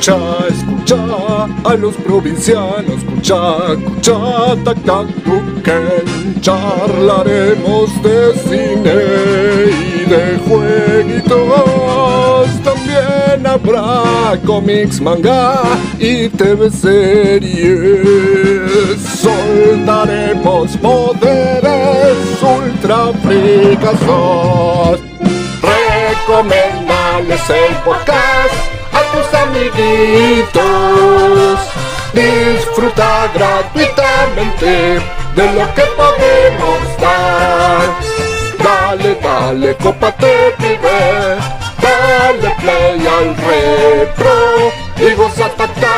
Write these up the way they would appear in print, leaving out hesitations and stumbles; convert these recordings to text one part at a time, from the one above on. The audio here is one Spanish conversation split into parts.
escucha a los provincianos, escucha, tac, tac, tuquen. Charlaremos de cine y de jueguitos. También habrá cómics, manga y TV series. Soltaremos poderes ultra fricazos. Recomendales el podcast a tus amiguitos. Disfruta gratuitamente de lo que podemos dar. Dale, cópate, pibe. Dale play al retro y goza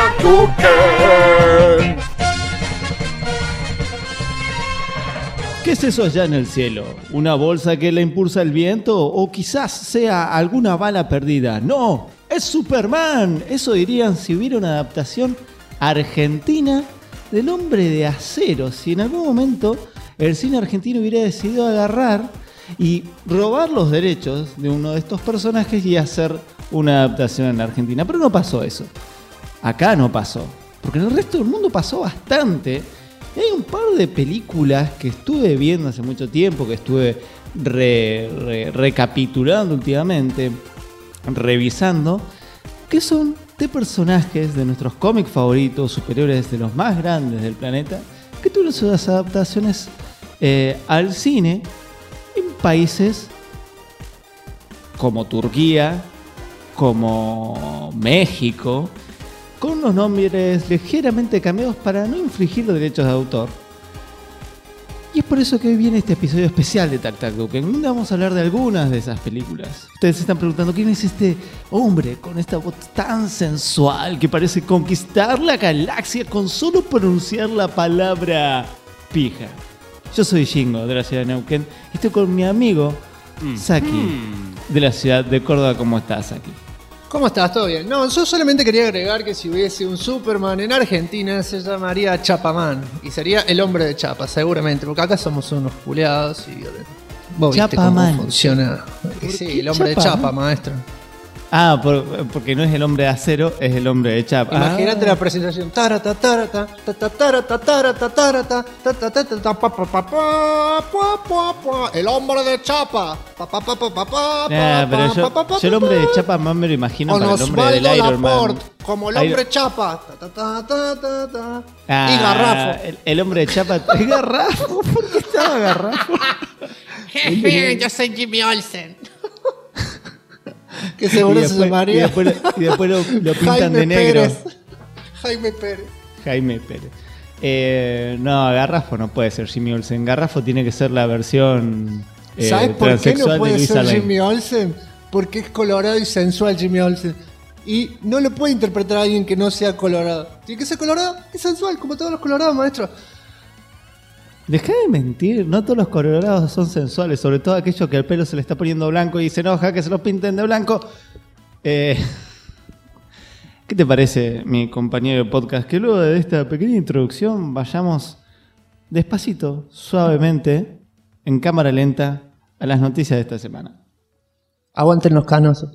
Tuquen. ¿Qué es eso allá en el cielo? ¿Una bolsa que la impulsa el viento? ¿O quizás sea alguna bala perdida? ¡No! ¡Es Superman! Eso dirían si hubiera una adaptación argentina del Hombre de Acero. Si en algún momento el cine argentino hubiera decidido agarrar y robar los derechos de uno de estos personajes y hacer una adaptación en la Argentina. Pero no pasó eso. Acá no pasó. Porque en el resto del mundo pasó bastante. Y hay un par de películas que estuve viendo hace mucho tiempo, que estuve recapitulando últimamente, revisando, que son de personajes de nuestros cómics favoritos, superhéroes de los más grandes del planeta, que tuvieron sus adaptaciones al cine en países como Turquía, como México, con unos nombres ligeramente cambiados para no infringir los derechos de autor. Y es por eso que hoy viene este episodio especial de Tac Tac Tuquen, donde vamos a hablar de algunas de esas películas. Ustedes se están preguntando quién es este hombre con esta voz tan sensual que parece conquistar la galaxia con solo pronunciar la palabra pija. Yo soy Jingo, de la ciudad de Neuquén, y estoy con mi amigo Saki, de la ciudad de Córdoba. ¿Cómo estás, Saki? ¿Cómo estás? ¿Todo bien? No, yo solamente quería agregar que si hubiese un Superman en Argentina se llamaría Chapaman y sería el hombre de Chapa, seguramente, porque acá somos unos culiados y vos viste Chapaman. cómo funciona. Sí, el hombre de Chapa, maestro. Ah, porque no es el hombre de acero, es el hombre de chapa. Imagínate la presentación. El hombre de chapa. Pero yo el hombre de chapa más me lo imagino para el hombre del Iron Man. Como el hombre chapa. Y Garrafo. El hombre de chapa. ¿Y Garrafo? ¿Por qué estaba Garrafo? Yo soy Jimmy Olsen. Que seguro se llamaría. Y después lo pintan Jaime de negro. Pérez. Jaime Pérez. No, Garrafo no puede ser Jimmy Olsen. Garrafo tiene que ser la versión ¿sabes por qué no puede ser Lane. Jimmy Olsen? Porque es colorado y sensual Jimmy Olsen. Y no lo puede interpretar a alguien que no sea colorado. Tiene que ser colorado y sensual, como todos los colorados, maestro. Deja de mentir, no todos los colorados son sensuales, sobre todo aquellos que al pelo se le está poniendo blanco y se enoja que se los pinten de blanco. ¿Qué te parece, mi compañero de podcast, que luego de esta pequeña introducción vayamos despacito, suavemente, en cámara lenta, a las noticias de esta semana? Aguanten los canosos.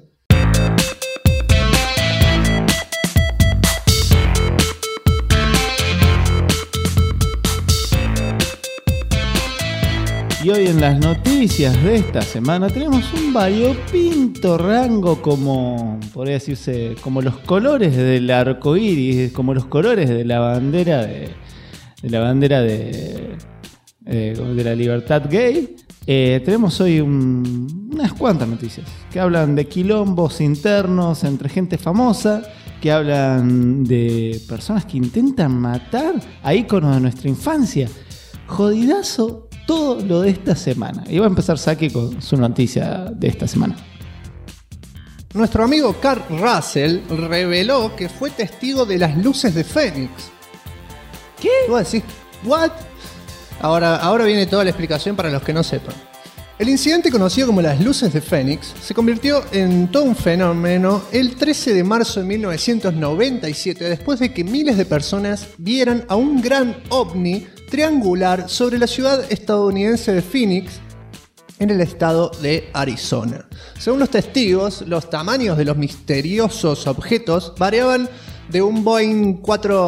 Y hoy en las noticias de esta semana tenemos un variopinto rango, como podría decirse, como los colores del arco iris, como los colores de la bandera de la libertad gay. Tenemos hoy unas cuantas noticias que hablan de quilombos internos entre gente famosa, que hablan de personas que intentan matar a íconos de nuestra infancia. Jodidazo todo lo de esta semana. Y va a empezar Saki con su noticia de esta semana. Nuestro amigo Kurt Russell reveló que fue testigo de las luces de Fénix. ¿Qué? ¿Vos decís? ¿What? Ahora viene toda la explicación para los que no sepan. El incidente conocido como las luces de Fénix se convirtió en todo un fenómeno el 13 de marzo de 1997, después de que miles de personas vieran a un gran ovni triangular sobre la ciudad estadounidense de Phoenix, en el estado de Arizona. Según los testigos, los tamaños de los misteriosos objetos variaban de un Boeing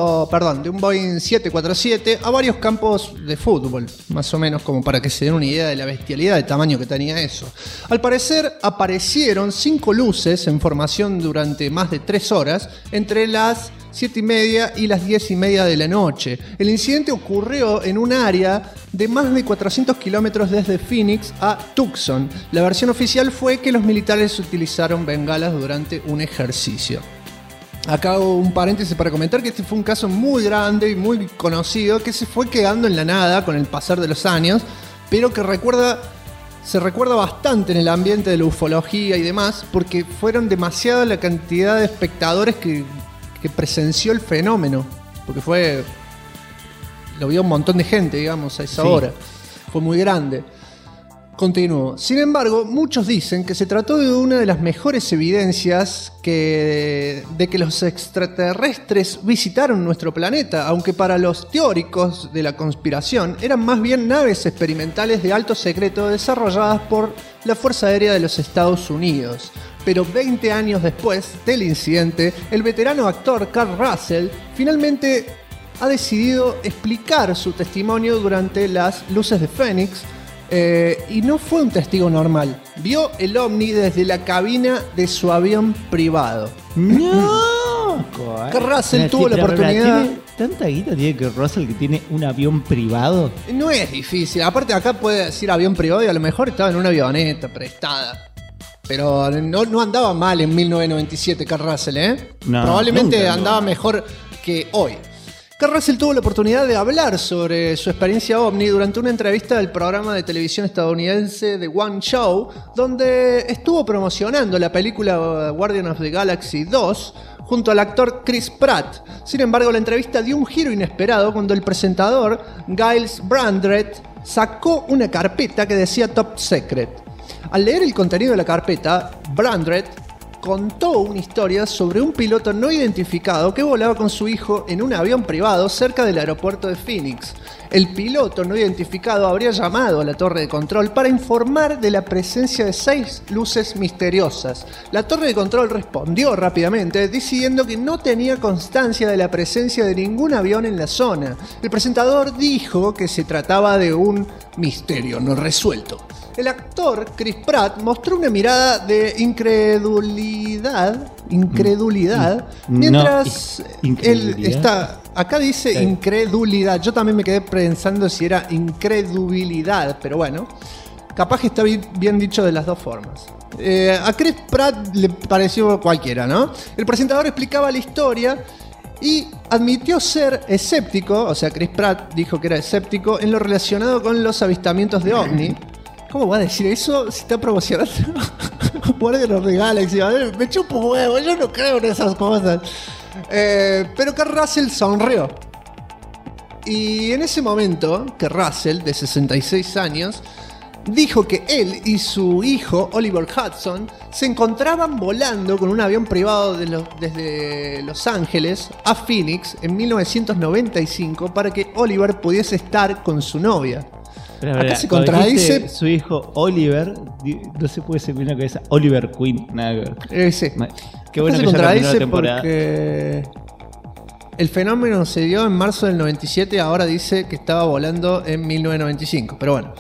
747 a varios campos de fútbol, más o menos, como para que se den una idea de la bestialidad de tamaño que tenía eso. Al parecer aparecieron 5 luces en formación durante más de 3 horas entre las 7:30 y las 10:30 de la noche. El incidente ocurrió en un área de más de 400 kilómetros desde Phoenix a Tucson. La versión oficial fue que los militares utilizaron bengalas durante un ejercicio. Acá hago un paréntesis para comentar que este fue un caso muy grande y muy conocido que se fue quedando en la nada con el pasar de los años, pero que se recuerda bastante en el ambiente de la ufología y demás, porque fueron demasiada la cantidad de espectadores que presenció el fenómeno, porque lo vio un montón de gente, digamos, a esa hora. Fue muy grande. Continúo. Sin embargo, muchos dicen que se trató de una de las mejores evidencias de que los extraterrestres visitaron nuestro planeta, aunque para los teóricos de la conspiración eran más bien naves experimentales de alto secreto desarrolladas por la Fuerza Aérea de los Estados Unidos. Pero 20 años después del incidente, el veterano actor Kurt Russell finalmente ha decidido explicar su testimonio durante las luces de Phoenix. Y no fue un testigo normal. Vio el ovni desde la cabina de su avión privado. ¡No! Que Russell tuvo la oportunidad. ¿Tanta guita tiene que Russell que tiene un avión privado? No es difícil. Aparte, acá puede decir avión privado y a lo mejor estaba en una avioneta prestada. Pero no andaba mal en 1997 Kurt Russell, ¿eh? No, probablemente nunca, andaba mejor que hoy. Kurt Russell tuvo la oportunidad de hablar sobre su experiencia ovni durante una entrevista del programa de televisión estadounidense The One Show, donde estuvo promocionando la película Guardians of the Galaxy 2 junto al actor Chris Pratt. Sin embargo, la entrevista dio un giro inesperado cuando el presentador, Giles Brandreth, sacó una carpeta que decía Top Secret. Al leer el contenido de la carpeta, Brandreth contó una historia sobre un piloto no identificado que volaba con su hijo en un avión privado cerca del aeropuerto de Phoenix. El piloto no identificado habría llamado a la torre de control para informar de la presencia de 6 luces misteriosas. La torre de control respondió rápidamente, diciendo que no tenía constancia de la presencia de ningún avión en la zona. El presentador dijo que se trataba de un misterio no resuelto. El actor Chris Pratt mostró una mirada de incredulidad mientras él está... Acá dice incredulidad. Yo también me quedé pensando si era incredulidad, pero bueno, capaz que está bien dicho de las dos formas. A Chris Pratt le pareció cualquiera, ¿no? El presentador explicaba la historia y admitió ser escéptico, o sea, Chris Pratt dijo que era escéptico en lo relacionado con los avistamientos de ovni. ¿Cómo va a decir eso si está promocionando Guardians of the Galaxy? Me chupo huevo, yo no creo en esas cosas. Pero que Russell sonrió. Y en ese momento, que Russell, de 66 años, dijo que él y su hijo, Oliver Hudson, se encontraban volando con un avión privado desde Los Ángeles a Phoenix en 1995 para que Oliver pudiese estar con su novia. Acá se contradice. Su hijo Oliver, no se puede ser una cabeza. Oliver Queen, nada. Sí. Qué bueno se que ya terminó la contradice temporada. porque el fenómeno se dio en marzo del 97. Ahora dice que estaba volando en 1995. Pero bueno.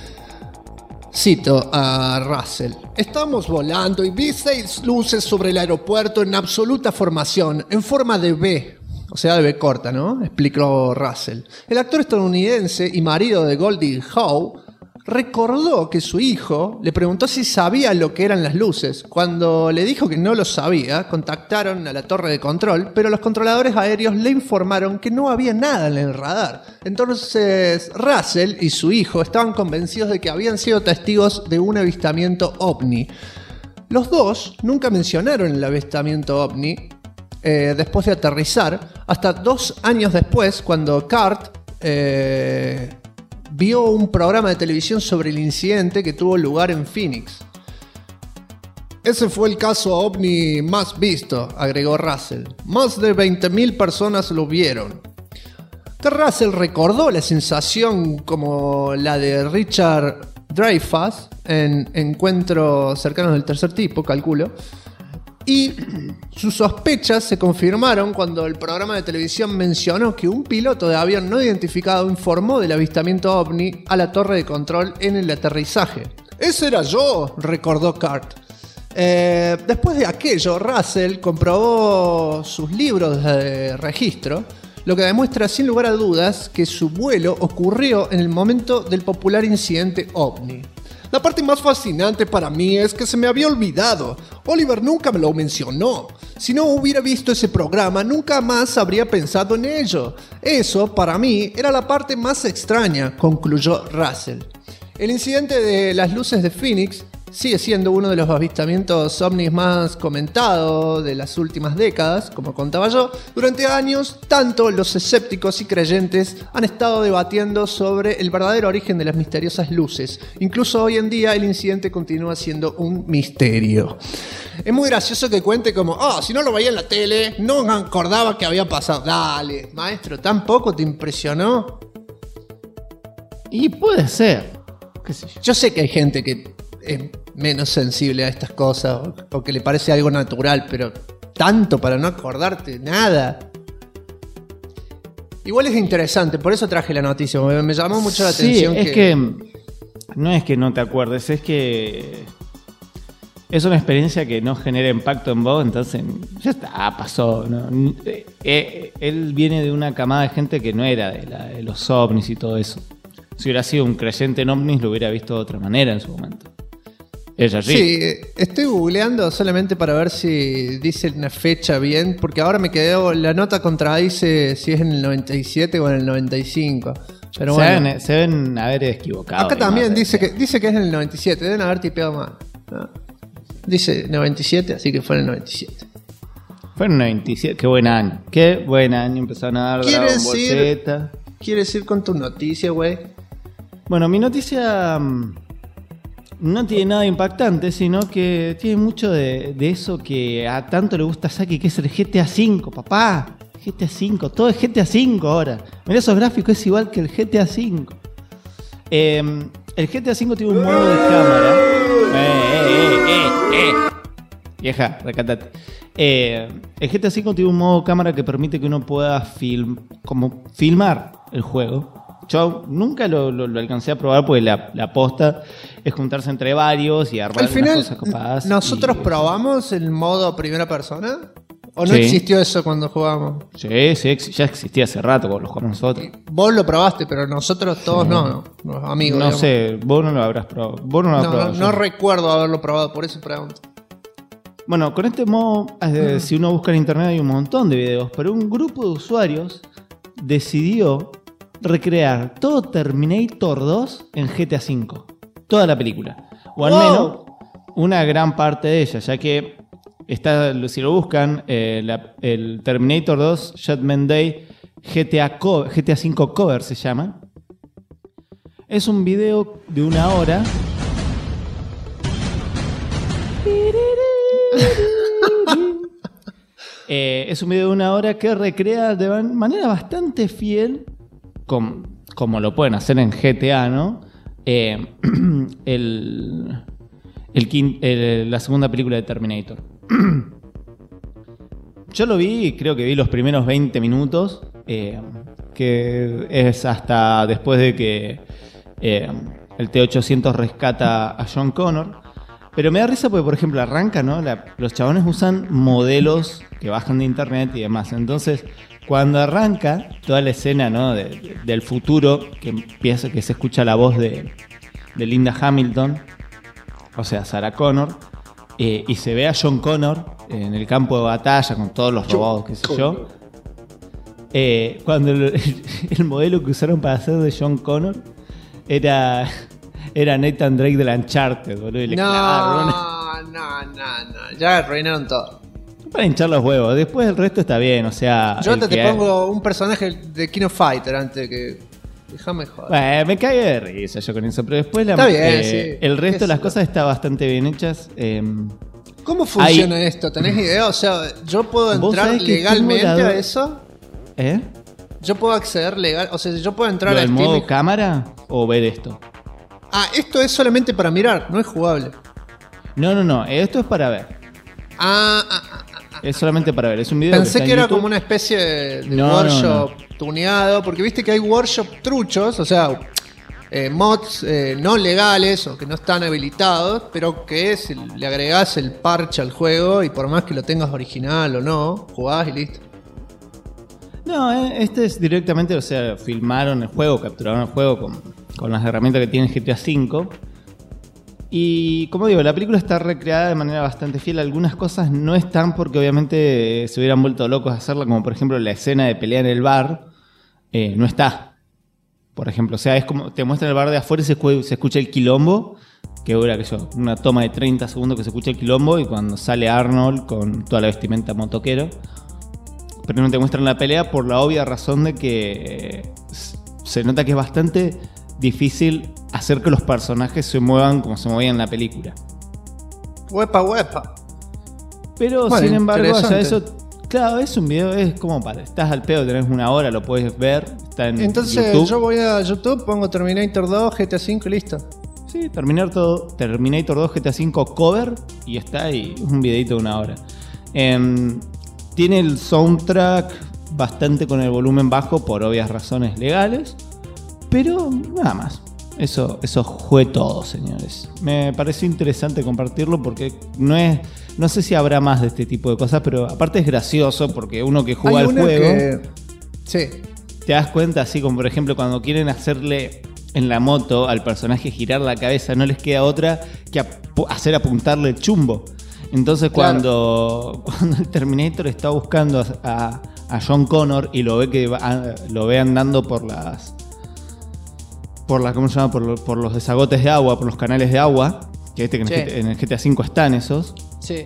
Cito a Russell. Estamos volando y vi 6 luces sobre el aeropuerto en absoluta formación, en forma de V. O sea, de B corta, ¿no? Explicó Russell. El actor estadounidense y marido de Goldie Hawn recordó que su hijo le preguntó si sabía lo que eran las luces. Cuando le dijo que no lo sabía, contactaron a la torre de control, pero los controladores aéreos le informaron que no había nada en el radar. Entonces, Russell y su hijo estaban convencidos de que habían sido testigos de un avistamiento ovni. Los dos nunca mencionaron el avistamiento ovni después de aterrizar, hasta 2 años después, cuando Kurt vio un programa de televisión sobre el incidente que tuvo lugar en Phoenix. Ese fue el caso ovni más visto, agregó Russell. Más de 20.000 personas lo vieron. Que Russell recordó la sensación como la de Richard Dreyfus en encuentros cercanos del tercer tipo, calculo. Y sus sospechas se confirmaron cuando el programa de televisión mencionó que un piloto de avión no identificado informó del avistamiento ovni a la torre de control en el aterrizaje. «Ese era yo», recordó Cart. Después de aquello, Russell comprobó sus libros de registro, lo que demuestra sin lugar a dudas que su vuelo ocurrió en el momento del popular incidente ovni. La parte más fascinante para mí es que se me había olvidado. Oliver nunca me lo mencionó. Si no hubiera visto ese programa, nunca más habría pensado en ello. Eso, para mí, era la parte más extraña, concluyó Russell. El incidente de las luces de Phoenix sigue siendo uno de los avistamientos ovnis más comentados de las últimas décadas, como contaba yo. Durante años, tanto los escépticos y creyentes han estado debatiendo sobre el verdadero origen de las misteriosas luces. Incluso hoy en día el incidente continúa siendo un misterio. Es muy gracioso que cuente como, si no lo veía en la tele, no me acordaba que había pasado. Dale, maestro, ¿tampoco te impresionó? Y puede ser. ¿Qué sé yo? Yo sé que hay gente que es menos sensible a estas cosas o que le parece algo natural, pero tanto para no acordarte nada. Igual es interesante, por eso traje la noticia, me llamó mucho la atención. Sí, es que no es que no te acuerdes, es que es una experiencia que no genera impacto en vos, entonces ya está, pasó, ¿no? Él viene de una camada de gente que no era de los ovnis y todo eso. Si hubiera sido un creyente en ovnis, lo hubiera visto de otra manera en su momento. Es así. Sí, estoy googleando solamente para ver si dice una fecha bien, porque ahora me quedé, la nota contradice si es en el 97 o en el 95. Pero bueno, se deben haber equivocado. Acá también dice que es en el 97, deben haber tipeado mal, ¿no? Dice 97, así que fue en el 97. Fue en el 97, qué buen año. Qué buen año, empezaron a dar Dragon Ball Z. ¿Quieres ir con tu noticia, güey? Bueno, mi noticia no tiene nada impactante, sino que tiene mucho de eso que a tanto le gusta a Saki, que es el GTA V, papá. GTA V, todo es GTA V ahora. Mirá esos gráficos, es igual que el GTA V. El GTA V tiene un modo de cámara. Vieja, recatate. El GTA V tiene un modo cámara que permite que uno pueda filmar el juego. Yo nunca lo alcancé a probar porque la posta es juntarse entre varios y armar al final, cosas copadas. ¿Nosotros probamos el modo primera persona? ¿O no Sí. existió eso cuando jugamos? Sí, ya existía hace rato cuando lo jugamos nosotros. Vos lo probaste, pero nosotros todos no, los amigos. No digamos. sé, vos no lo habrás probado. Vos no lo habrás probado. No recuerdo haberlo probado, por eso pregunto. Bueno, con este modo, si uno busca en internet hay un montón de videos, pero un grupo de usuarios decidió recrear todo Terminator 2 en GTA V. Toda la película. O al menos una gran parte de ella, ya que si lo buscan, el Terminator 2 Judgment Day GTA V Cover se llama. Es un video de 1 hora. Es un video de 1 hora que recrea de manera bastante fiel, como lo pueden hacer en GTA, ¿no? La segunda película de Terminator. Yo lo vi, creo que vi los primeros 20 minutos, que es hasta después de que el T-800 rescata a John Connor. Pero me da risa porque, por ejemplo, arranca, ¿no? Los chabones usan modelos que bajan de internet y demás. Entonces, cuando arranca toda la escena, ¿no? del futuro, que se escucha la voz de Linda Hamilton, o sea, Sarah Connor, y se ve a John Connor en el campo de batalla con todos los robots, qué sé yo. Cuando el modelo que usaron para hacer de John Connor era Nathan Drake de la Uncharted, boludo. Y le clavaron No. Ya arruinaron todo. para hinchar los huevos. Después el resto está bien, o sea. Yo te pongo un personaje de King of Fighter antes que. Déjame joder. Me cae de risa yo con eso, pero después Está bien, sí. el resto de las cosas está bastante bien hechas. ¿Cómo funciona esto? ¿Tenés idea? O sea, ¿yo puedo Vos entrar sabés que legalmente tengo a eso? ¿Eh? ¿Yo puedo acceder legal? O sea, ¿yo puedo entrar ¿Lo a del Steam? modo cámara o ver esto? Esto es solamente para mirar, no es jugable. No, esto es para ver. Es solamente para ver, es un video Pensé que era YouTube. como una especie de workshop tuneado, porque viste que hay workshop truchos, o sea, mods no legales o que no están habilitados, pero que le agregás el parche al juego y por más que lo tengas original o no, jugás y listo. No, este es directamente, o sea, filmaron el juego, capturaron el juego con las herramientas que tiene GTA V. Y como digo, la película está recreada de manera bastante fiel. Algunas cosas no están porque obviamente se hubieran vuelto locos a hacerla, como por ejemplo la escena de pelea en el bar, no está. Por ejemplo, o sea, es como te muestran el bar de afuera y se escucha el quilombo, que dura una toma de 30 segundos que se escucha el quilombo y cuando sale Arnold con toda la vestimenta motoquero. Pero no te muestran la pelea por la obvia razón de que se nota que es bastante difícil hacer que los personajes se muevan como se movían en la película. Huepa. Pero sin embargo, o sea, eso, claro, es un video, es como estás al pedo, tenés una hora, lo puedes ver, está en Entonces YouTube. yo voy a YouTube, pongo Terminator 2, GTA 5 y listo. Sí, Terminator 2 GTA 5 cover y está ahí, es un videito de una hora. Tiene el soundtrack bastante con el volumen bajo por obvias razones legales, pero nada más. Eso fue todo, señores. Me pareció interesante compartirlo porque no sé si habrá más de este tipo de cosas, pero aparte es gracioso porque uno que juega el juego sí. te das cuenta, así como por ejemplo cuando quieren hacerle en la moto al personaje girar la cabeza, no les queda otra que hacer apuntarle el chumbo. Entonces cuando el Terminator está buscando a John Connor y lo ve andando por ¿cómo se llama? Por los desagotes de agua, por los canales de agua, que en el GTA V están esos. Sí.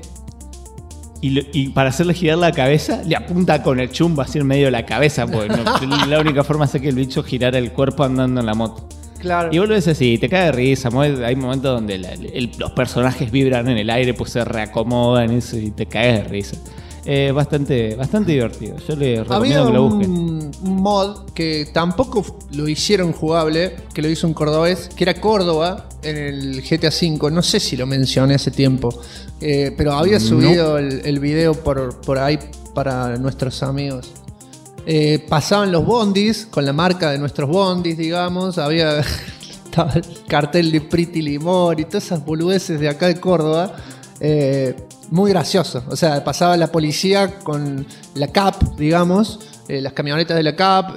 Y para hacerle girar la cabeza, le apunta con el chumbo así en medio de la cabeza, porque la única forma es que el bicho girara el cuerpo andando en la moto. Claro. Y vos lo ves así, te cae de risa. Hay momentos donde los personajes vibran en el aire, pues se reacomodan eso, y te caes de risa. Bastante divertido. Yo le recomiendo que lo busquen. Un mod que tampoco lo hicieron jugable, que lo hizo un cordobés, que era Córdoba en el GTA V. No sé si lo mencioné hace tiempo, pero había subido el video por ahí para nuestros amigos. Pasaban los bondis con la marca de nuestros bondis, digamos. Estaba el cartel de Pretty Limón y todas esas boludeces de acá de Córdoba. Muy gracioso. O sea, pasaba la policía con la CAP, digamos, las camionetas de la CAP,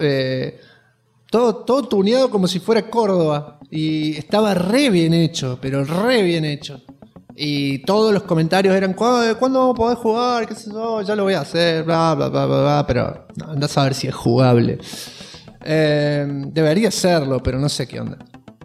todo tuneado como si fuera Córdoba. Y estaba re bien hecho, pero re bien hecho. Y todos los comentarios eran: ¿cuándo vamos a poder jugar? ¿Qué sé yo? Ya lo voy a hacer, bla, bla, bla, bla, bla. Pero no, andás a ver si es jugable. Debería serlo, pero no sé qué onda.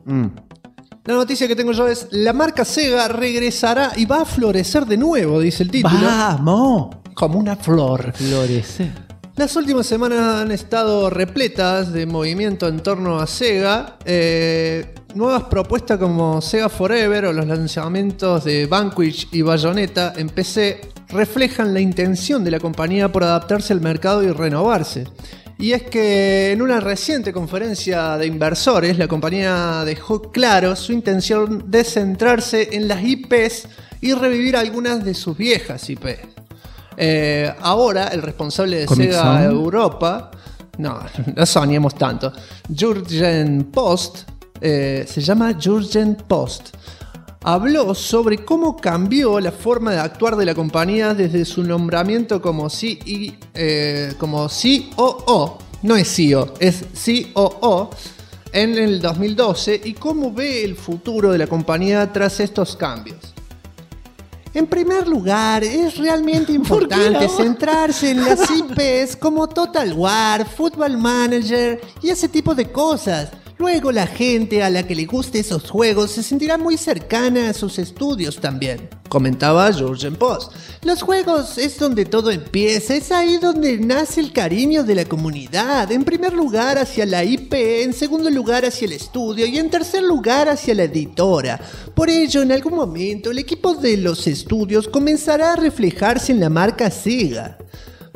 La noticia que tengo yo es: la marca Sega regresará y va a florecer de nuevo, dice el título. ¡Vamos! Como una flor. Florecer. Las últimas semanas han estado repletas de movimiento en torno a Sega. Nuevas propuestas como Sega Forever o los lanzamientos de Vanquish y Bayonetta en PC reflejan la intención de la compañía por adaptarse al mercado y renovarse. Y es que en una reciente conferencia de inversores, la compañía dejó claro su intención de centrarse en las IPs y revivir algunas de sus viejas IPs. Ahora, el responsable de Sega Europa, no soñemos tanto, Jurgen Post, se llama Jurgen Post, habló sobre cómo cambió la forma de actuar de la compañía desde su nombramiento como COO, no es CEO, es COO, en el 2012, y cómo ve el futuro de la compañía tras estos cambios. En primer lugar, es realmente importante centrarse en las IPs como Total War, Football Manager y ese tipo de cosas. Luego la gente a la que le guste esos juegos se sentirá muy cercana a sus estudios también, comentaba Jurgen Post. Los juegos es donde todo empieza, es ahí donde nace el cariño de la comunidad. En primer lugar hacia la IP, en segundo lugar hacia el estudio y en tercer lugar hacia la editora. Por ello, en algún momento, el equipo de los estudios comenzará a reflejarse en la marca Sega.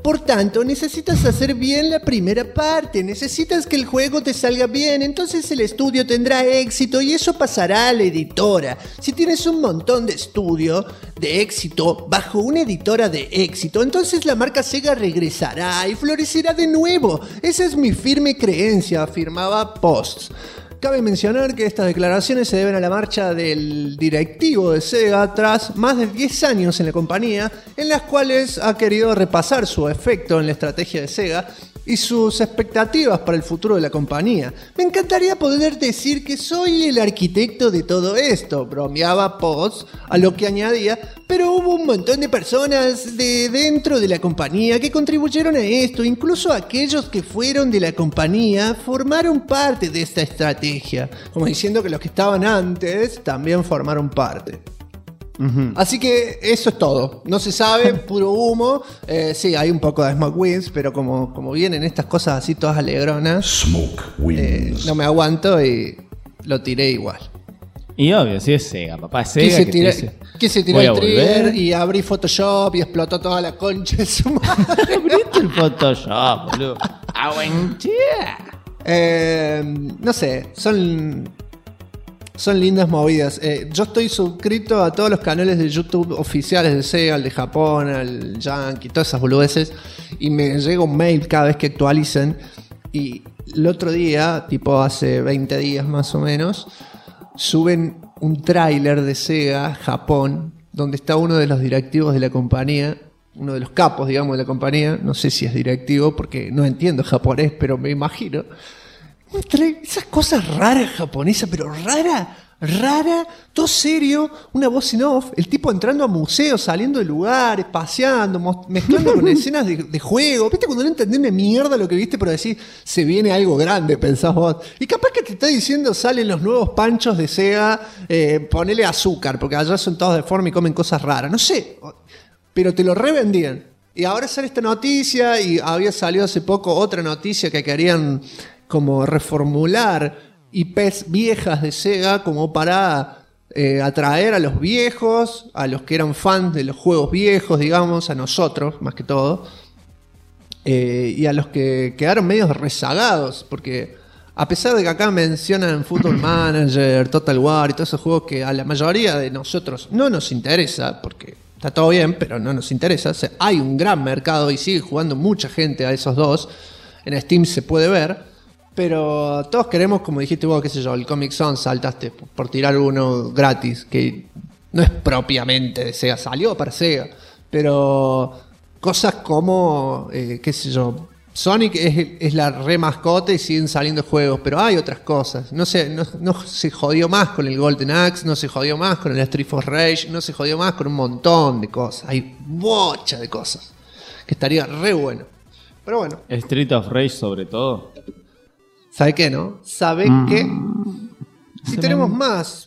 Por tanto, necesitas hacer bien la primera parte, necesitas que el juego te salga bien, entonces el estudio tendrá éxito y eso pasará a la editora. Si tienes un montón de estudio de éxito bajo una editora de éxito, entonces la marca Sega regresará y florecerá de nuevo. Esa es mi firme creencia, afirmaba Post. Cabe mencionar que estas declaraciones se deben a la marcha del directivo de Sega tras más de 10 años en la compañía, en las cuales ha querido repasar su efecto en la estrategia de Sega y sus expectativas para el futuro de la compañía. Me encantaría poder decir que soy el arquitecto de todo esto, bromeaba Potts, a lo que añadía, pero hubo un montón de personas de dentro de la compañía que contribuyeron a esto, incluso aquellos que fueron de la compañía formaron parte de esta estrategia, como diciendo que los que estaban antes también formaron parte. Así que eso es todo. No se sabe, puro humo. Sí, hay un poco de smoke wins, pero como vienen estas cosas así todas alegronas, Smoke wins. no me aguanto y lo tiré igual. Y obvio, si es Sega, papá, es Sega. Quise tirar el trigger y abrí Photoshop y explotó toda la concha de su madre. Abriste el Photoshop, boludo. No sé, son lindas movidas. Yo estoy suscrito a todos los canales de YouTube oficiales de Sega, al de Japón, al Yankee, todas esas boludeces. Y me llega un mail cada vez que actualicen. Y el otro día, tipo hace 20 días más o menos, suben un tráiler de Sega Japón, donde está uno de los directivos de la compañía, uno de los capos, digamos, de la compañía. No sé si es directivo porque no entiendo japonés, pero me imagino. Esas cosas raras japonesas, pero rara, todo serio, una voz en off, el tipo entrando a museos, saliendo de lugares, paseando, mezclando con escenas de juego. ¿Viste cuando no entendés una mierda lo que viste, pero decís, se viene algo grande, pensás vos? Y capaz que te está diciendo, salen los nuevos panchos de Sega, ponele azúcar, porque allá son todos de forma y comen cosas raras. No sé, pero te lo revendían. Y ahora sale esta noticia, y había salido hace poco otra noticia que querían como reformular IPs viejas de Sega como para atraer a los viejos, a los que eran fans de los juegos viejos, digamos, a nosotros más que todo, y a los que quedaron medio rezagados, porque a pesar de que acá mencionan Football Manager, Total War y todos esos juegos que a la mayoría de nosotros no nos interesa, porque está todo bien, pero no nos interesa. O sea, hay un gran mercado y sigue jugando mucha gente a esos dos. En Steam se puede ver. Pero todos queremos, como dijiste vos, qué sé yo, el Comic Zone, saltaste por tirar uno gratis, que no es propiamente de Sega, salió para Sega. Pero cosas como, qué sé yo, Sonic es la re mascota y siguen saliendo juegos, pero hay otras cosas. No se jodió más con el Golden Axe, no se jodió más con el Street of Rage, no se jodió más con un montón de cosas. Hay bocha de cosas que estaría re bueno. Pero bueno. Street of Rage sobre todo. ¿Sabe qué, no? ¿Sabe qué? Y tenemos más.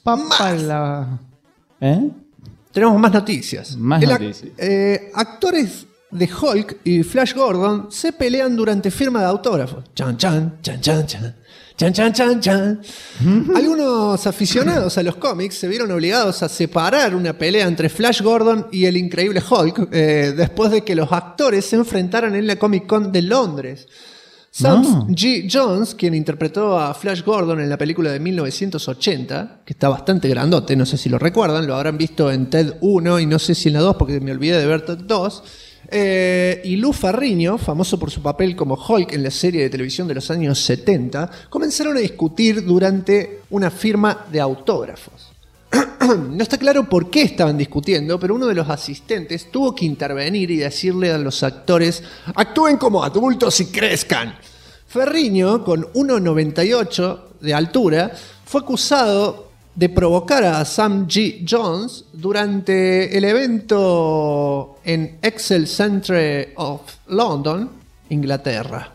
Tenemos más noticias. Actores de Hulk y Flash Gordon se pelean durante firma de autógrafos. Chan, chan, chan, chan, chan. Chan, chan, chan, chan. Algunos aficionados a los cómics se vieron obligados a separar una pelea entre Flash Gordon y el increíble Hulk después de que los actores se enfrentaran en la Comic Con de Londres. Sam G. Jones, quien interpretó a Flash Gordon en la película de 1980, que está bastante grandote, no sé si lo recuerdan, lo habrán visto en TED 1 y no sé si en la 2 porque me olvidé de ver TED 2. Y Lou Ferrigno, famoso por su papel como Hulk en la serie de televisión de los años 70, comenzaron a discutir durante una firma de autógrafos. No está claro por qué estaban discutiendo, pero uno de los asistentes tuvo que intervenir y decirle a los actores: actúen como adultos y crezcan. Ferrigno, con 1,98 de altura, fue acusado de provocar a Sam G. Jones durante el evento en Excel Centre of London, Inglaterra.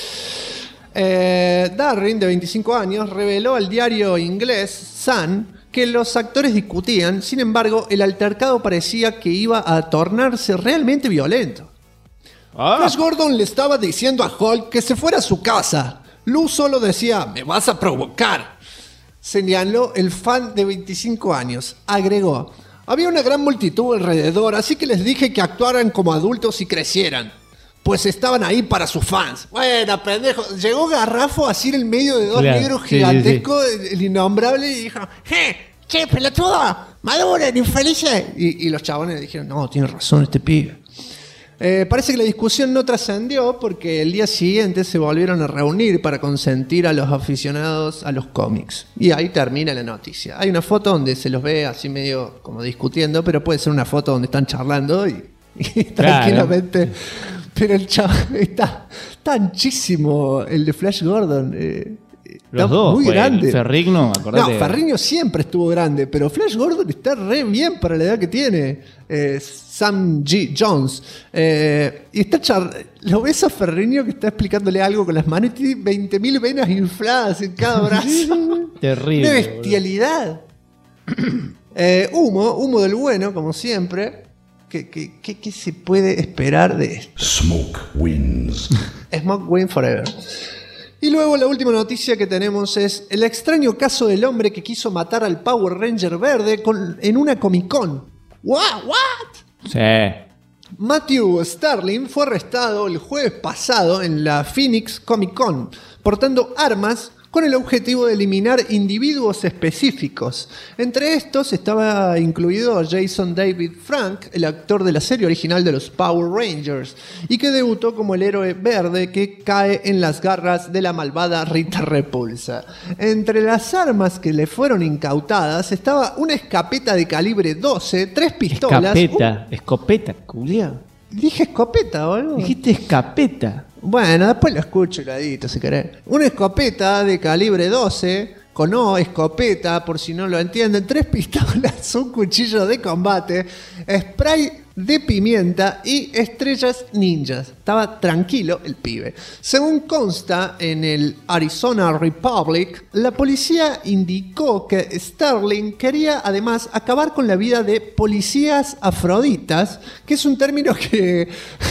Darren, de 25 años, reveló al diario inglés Sun que los actores discutían. Sin embargo, el altercado parecía que iba a tornarse realmente violento. Flash Gordon le estaba diciendo a Hulk que se fuera a su casa. Lou solo decía: me vas a provocar, señaló el fan de 25 años. Agregó: había una gran multitud alrededor, así que les dije que actuaran como adultos y crecieran. pues estaban ahí para sus fans. Bueno, pendejo. Llegó Garrafo así en el medio de dos Claro, negros sí, gigantescos, el innombrable, y dijo: che, pelotudo, maduren, infelices. Y los chabones dijeron: no, tiene razón este pibe. Parece que la discusión no trascendió porque el día siguiente se volvieron a reunir para consentir a los aficionados a los cómics. Y ahí termina la noticia. Hay una foto donde se los ve así medio como discutiendo, pero puede ser una foto donde están charlando y tranquilamente. Pero el chaval está tanchísimo, el de Flash Gordon. Los dos, muy grande. Ferrigno, acordate. No, Ferrigno siempre estuvo grande, pero Flash Gordon está re bien para la edad que tiene. Sam G. Jones. Y está lo ves a Ferrigno que está explicándole algo con las manos y tiene 20.000 venas infladas en cada brazo. Terrible. Una bestialidad. Humo del bueno, como siempre. ¿Qué se puede esperar de esto? Smoke wins. Smoke win forever. Y luego la última noticia que tenemos es el extraño caso del hombre que quiso matar al Power Ranger verde en una Comic Con. ¿What? Sí. Matthew Sterling fue arrestado el jueves pasado en la Phoenix Comic Con, portando armas con el objetivo de eliminar individuos específicos. Entre estos estaba incluido Jason David Frank, el actor de la serie original de los Power Rangers, y que debutó como el héroe verde que cae en las garras de la malvada Rita Repulsa. Entre las armas que le fueron incautadas estaba una escopeta de calibre 12, 3 pistolas... Escopeta, culiao. Dije escopeta, boludo. Dijiste escapeta. Bueno, después lo escucho heladito si querés. Una escopeta de calibre 12, con escopeta, por si no lo entienden, 3 pistolas, un cuchillo de combate, spray de pimienta y estrellas ninjas. Estaba tranquilo el pibe. Según consta en el Arizona Republic, la policía indicó que Sterling quería además acabar con la vida de policías afroditas, que es un término que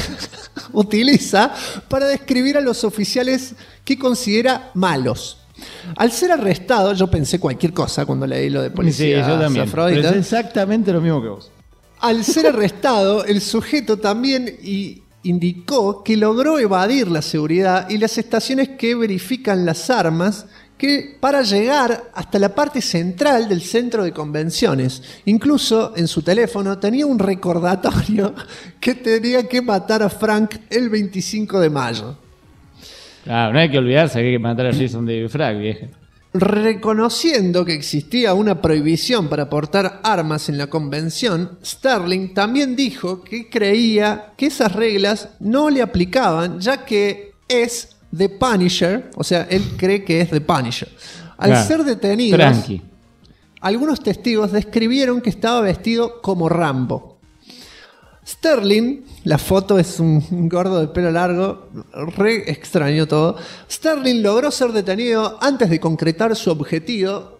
utiliza para describir a los oficiales que considera malos. Al ser arrestado, yo pensé cualquier cosa cuando leí lo de policías yo también. afroditas. Pero es exactamente lo mismo que vos. Al ser arrestado, el sujeto también indicó que logró evadir la seguridad y las estaciones que verifican las armas para llegar hasta la parte central del centro de convenciones. Incluso en su teléfono tenía un recordatorio que tenía que matar a Frank el 25 de mayo. Claro, no hay que olvidarse que hay que matar a Jason David Frank, vieja. Reconociendo que existía una prohibición para portar armas en la convención, Sterling también dijo que creía que esas reglas no le aplicaban, ya que es The Punisher, o sea, él cree que es The Punisher. Al ser detenidos, tranqui. Algunos testigos describieron que estaba vestido como Rambo. Sterling, la foto es un gordo de pelo largo, re extraño todo. Sterling logró ser detenido antes de concretar su objetivo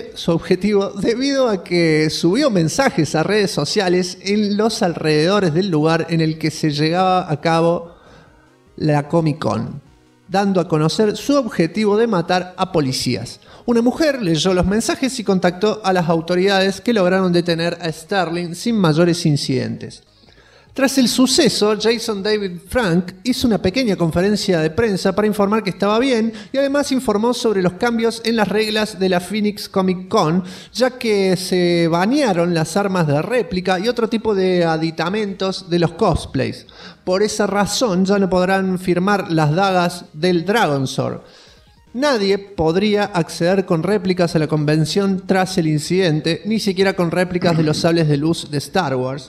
debido a que subió mensajes a redes sociales en los alrededores del lugar en el que se llevaba a cabo la Comic Con, dando a conocer su objetivo de matar a policías. Una mujer leyó los mensajes y contactó a las autoridades, que lograron detener a Sterling sin mayores incidentes. Tras el suceso, Jason David Frank hizo una pequeña conferencia de prensa para informar que estaba bien y además informó sobre los cambios en las reglas de la Phoenix Comic Con, ya que se banearon las armas de réplica y otro tipo de aditamentos de los cosplays. Por esa razón ya no podrán firmar las dagas del Dragon Sword. Nadie podría acceder con réplicas a la convención tras el incidente, ni siquiera con réplicas de los sables de luz de Star Wars.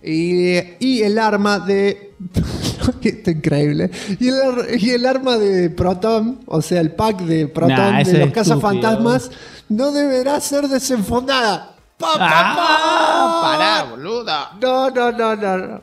Y el arma de... Esto es increíble. Y el arma de Proton, o sea, el pack de Proton de los cazafantasmas, no deberá ser desenfundada. Pará, boludo. No.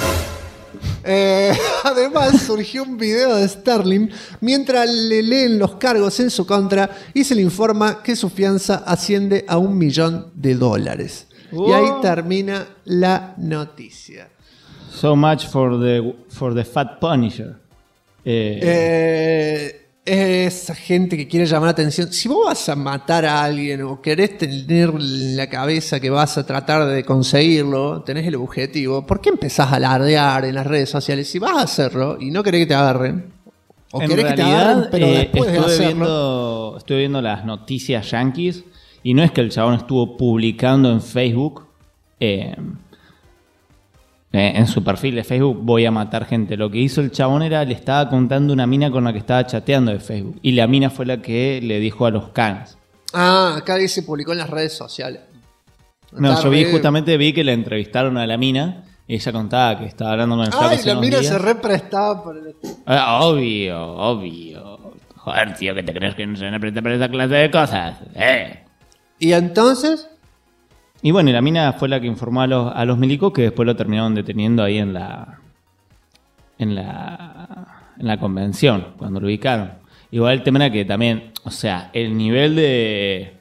Además, surgió un video de Sterling mientras le leen los cargos en su contra y se le informa que su fianza asciende a $1 millón. Y ahí termina la noticia. So much for the Fat Punisher. esa gente que quiere llamar la atención. Si vos vas a matar a alguien o querés tener en la cabeza que vas a tratar de conseguirlo, tenés el objetivo, ¿por qué empezás a alardear en las redes sociales? Si vas a hacerlo y no querés que te agarren, o En querés que te realidad, agarren, pero después de hacerlo... estuve viendo las noticias yankees y no es que el chabón estuvo publicando en Facebook, en su perfil de Facebook, voy a matar gente. Lo que hizo el chabón era, le estaba contando una mina con la que estaba chateando de Facebook. Y la mina fue la que le dijo a los canas. Ah, acá dice publicó en las redes sociales. No, yo justamente vi que le entrevistaron a la mina. Y ella contaba que estaba hablando con el flaco. Ay, hace la unos mina días. se represtaba por el... Obvio. Joder, tío, que te crees que no se presta para esa clase de cosas. Y entonces... Y bueno, y la mina fue la que informó a los milicos, que después lo terminaron deteniendo ahí en la convención, cuando lo ubicaron. Igual el tema era que también, o sea, el nivel de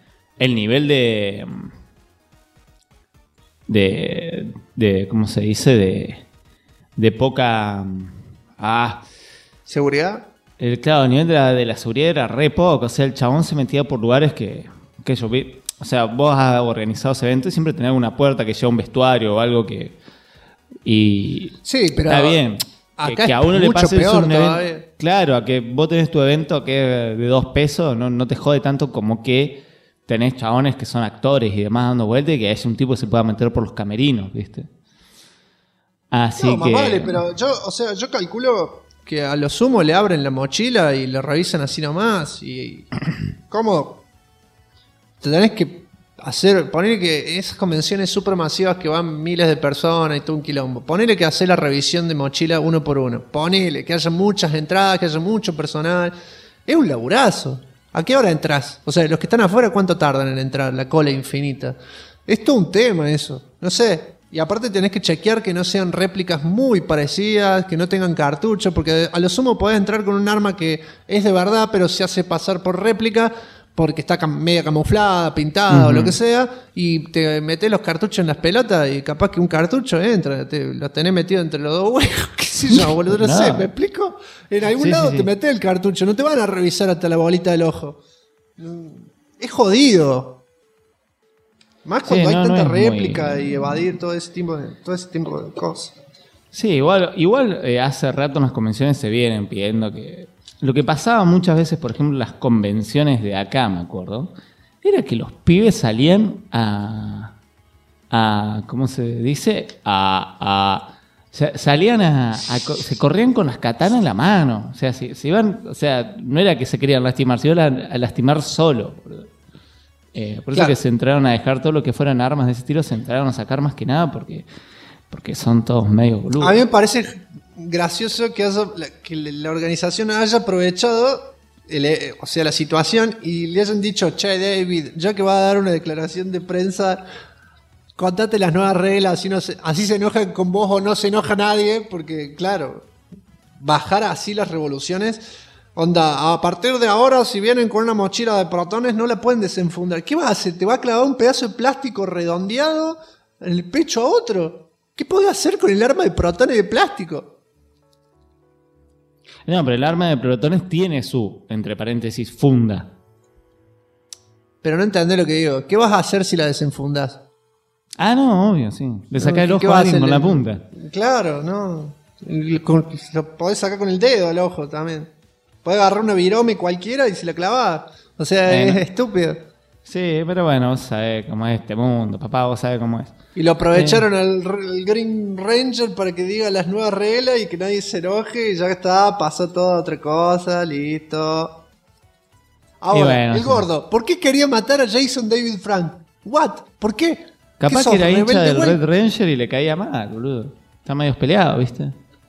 ¿cómo se dice? De poca... ¿Seguridad? Claro, el nivel de la seguridad era re poco. O sea, el chabón se metía por lugares que yo vi. O sea, vos has organizado ese evento y siempre tenés una puerta que lleva un vestuario o algo que... Y Sí, pero... está bien. Acá Que a es uno le mucho pase eso peor en un evento. todavía. Claro, a que vos tenés tu evento que es de 2 pesos, no te jode tanto como que tenés chabones que son actores y demás dando vueltas y que haya un tipo que se pueda meter por los camerinos, ¿viste? Así No, más que... vale, pero yo calculo que a lo sumo le abren la mochila y le revisan así nomás. Y ¿cómo? Te tenés que poner que esas convenciones supermasivas que van miles de personas y todo un quilombo. Ponele que hacer la revisión de mochila uno por uno. Ponele que haya muchas entradas, que haya mucho personal. Es un laburazo. ¿A qué hora entras? O sea, los que están afuera, ¿cuánto tardan en entrar? La cola infinita. Es todo un tema eso. No sé. Y aparte tenés que chequear que no sean réplicas muy parecidas, que no tengan cartucho, porque a lo sumo podés entrar con un arma que es de verdad, pero se hace pasar por réplica porque está media camuflada, pintada o lo que sea, y te metés los cartuchos en las pelotas y capaz que un cartucho entra, lo tenés metido entre los dos huevos, qué sé yo, boludo, no sé, ¿me explico? En algún lado te metés el cartucho, no te van a revisar hasta la bolita del ojo. Es jodido. Más cuando hay tanta réplica y evadir todo ese tipo de cosas. Sí, igual hace rato en las convenciones se vienen pidiendo que... Lo que pasaba muchas veces, por ejemplo, en las convenciones de acá, me acuerdo, era que los pibes salían a ¿cómo se dice? Se corrían con las katanas en la mano. O sea, se iban, o sea, no era que se querían lastimar, se iban a lastimar solo. Por eso que se entraron a dejar todo lo que fueran armas de ese estilo, se entraron a sacar más que nada porque son todos medio boludos. A mí me parece gracioso que la organización haya aprovechado la situación y le hayan dicho, che, David, ya que va a dar una declaración de prensa, contate las nuevas reglas, así se enojan con vos o no se enoja nadie, porque claro, bajar así las revoluciones, onda, a partir de ahora si vienen con una mochila de protones no la pueden desenfundar. ¿Qué vas a hacer? ¿Te va a clavar un pedazo de plástico redondeado en el pecho a otro? ¿Qué podés hacer con el arma de protones de plástico? No, pero el arma de protones tiene su, entre paréntesis, funda. Pero no entendés lo que digo. ¿Qué vas a hacer si la desenfundás? Ah, no, obvio, sí. Le sacás el ¿Qué ojo vas a alguien con la hacer? punta. Claro, no. Lo podés sacar con el dedo al ojo también. Podés agarrar una virome cualquiera y se la clavás. O sea, es estúpido. Sí, pero bueno, vos sabés cómo es este mundo, papá, vos sabés cómo es. Y lo aprovecharon al Green Ranger para que diga las nuevas reglas y que nadie se enoje y ya está, pasó toda otra cosa, listo. Ahora, bueno, el gordo, ¿por qué quería matar a Jason David Frank? ¿What? ¿Por qué? Capaz ¿Qué que era sos, hincha rebelde, del güey? Red Ranger y le caía mal, boludo. Está medio peleado, ¿viste?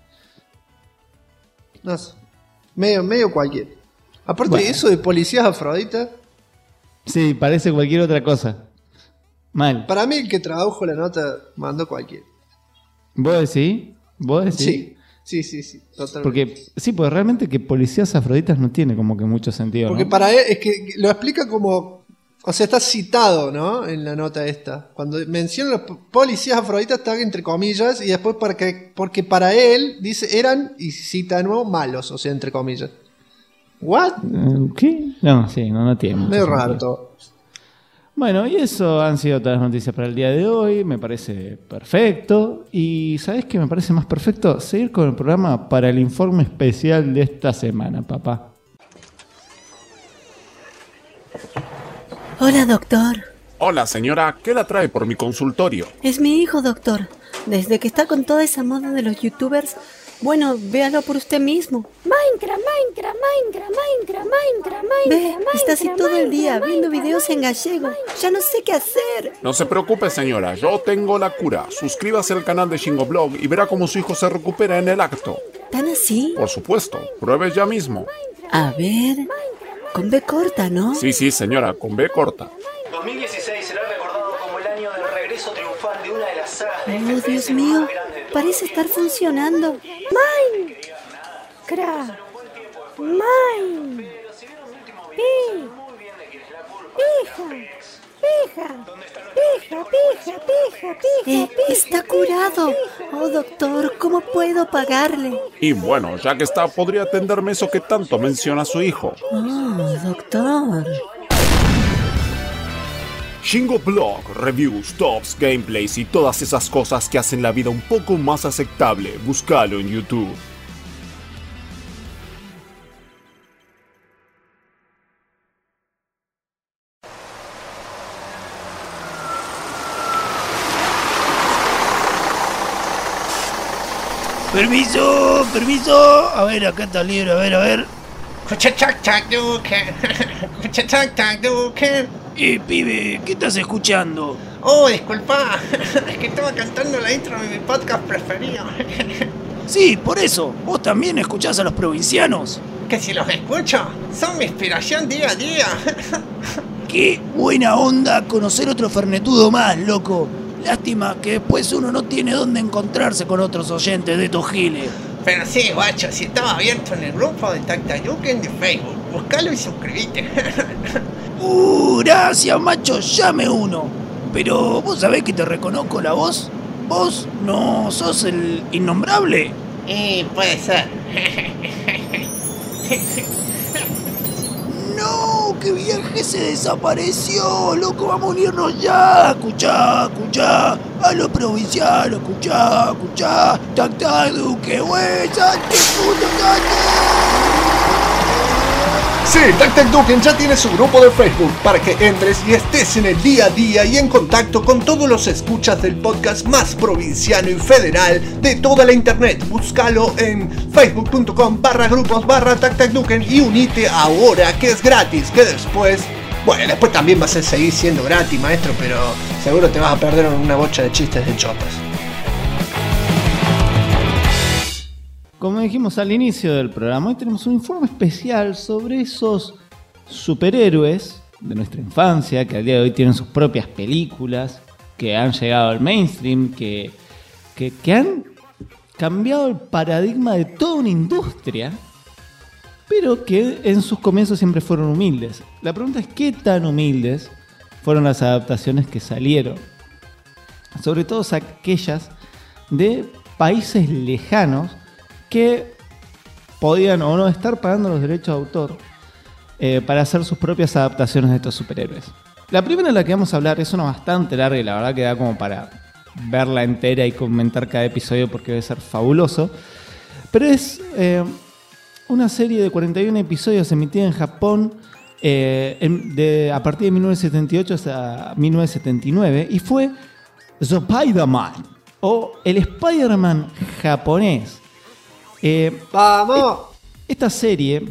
No sé. Medio cualquiera. Aparte Bueno. de eso de policías afroditas, Sí, parece cualquier otra cosa. Mal. para mí el que tradujo la nota mandó cualquiera. ¿Vos decís? ¿Vos decís? Sí, totalmente. Porque realmente que policías afroditas no tiene como que mucho sentido, Porque ¿no? para él es que lo explica como, o sea, está citado, ¿no? En la nota esta. Cuando menciona los policías afroditas está entre comillas y después porque para él dice eran y cita de nuevo malos, o sea, entre comillas. ¿What? ¿Qué? No, sí, no tiene mucho Medio sentido. raro todo. Bueno, y eso han sido todas las noticias para el día de hoy. Me parece perfecto. Y ¿sabés qué me parece más perfecto? Seguir con el programa para el informe especial de esta semana, papá. Hola, doctor. Hola, señora. ¿Qué la trae por mi consultorio? Es mi hijo, doctor. Desde que está con toda esa moda de los youtubers, bueno, véalo por usted mismo. Minecraft. Ve, está así todo el día viendo videos en gallego. Ya no sé qué hacer. No se preocupe, señora. Yo tengo la cura. Suscríbase al canal de Shingoblog y verá cómo su hijo se recupera en el acto. ¿Tan así? Por supuesto. Pruebe ya mismo. A ver, con B corta, ¿no? Sí, señora. Con B corta. 2016 será recordado como el año del regreso triunfal de una de las sagas de Oh, Dios mío, parece estar funcionando. Minecraft. Está curado. Oh, doctor, ¿cómo puedo pagarle? Y bueno, ya que está, podría atenderme eso que tanto menciona su hijo. Oh, doctor. Shingoblog, reviews, tops, gameplays y todas esas cosas que hacen la vida un poco más aceptable. Búscalo en YouTube. Permiso. A ver, acá está el libro, a ver. Pibe, ¿qué estás escuchando? Oh, disculpa, es que estaba cantando la intro de mi podcast preferido. Sí, por eso. ¿Vos también escuchás a los provincianos? Que si los escucho, son mi inspiración día a día. Qué buena onda conocer otro fernetudo más, loco. Lástima que después uno no tiene dónde encontrarse con otros oyentes de estos giles. Pero sí, guacho, si estaba abierto en el grupo de Tactayuken de Facebook, buscalo y suscríbete. Gracias, macho, llame uno. Pero vos sabés que te reconozco la voz. ¿Vos no sos el innombrable? Y puede ser. No, que viaje se desapareció, loco, vamos a unirnos ya. Escuchá, a los provincianos, escuchá, Tactaduque, güey, salte, puto, Sí, Tactaduken ya tiene su grupo de Facebook para que entres y estés en el día a día y en contacto con todos los escuchas del podcast más provinciano y federal de toda la internet. Búscalo en facebook.com/grupos/Tactaduken y unite ahora, que es gratis, que después también vas a seguir siendo gratis, maestro, pero seguro te vas a perder una bocha de chistes de chotas. Como dijimos al inicio del programa, hoy tenemos un informe especial sobre esos superhéroes de nuestra infancia, que al día de hoy tienen sus propias películas, que han llegado al mainstream, que han cambiado el paradigma de toda una industria, pero que en sus comienzos siempre fueron humildes. La pregunta es qué tan humildes fueron las adaptaciones que salieron, sobre todo aquellas de países lejanos que podían o no estar pagando los derechos de autor para hacer sus propias adaptaciones de estos superhéroes. La primera de la que vamos a hablar es una bastante larga y la verdad que da como para verla entera y comentar cada episodio porque debe ser fabuloso. Pero es una serie de 41 episodios emitida en Japón a partir de 1978 hasta 1979 y fue The Spider-Man o el Spider-Man japonés. ¡Vamos! Esta serie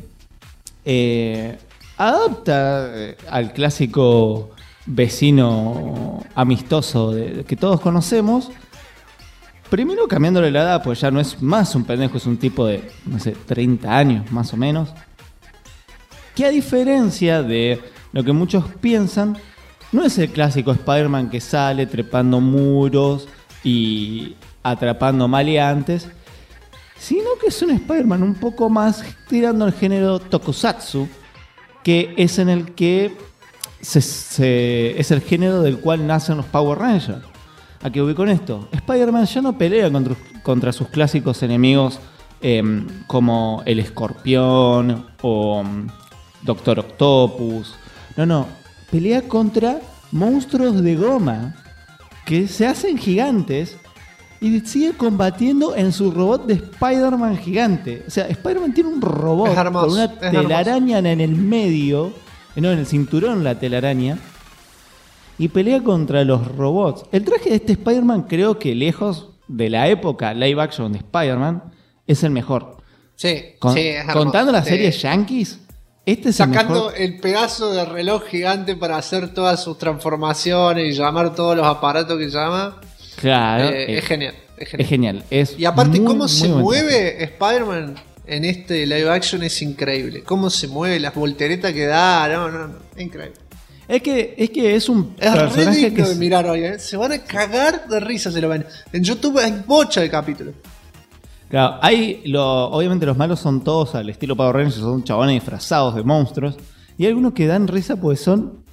adapta al clásico vecino amistoso que todos conocemos. Primero cambiándole la edad, pues ya no es más un pendejo, es un tipo de, 30 años más o menos. Que a diferencia de lo que muchos piensan, no es el clásico Spider-Man que sale trepando muros y atrapando maleantes, sino que es un Spider-Man un poco más tirando al género tokusatsu, que es en el que es el género del cual nacen los Power Rangers. ¿A qué voy con esto? Spider-Man ya no pelea contra sus clásicos enemigos como el Escorpión o Doctor Octopus. No, pelea contra monstruos de goma que se hacen gigantes y sigue combatiendo en su robot de Spider-Man gigante. O sea, Spider-Man tiene un robot con una telaraña en el medio, en el cinturón la telaraña, y pelea contra los robots. El traje de este Spider-Man, creo que lejos de la época live action de Spider-Man, es el mejor. Sí, es hermoso. Contando las series yankees, este es sacando el mejor. el pedazo de reloj gigante para hacer todas sus transformaciones y llamar todos los aparatos que llama. Claro. Es genial. Es genial. Y aparte, muy, cómo se muy mueve Spider-Man en este live action es increíble. Cómo se mueve, las volteretas que da. No, es increíble. Es que es un Es personaje ridículo que de mirar hoy, ¿eh? Se van a cagar de risa si lo ven. En YouTube hay bocha de capítulos. Claro, obviamente los malos son todos al estilo Power Rangers, son chabones disfrazados de monstruos. Y hay algunos que dan risa porque son...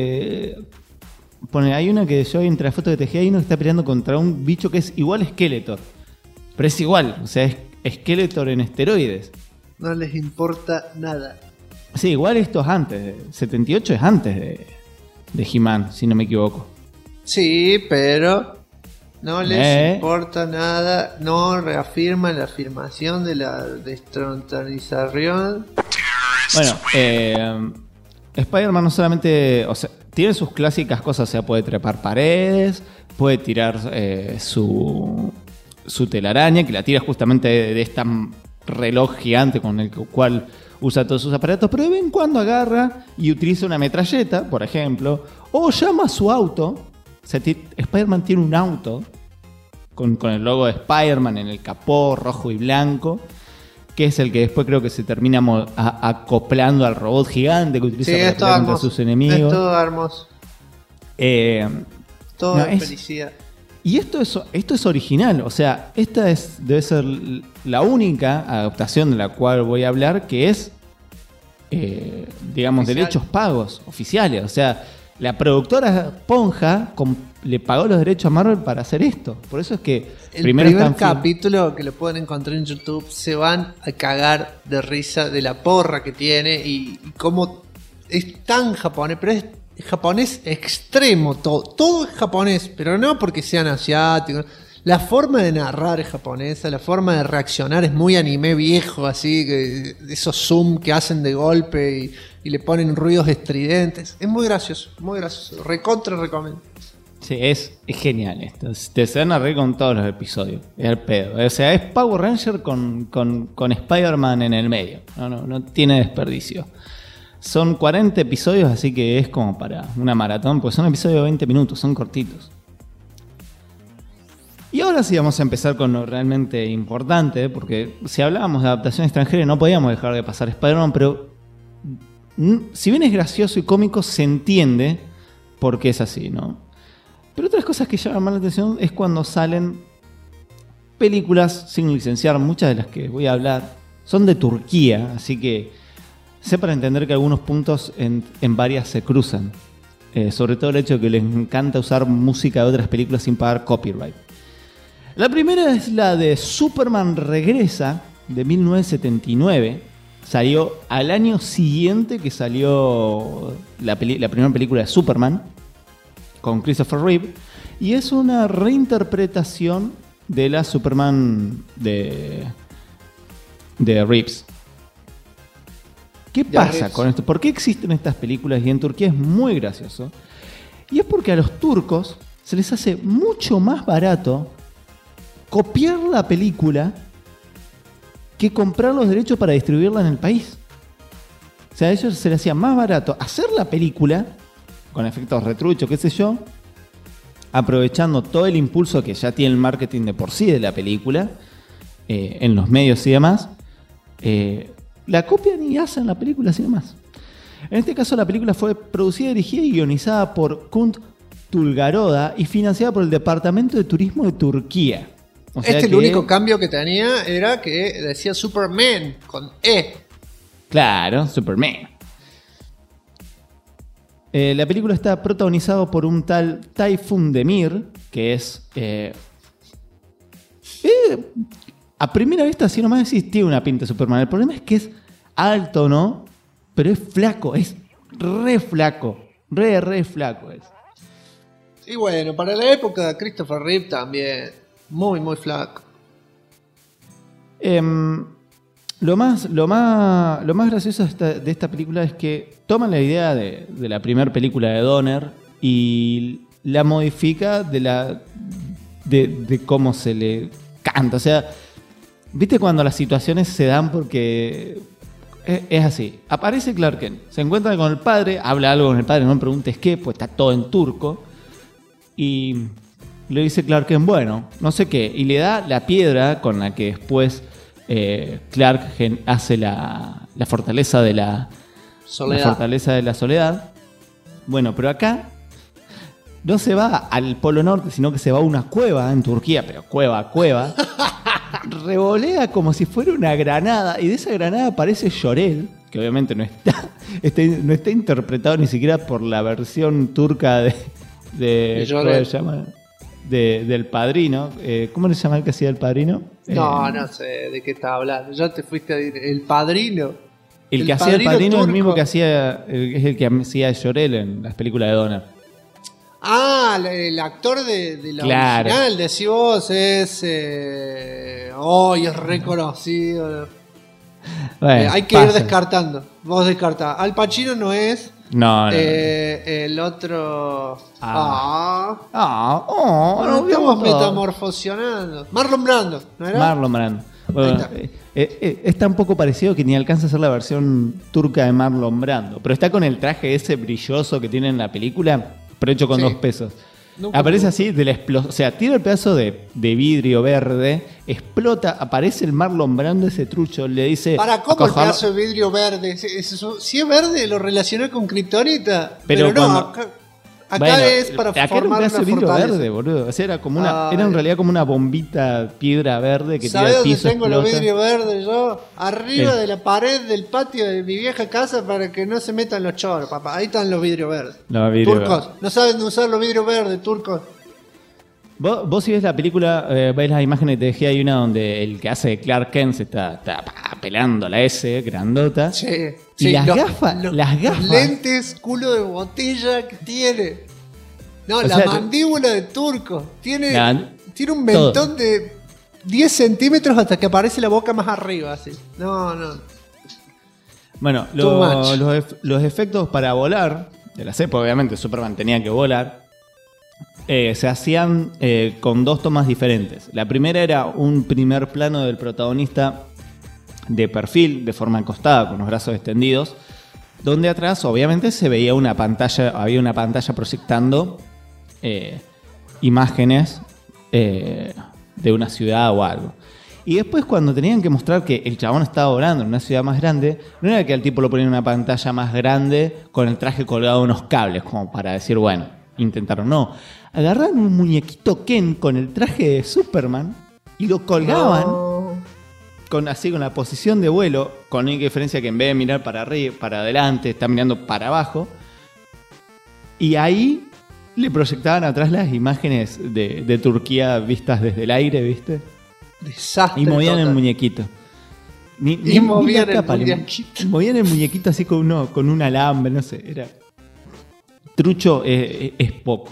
hay uno que yo entre las fotos de TG, hay uno que está peleando contra un bicho que es igual a Skeletor. Pero es igual, o sea, es Skeletor en esteroides. No les importa nada. Sí, igual esto es antes, 78 es antes de He-Man, si no me equivoco. Sí, pero no les importa nada. No reafirman la afirmación de la destrontanización. Bueno, Spider-Man no solamente, o sea, tiene sus clásicas cosas, o sea, puede trepar paredes, puede tirar su telaraña, que la tira justamente de este reloj gigante con el cual usa todos sus aparatos, pero de vez en cuando agarra y utiliza una metralleta, por ejemplo, o llama a su auto. O sea, Spider-Man tiene un auto con el logo de Spider-Man en el capó rojo y blanco, que es el que después creo que se termina acoplando al robot gigante que utiliza para pelear contra sus enemigos. Es todo hermoso. Todo es felicidad. Y esto es original, o sea, esta debe ser la única adaptación de la cual voy a hablar que es, digamos, oficial. Derechos pagos oficiales. O sea, la productora Ponja le pagó los derechos a Marvel para hacer esto. Por eso es que el primer capítulo que lo pueden encontrar en YouTube se van a cagar de risa de la porra que tiene y cómo es tan japonés, pero es japonés extremo, todo es japonés, pero no porque sean asiáticos. La forma de narrar es japonesa, la forma de reaccionar es muy anime viejo, así, que esos zoom que hacen de golpe y le ponen ruidos estridentes. Es muy gracioso, recontra recomiendo. Sí, es genial esto. Se van a reír con todos los episodios. Es el pedo. O sea, es Power Ranger con Spider-Man en el medio. No tiene desperdicio. Son 40 episodios, así que es como para una maratón, pues son episodios de 20 minutos, son cortitos. Y ahora sí vamos a empezar con lo realmente importante, porque si hablábamos de adaptación extranjera no podíamos dejar de pasar Spider-Man, pero si bien es gracioso y cómico, se entiende por qué es así, ¿no? Pero otras cosas que llaman la atención es cuando salen películas sin licenciar. Muchas de las que voy a hablar son de Turquía, así que sé para entender que algunos puntos en varias se cruzan. Sobre todo el hecho de que les encanta usar música de otras películas sin pagar copyright. La primera es la de Superman Regresa, de 1979. Salió al año siguiente que salió la primera película de Superman, con Christopher Reeve. Y es una reinterpretación de la Superman de Reeves. ¿Qué pasa con esto? ¿Por qué existen estas películas? Y en Turquía es muy gracioso. Y es porque a los turcos se les hace mucho más barato copiar la película que comprar los derechos para distribuirla en el país. O sea, a ellos se les hacía más barato hacer la película con efectos retruchos, qué sé yo, aprovechando todo el impulso que ya tiene el marketing de por sí de la película, en los medios y demás. La copian y hacen la película así nomás. En este caso la película fue producida, dirigida y guionizada por Kunt Tulgaroda y financiada por el Departamento de Turismo de Turquía. O sea el único cambio que tenía era que decía Superman con E. Claro, Superman. La película está protagonizada por un tal Tayfun Demir, que es a primera vista, así nomás decís, tiene una pinta de Superman. El problema es que es alto, ¿no? Pero es flaco, es re flaco. Re flaco es. Y bueno, para la época de Christopher Reeve también. Muy, muy flaco. Lo más gracioso de esta película es que toman la idea de la primera película de Donner y la modifica de cómo se le canta. O sea, ¿viste cuando las situaciones se dan porque es así? Aparece Clark Kent, se encuentra con el padre, habla algo con el padre, no me preguntes qué, pues está todo en turco. Y le dice Clark Kent, bueno, no sé qué. Y le da la piedra con la que después Clark Kent hace la fortaleza de la soledad. La fortaleza de la soledad. Bueno, pero acá no se va al Polo Norte, sino que se va a una cueva en Turquía, pero cueva. Revolea como si fuera una granada. Y de esa granada aparece Jor-El, que obviamente no está interpretado ni siquiera por la versión turca de ¿cómo se llama? Del Padrino. ¿Cómo se llama el que hacía el Padrino? No sé de qué estás hablando. Ya te fuiste a decir el Padrino. El que hacía el Padrino es el mismo que hacía, es el que hacía Jor-El en las películas de Donner. Ah, el actor de la original, decís vos, es es reconocido. Bueno, hay que ir descartando. Vos descartás. Al Pacino no es. No. El otro. No estamos metamorfosionando. Marlon Brando, ¿no era? Marlon Brando. Bueno, es tan poco parecido que ni alcanza a ser la versión turca de Marlon Brando. Pero está con el traje ese brilloso que tiene en la película, pero hecho con 2 pesos. Aparece así de la explosión. O sea, tira el pedazo de vidrio verde, explota, aparece el Marlon Brando, ese trucho, le dice. ¿Cómo el pedazo de vidrio verde? Si es verde, lo relacioné con kriptonita. Pero no, acá es para acá formar era un pedazo de vidrio fortaleza. verde, boludo. O sea, era como era en realidad como una bombita piedra verde que tira al ¿Sabés dónde piso. tengo los vidrios verdes yo? Arriba de la pared del patio de mi vieja casa para que no se metan los choros, papá. Ahí están los vidrios verdes. Turcos. Verdes. No saben usar los vidrios verdes, turcos. Vos si ves la película, ves las imágenes que te dejé, hay una donde el que hace de Clark Kent se está pelando la S grandota. Sí. Y las gafas. Los lentes, culo de botella que tiene. No, la mandíbula de turco. Tiene un mentón de 10 centímetros hasta que aparece la boca más arriba. Así. No. Bueno, los efectos para volar, de la cepa, obviamente, Superman tenía que volar. Se hacían con 2 tomas diferentes. La primera era un primer plano del protagonista de perfil, de forma acostada, con los brazos extendidos, donde atrás obviamente se veía una pantalla, había una pantalla proyectando imágenes de una ciudad o algo. Y después cuando tenían que mostrar que el chabón estaba volando en una ciudad más grande, no era que al tipo lo ponían en una pantalla más grande con el traje colgado de unos cables, como para decir, bueno, intentaron, no. Agarraron un muñequito Ken con el traje de Superman y lo colgaban con la posición de vuelo, con la única diferencia que en vez de mirar para arriba, para adelante, está mirando para abajo. Y ahí le proyectaban atrás las imágenes de Turquía vistas desde el aire, ¿viste? Desastre. Y movían el muñequito. Movían el muñequito. Movían el muñequito así con un alambre, no sé. Era trucho, es poco.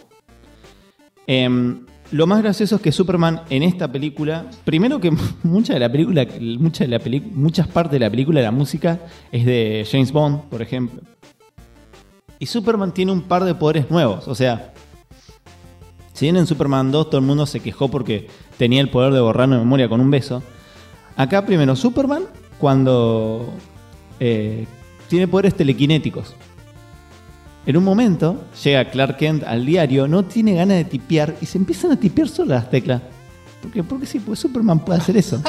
Lo más gracioso es que Superman en esta película, primero que muchas partes de la película, la música es de James Bond, por ejemplo. Y Superman tiene un par de poderes nuevos. O sea, si bien en Superman 2 todo el mundo se quejó porque tenía el poder de borrar una memoria con un beso, acá primero Superman, cuando tiene poderes telequinéticos. En un momento llega Clark Kent al diario, no tiene ganas de tipear y se empiezan a tipear solas las teclas. Porque sí, porque Superman puede hacer eso.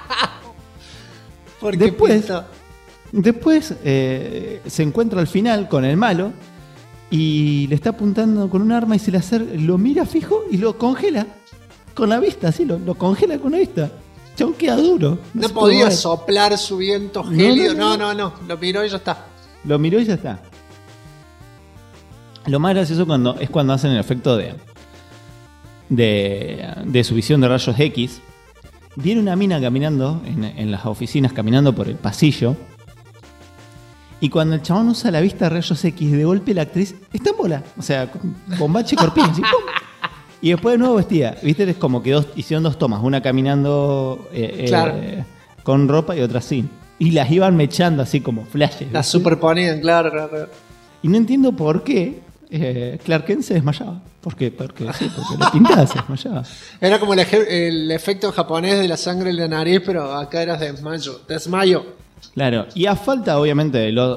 Después se encuentra al final con el malo y le está apuntando con un arma y se le acerca, lo mira fijo y lo congela con la vista, así lo congela con la vista. Chabón queda duro. No podía soplar su viento gélido. No. Lo miró y ya está. Lo más gracioso es cuando hacen el efecto de su visión de rayos X. viene una mina caminando en las oficinas, caminando por el pasillo. Y cuando el chabón usa la vista de rayos X, de golpe la actriz está en bola. O sea, con bombache corpiño, así, ¡pum! Y después de nuevo vestida. ¿Viste? Es como que hicieron 2 tomas. Una caminando Claro. Con ropa y otra sin. Y las iban mechando así como flashes. Las ¿viste? superponían, claro. Y no entiendo por qué Clark Kent se desmayaba. ¿Por qué? Porque la pintada se desmayaba. Era como el efecto japonés de la sangre en la nariz, pero acá era desmayo. Claro, y a falta obviamente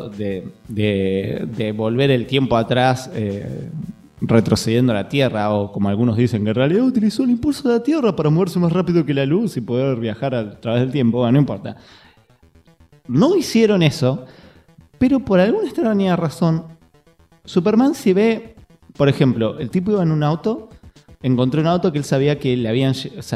de volver el tiempo atrás, retrocediendo a la Tierra, o como algunos dicen, que en realidad utilizó el impulso de la Tierra para moverse más rápido que la luz y poder viajar a través del tiempo, bueno, no importa. No hicieron eso, pero por alguna extraña razón, Superman se ve, por ejemplo, el tipo iba en un auto, encontró un auto que él sabía que le habían...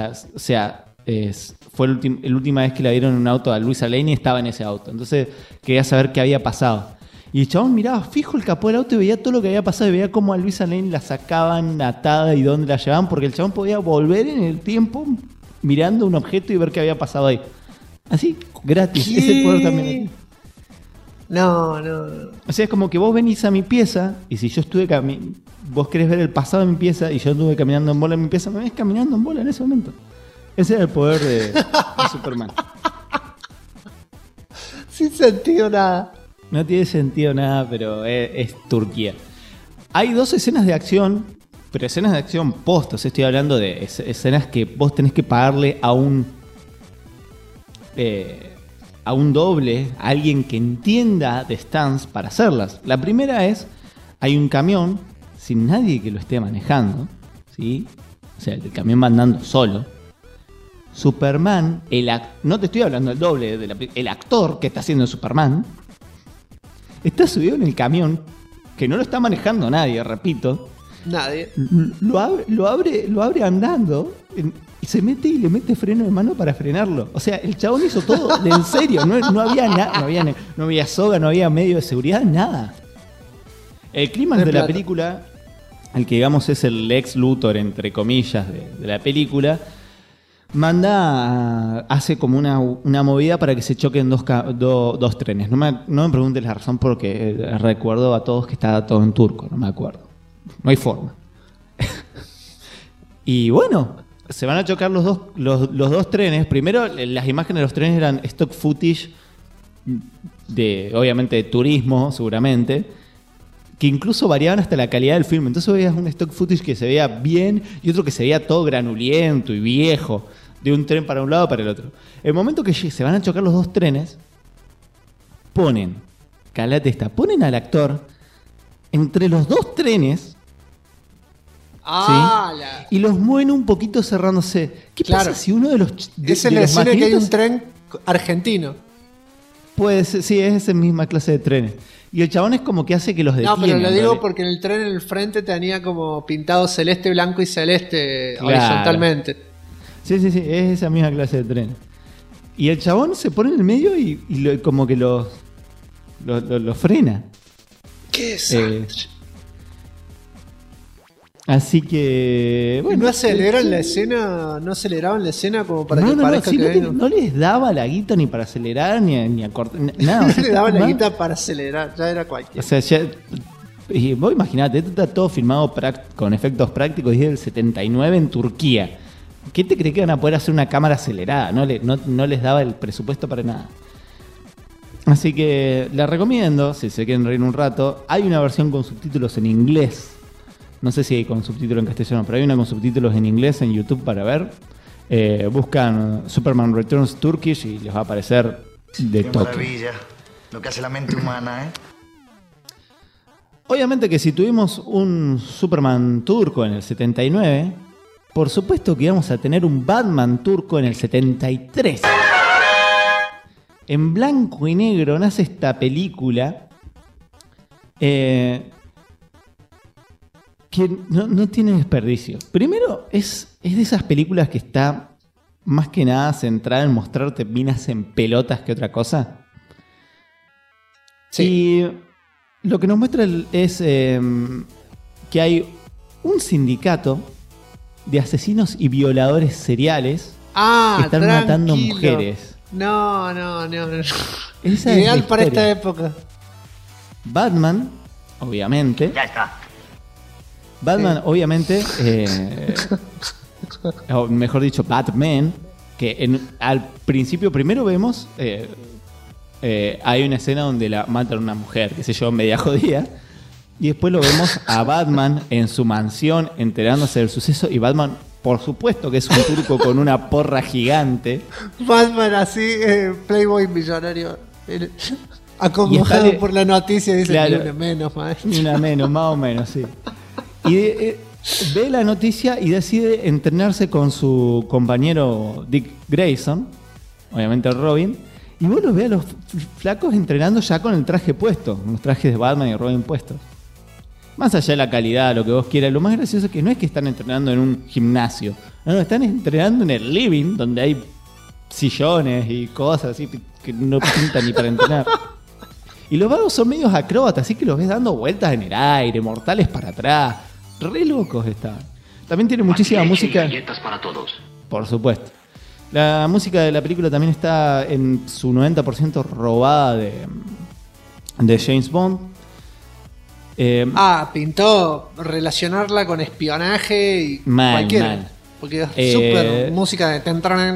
fue la última vez que la vieron en un auto a Luisa Lane y estaba en ese auto. Entonces quería saber qué había pasado. Y el chabón miraba fijo el capó del auto y veía todo lo que había pasado y veía cómo a Luisa Lane la sacaban atada y dónde la llevaban, porque el chabón podía volver en el tiempo mirando un objeto y ver qué había pasado ahí. Así, gratis. ¿Qué? Ese poder también. No. O sea, es como que vos venís a mi pieza y si yo estuve vos querés ver el pasado de mi pieza y yo estuve caminando en bola en mi pieza, me ves caminando en bola en ese momento. Ese era el poder de Superman. Sin sentido nada. No tiene sentido nada, pero es Turquía. Hay 2 escenas de acción, pero escenas de acción post. O sea, estoy hablando de escenas que vos tenés que pagarle a un doble, a alguien que entienda de stunts para hacerlas. La primera es, hay un camión sin nadie que lo esté manejando, ¿sí? O sea, el camión va andando solo. Superman, no te estoy hablando del doble, el actor que está haciendo Superman, está subido en el camión, que no lo está manejando nadie, repito. Nadie. Lo abre andando y se mete y le mete freno de mano para frenarlo. O sea, el chabón hizo todo de en serio. No había nada, no había soga, no había medio de seguridad, nada. El clímax de la película, el que digamos es el Lex Luthor, entre comillas, de la película, hace como una movida para que se choquen dos trenes. No me preguntes la razón porque recuerdo a todos que estaba todo en turco, no me acuerdo. No hay forma. Y bueno, se van a chocar los dos trenes. Primero, las imágenes de los trenes eran stock footage obviamente de turismo, seguramente, que incluso variaban hasta la calidad del film. Entonces veías un stock footage que se veía bien y otro que se veía todo granulento y viejo, de un tren para un lado para el otro. El momento que se van a chocar los 2 trenes, ponen al actor entre los 2 trenes, ¿sí? Y los mueven un poquito cerrándose. ¿Qué pasa si uno de los Esa es la escena que hay un tren argentino. Pues sí, es esa misma clase de trenes. Y el chabón es como que hace que los detiene. No, pero lo digo porque en el tren en el frente tenía como pintado celeste, blanco y celeste horizontalmente. Sí, es esa misma clase de tren. Y el chabón se pone en el medio y como que lo frena. ¿Qué es? Así que... Bueno, ¿No aceleraban la escena como para que parezca que no les daba la guita ni para acelerar ni a cortar, nada. No le daba la guita para acelerar, ya era cualquiera. O sea, y vos imaginate, esto está todo filmado con efectos prácticos desde el 79 en Turquía. ¿Qué te crees que van a poder hacer una cámara acelerada? No les daba el presupuesto para nada. Así que la recomiendo, si se quieren reír un rato. Hay una versión con subtítulos en inglés. No sé si hay con subtítulos en castellano, pero hay una con subtítulos en inglés en YouTube para ver. Buscan Superman Returns Turkish y les va a aparecer de Qué toque. maravilla, lo que hace la mente humana, ¿eh? Obviamente que si tuvimos un Superman turco en el 79, por supuesto que íbamos a tener un Batman turco en el 73. En blanco y negro nace esta película que no tiene desperdicio. Primero, es de esas películas que está más que nada centrada en mostrarte minas en pelotas que otra cosa. Sí. Y lo que nos muestra es que hay un sindicato de asesinos y violadores seriales están matando mujeres. No. Esa Ideal es la para historia. esta época. Batman, obviamente. Ya está. Batman, obviamente. O mejor dicho, Batman. Que al principio primero vemos. Hay una escena donde la matan a una mujer, que se lleva media jodida. Y después lo vemos a Batman en su mansión enterándose del suceso. Y Batman, por supuesto que es un turco con una porra gigante. Batman así, Playboy millonario. Acongojado por la noticia, dice claro, que una menos, maestro. Una menos, más o menos, sí. Y ve la noticia y decide entrenarse con su compañero Dick Grayson, obviamente Robin. Y vos los ves a los flacos entrenando ya con el traje puesto, los trajes de Batman y Robin puestos. Más allá de la calidad, lo que vos quieras, lo más gracioso es que no es que están entrenando en un gimnasio. No, están entrenando en el living, donde hay sillones y cosas así que no pintan ni para entrenar. Y los vagos son medios acróbatas, así que los ves dando vueltas en el aire, mortales para atrás. Re locos están. También tiene muchísima música. Galletas para todos. Por supuesto. La música de la película también está en su 90% robada de James Bond. Pintó relacionarla con espionaje y cualquiera. Mal. Porque es súper música de...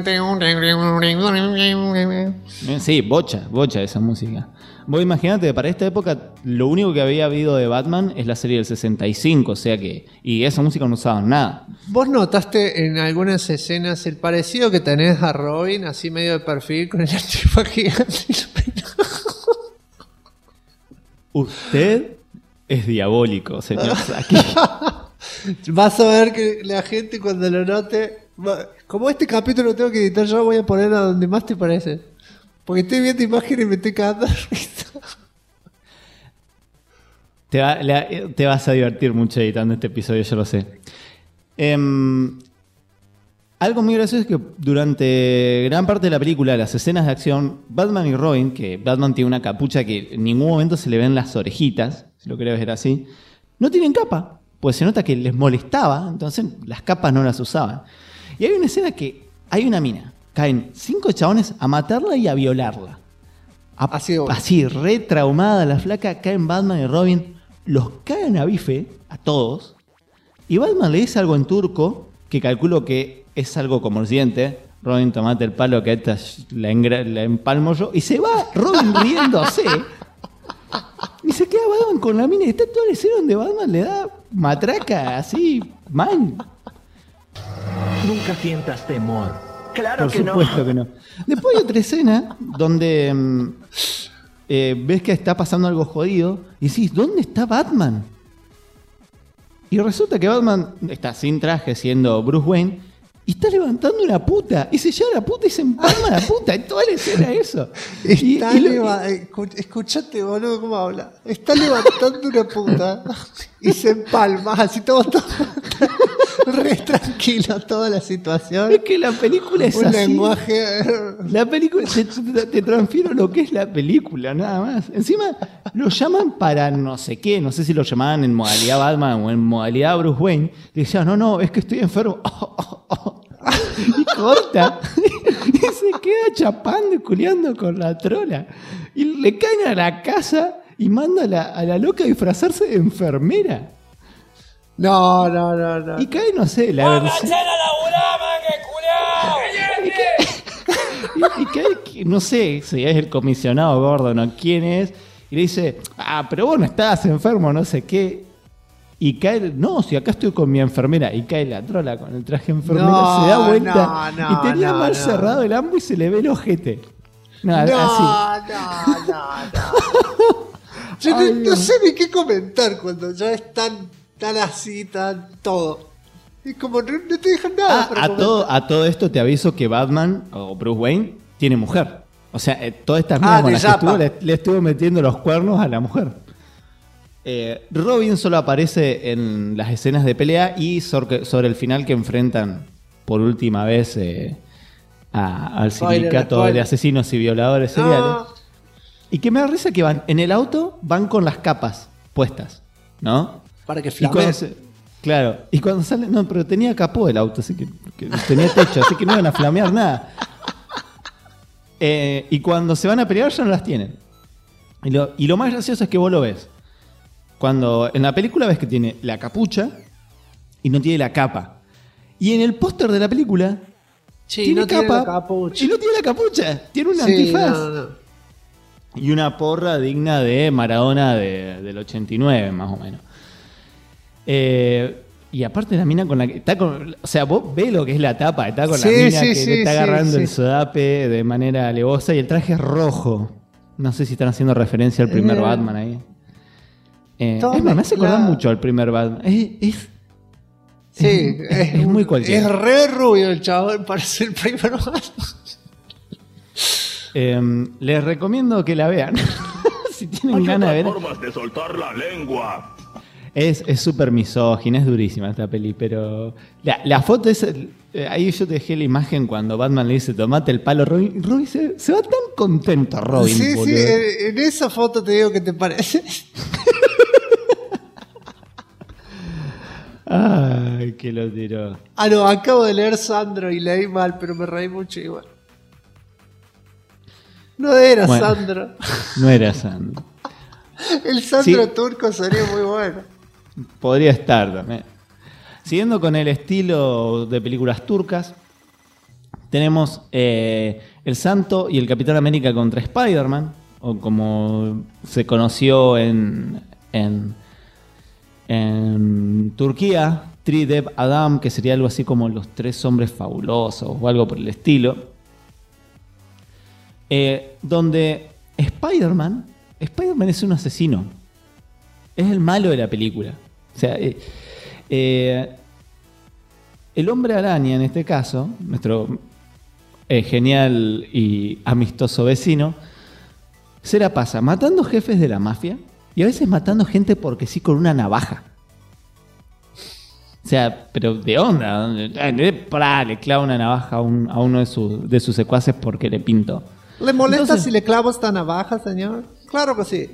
Sí, bocha esa música. Vos imaginate que para esta época lo único que había habido de Batman es la serie del 65, o sea que... Y esa música no usaban nada. ¿Vos notaste en algunas escenas el parecido que tenés a Robin, así medio de perfil, con el antifaz gigante? Usted es diabólico, señor Saki. Vas a ver que la gente cuando lo note... Como este capítulo lo tengo que editar yo, voy a poner a donde más te parece. Porque estoy viendo imágenes y me estoy cagando de risa. Te vas a divertir mucho editando este episodio, yo lo sé. Algo muy gracioso es que durante gran parte de la película, las escenas de acción, Batman y Robin, que Batman tiene una capucha que en ningún momento se le ven las orejitas, si lo querés ver así, no tienen capa, pues se nota que les molestaba, entonces las capas no las usaban. Y hay una escena que hay una mina, caen 5 chabones a matarla y a violarla. Así, re traumada la flaca, caen Batman y Robin, los caen a bife, a todos, y Batman le dice algo en turco, que calculo que es algo como el siguiente: Robin, tomate el palo que esta la empalmo yo, y se va Robin riéndose, y se queda Batman con la mina, y está toda la escena donde Batman le da matraca, así, man. Nunca sientas temor. Claro Por que no. Por supuesto que no. Después hay otra escena donde ves que está pasando algo jodido y decís, ¿dónde está Batman? Y resulta que Batman está sin traje, siendo Bruce Wayne, y está levantando una puta. Y se lleva la puta y se empalma la puta. En toda la escena eso. Escuchate, boludo, cómo habla. Está levantando una puta y se empalma. Así todo re tranquilo toda la situación. Es que la película es un así. Lenguaje. La película, te transfiero lo que es la película, nada más. Encima lo llaman para no sé qué. No sé si lo llamaban en modalidad Batman o en modalidad Bruce Wayne. Y decían, no, es que estoy enfermo. Y corta. Y se queda chapando y culeando con la trola. Y le caen a la casa y manda a la loca a disfrazarse de enfermera. No. Y cae, no sé, la versión. Y cae, no sé si es el comisionado Gordon o quién es. Y le dice, pero vos no estás enfermo, no sé qué. Y cae, no, si acá estoy con mi enfermera. Y cae la trola con el traje de enfermera, se da vuelta y tenía mal cerrado el ambo y se le ve el ojete. Así. Yo no sé ni qué comentar cuando ya es tan así, tan todo. Es como no te dejan nada para comentar. A todo esto te aviso que Batman o Bruce Wayne tiene mujer. O sea, todas estas minas con las que estuvo, le estuvo metiendo los cuernos a la mujer. Robin solo aparece en las escenas de pelea y sobre el final que enfrentan por última vez al sindicato de asesinos y violadores seriales. Y que me da risa que van en el auto, van con las capas puestas, ¿no? Para que flameen. Claro, y cuando salen, no, pero tenía capó el auto, así que que tenía techo, así que no iban a flamear nada. Y cuando se van a pelear ya no las tienen. Y lo más gracioso es que vos lo ves. Cuando en la película ves que tiene la capucha y no tiene la capa. Y en el póster de la película tiene capa tiene la capucha. y no tiene la capucha. Tiene un antifaz. No. Y una porra digna de Maradona del 89, más o menos. Y aparte la mina con la que está con, o sea, vos ves lo que es la tapa, está con la mina que le está agarrando el sodape de manera alevosa y el traje es rojo. No sé si están haciendo referencia al primer Batman ahí. Me hace acordar mucho al primer Batman. Es muy cualquiera. Es re rubio el chaval, parece el primer Batman. Les recomiendo que la vean. Si tienen ganas de ver. Formas de soltar la lengua. Es súper misógina, es durísima esta peli, pero la foto es... ahí yo te dejé la imagen cuando Batman le dice tomate el palo a Robin. Robin se va tan contento a Robin. Sí, boludo. sí, en esa foto te digo que te parece. Ay, que lo tiró. No, acabo de leer Sandro y leí mal, pero me reí mucho igual. No era Sandro. No era Sandro. El Sandro turco sería muy bueno. Podría estar también. Siguiendo con el estilo de películas turcas, tenemos El Santo y el Capitán América contra Spider-Man, o como se conoció en Turquía, Three Dev Adam, que sería algo así como Los Tres Hombres Fabulosos o algo por el estilo. Donde Spider-Man es un asesino. Es el malo de la película. O sea, el Hombre Araña, en este caso, nuestro genial y amistoso vecino, se la pasa matando jefes de la mafia y a veces matando gente porque sí con una navaja. O sea, pero de onda. Le clava una navaja a uno de sus secuaces porque le pintó. ¿Le molesta si le clavo esta navaja, señor? Claro que sí.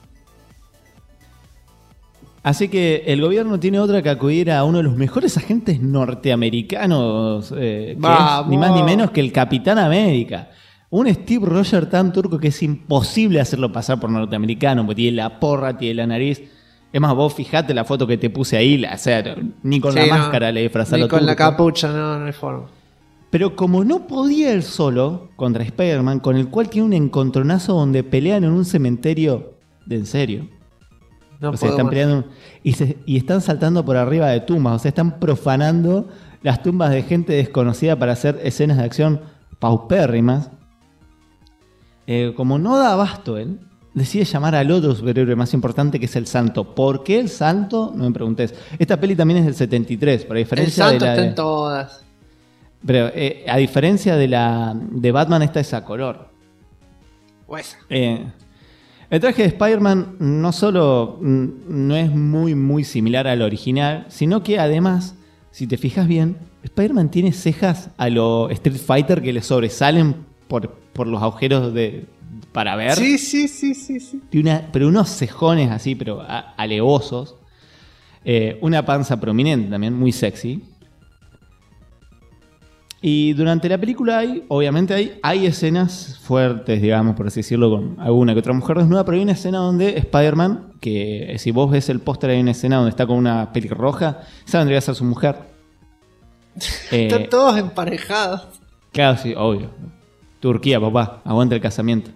Así que el gobierno tiene otra que acudir a uno de los mejores agentes norteamericanos, que es ni más ni menos que el Capitán América. Un Steve Rogers tan turco que es imposible hacerlo pasar por norteamericano, porque tiene la porra, tiene la nariz. Es más, vos fijate la foto que te puse ahí, o sea, ni con la máscara le disfrazás. Ni con la capucha, no hay forma. Pero como no podía él solo contra Spider-Man, con el cual tiene un encontronazo donde pelean en un cementerio de en serio. No, o sea, están peleando y están saltando por arriba de tumbas. O sea, están profanando las tumbas de gente desconocida para hacer escenas de acción paupérrimas. Como no da abasto él, decide llamar al otro superhéroe más importante, que es el Santo. ¿Por qué el Santo? No me preguntes. Esta peli también es del 73, por diferencia el Santo de la está en todas. Pero a diferencia de Batman, esta es a color. El traje de Spider-Man no solo no es muy, muy similar al original, sino que además, si te fijas bien, Spider-Man tiene cejas a lo Street Fighter que le sobresalen por los agujeros para ver. Sí. Pero unos cejones así, pero alevosos. Una panza prominente también, muy sexy. Y durante la película obviamente hay escenas fuertes, digamos, por así decirlo, con alguna que otra mujer desnuda, pero hay una escena donde Spider-Man, que si vos ves el póster hay una escena donde está con una pelirroja, esa vendría a ser su mujer. Están todos emparejados. Claro, sí, obvio. Turquía, papá, aguanta el casamiento.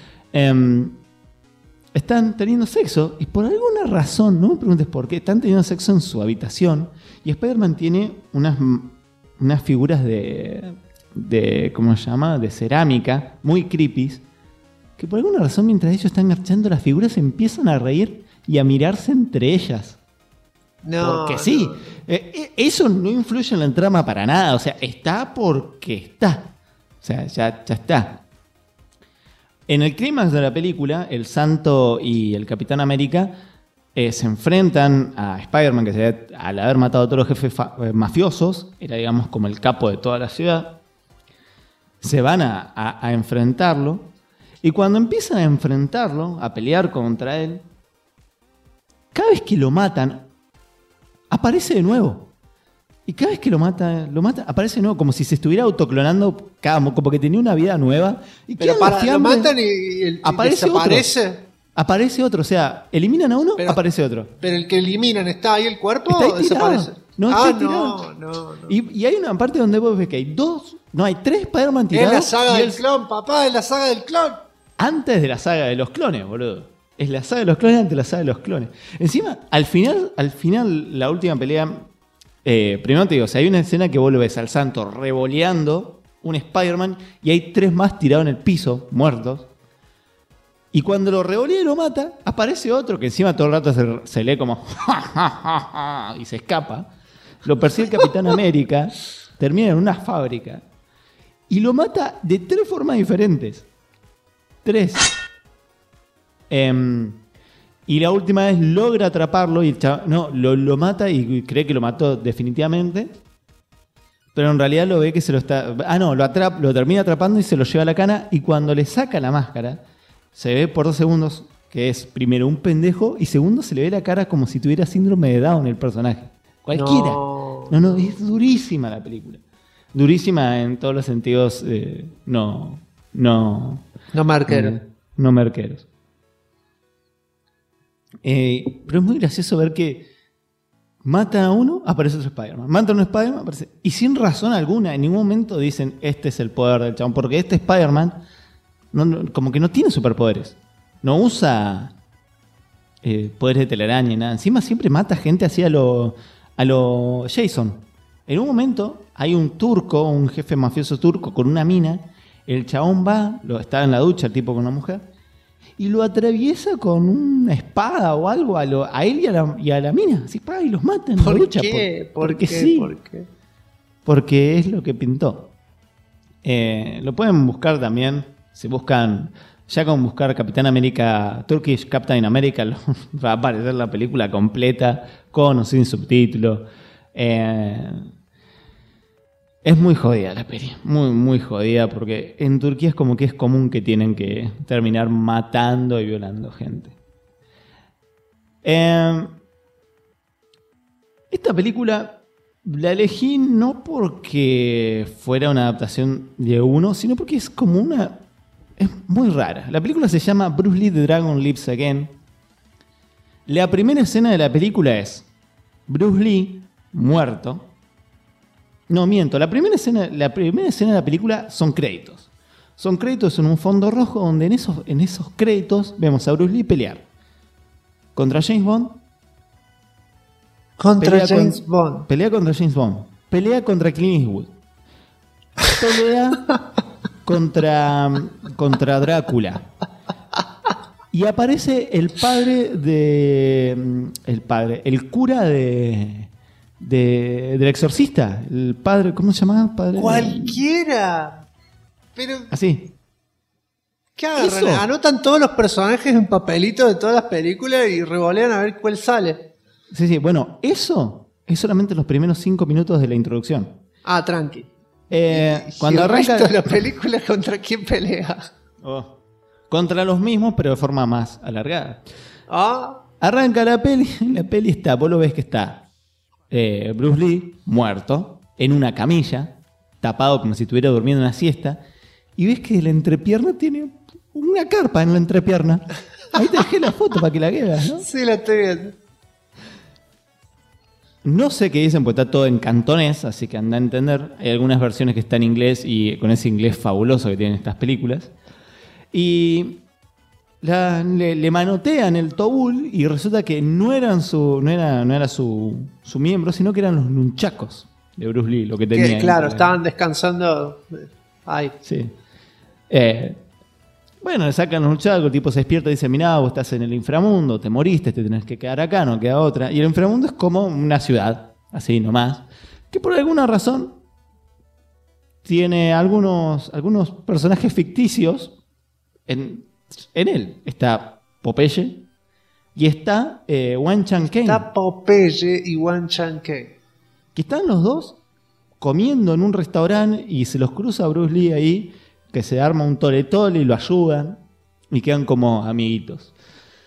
Están teniendo sexo y por alguna razón, no me preguntes por qué, están teniendo sexo en su habitación y Spider-Man tiene unas figuras de ¿cómo se llama? De cerámica, muy creepy, que por alguna razón mientras ellos están garchando las figuras empiezan a reír y a mirarse entre ellas. Porque sí, eso no influye en la trama para nada, o sea, está porque está. O sea, ya está. En el clímax de la película, el Santo y el Capitán América se enfrentan a Spider-Man, que al haber matado a todos los jefes mafiosos, era digamos como el capo de toda la ciudad. Se van a enfrentarlo. Y cuando empiezan a enfrentarlo, a pelear contra él, cada vez que lo matan, aparece de nuevo. Y cada vez que lo mata, aparece nuevo, como si se estuviera autoclonando, como que tenía una vida nueva. Y pero lo matan y aparece desaparece. Otro. Aparece otro, o sea, eliminan a uno, aparece otro. Pero el que eliminan, ¿está ahí el cuerpo está ahí o desaparece? No, está tirado. No. Y hay una parte donde vos ves que hay hay 3 Spider-Man tirados. Es la saga del clon, papá, es la saga del clon. Antes de la saga de los clones, boludo. Es la saga de los clones antes de la saga de los clones. Encima, al final, la última pelea. Primero te digo, hay una escena que vos lo ves al santo revoleando un Spider-Man y hay 3 más tirados en el piso, muertos. Y cuando lo revolea y lo mata, aparece otro que encima todo el rato se lee como y se escapa. Lo persigue el Capitán América, termina en una fábrica y lo mata de 3 formas diferentes. 3. Y la última vez logra atraparlo y el chaval, lo mata y cree que lo mató definitivamente. Pero en realidad lo ve que se lo está... lo termina atrapando y se lo lleva a la cana. Y cuando le saca la máscara, se ve por 2 segundos que es primero un pendejo y segundo se le ve la cara como si tuviera síndrome de Down el personaje. Cualquiera. No, es durísima la película. Durísima en todos los sentidos. No marqueros. No marqueros. Pero es muy gracioso ver que mata a uno, aparece otro Spider-Man. Mata a un Spider-Man, aparece. Y sin razón alguna, en ningún momento dicen este es el poder del chabón. Porque este Spider-Man como que no tiene superpoderes. No usa poderes de telaraña ni nada. Encima siempre mata gente así a lo Jason. En un momento hay un turco, un jefe mafioso turco con una mina. El chabón está en la ducha, el tipo con una mujer, y lo atraviesa con una espada o algo a él y a la mina. Así, y los mata en la ducha. Porque sí. ¿Por qué? Porque es lo que pintó. Lo pueden buscar también. Si buscan, ya con buscar Capitán América, Turkish Captain America, va a aparecer la película completa, con o sin subtítulos. Es muy jodida la peli, muy, muy jodida, porque en Turquía es como que es común que tienen que terminar matando y violando gente. Esta película la elegí no porque fuera una adaptación de uno, sino porque es como es muy rara. La película se llama Bruce Lee The Dragon Lives Again. La primera escena de la película es Bruce Lee muerto. No, miento. La primera escena de la película son créditos. Son créditos en un fondo rojo donde en esos créditos vemos a Bruce Lee pelear contra James Bond. Pelea contra James Bond. Pelea contra Clint Eastwood. Pelea contra Drácula. Y aparece el cura del exorcista, el padre, ¿cómo se llamaba? Cualquiera. Pero así. ¿Qué agarran? Anotan todos los personajes en papelitos de todas las películas y revolean a ver cuál sale. Sí, bueno, eso es solamente los primeros 5 minutos de la introducción. Tranqui. Cuando ¿Y el arranca resto de la película contra quién pelea? Contra los mismos, pero de forma más alargada. Arranca la peli está, vos lo ves que está Bruce Lee muerto en una camilla, tapado como si estuviera durmiendo una siesta, y ves que la entrepierna tiene una carpa en la entrepierna. Ahí te dejé la foto para que la veas, ¿no? Sí, la estoy viendo. No sé qué dicen, porque está todo en cantonés, así que anda a entender. Hay algunas versiones que están en inglés y con ese inglés fabuloso que tienen estas películas. Y le manotean el tobul y resulta que no era su miembro, sino que eran los nunchacos de Bruce Lee, lo que tenía. Claro, estaban descansando ahí. Sí. Bueno, le sacan los nunchacos, el tipo se despierta y dice, mirá, vos estás en el inframundo, te moriste, te tenés que quedar acá, no queda otra. Y el inframundo es como una ciudad, así nomás, que por alguna razón tiene algunos personajes ficticios en él. Está Popeye y está Wan Chan-Kane. Está Popeye y Wan Chan-Kane. Que están los dos comiendo en un restaurante y se los cruza Bruce Lee ahí, que se arma un tole-tole y lo ayudan y quedan como amiguitos.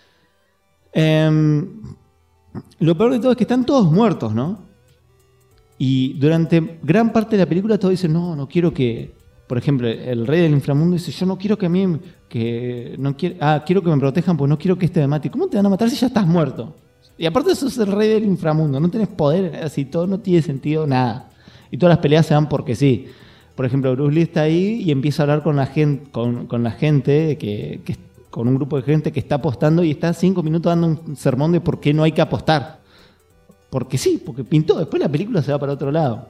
Lo peor de todo es que están todos muertos, ¿no? Y durante gran parte de la película todos dicen, no quiero que... Por ejemplo, el rey del inframundo dice, yo no quiero que a mí... quiero que me protejan porque no quiero que este me mate. ¿Cómo te van a matar si ya estás muerto? Y aparte eso es el rey del inframundo, no tenés poder, así todo no tiene sentido, nada. Y todas las peleas se dan porque sí. Por ejemplo, Bruce Lee está ahí y empieza a hablar con la gente, con un grupo de gente que está apostando y está 5 minutos dando un sermón de por qué no hay que apostar. Porque sí, porque pintó. Después la película se va para otro lado.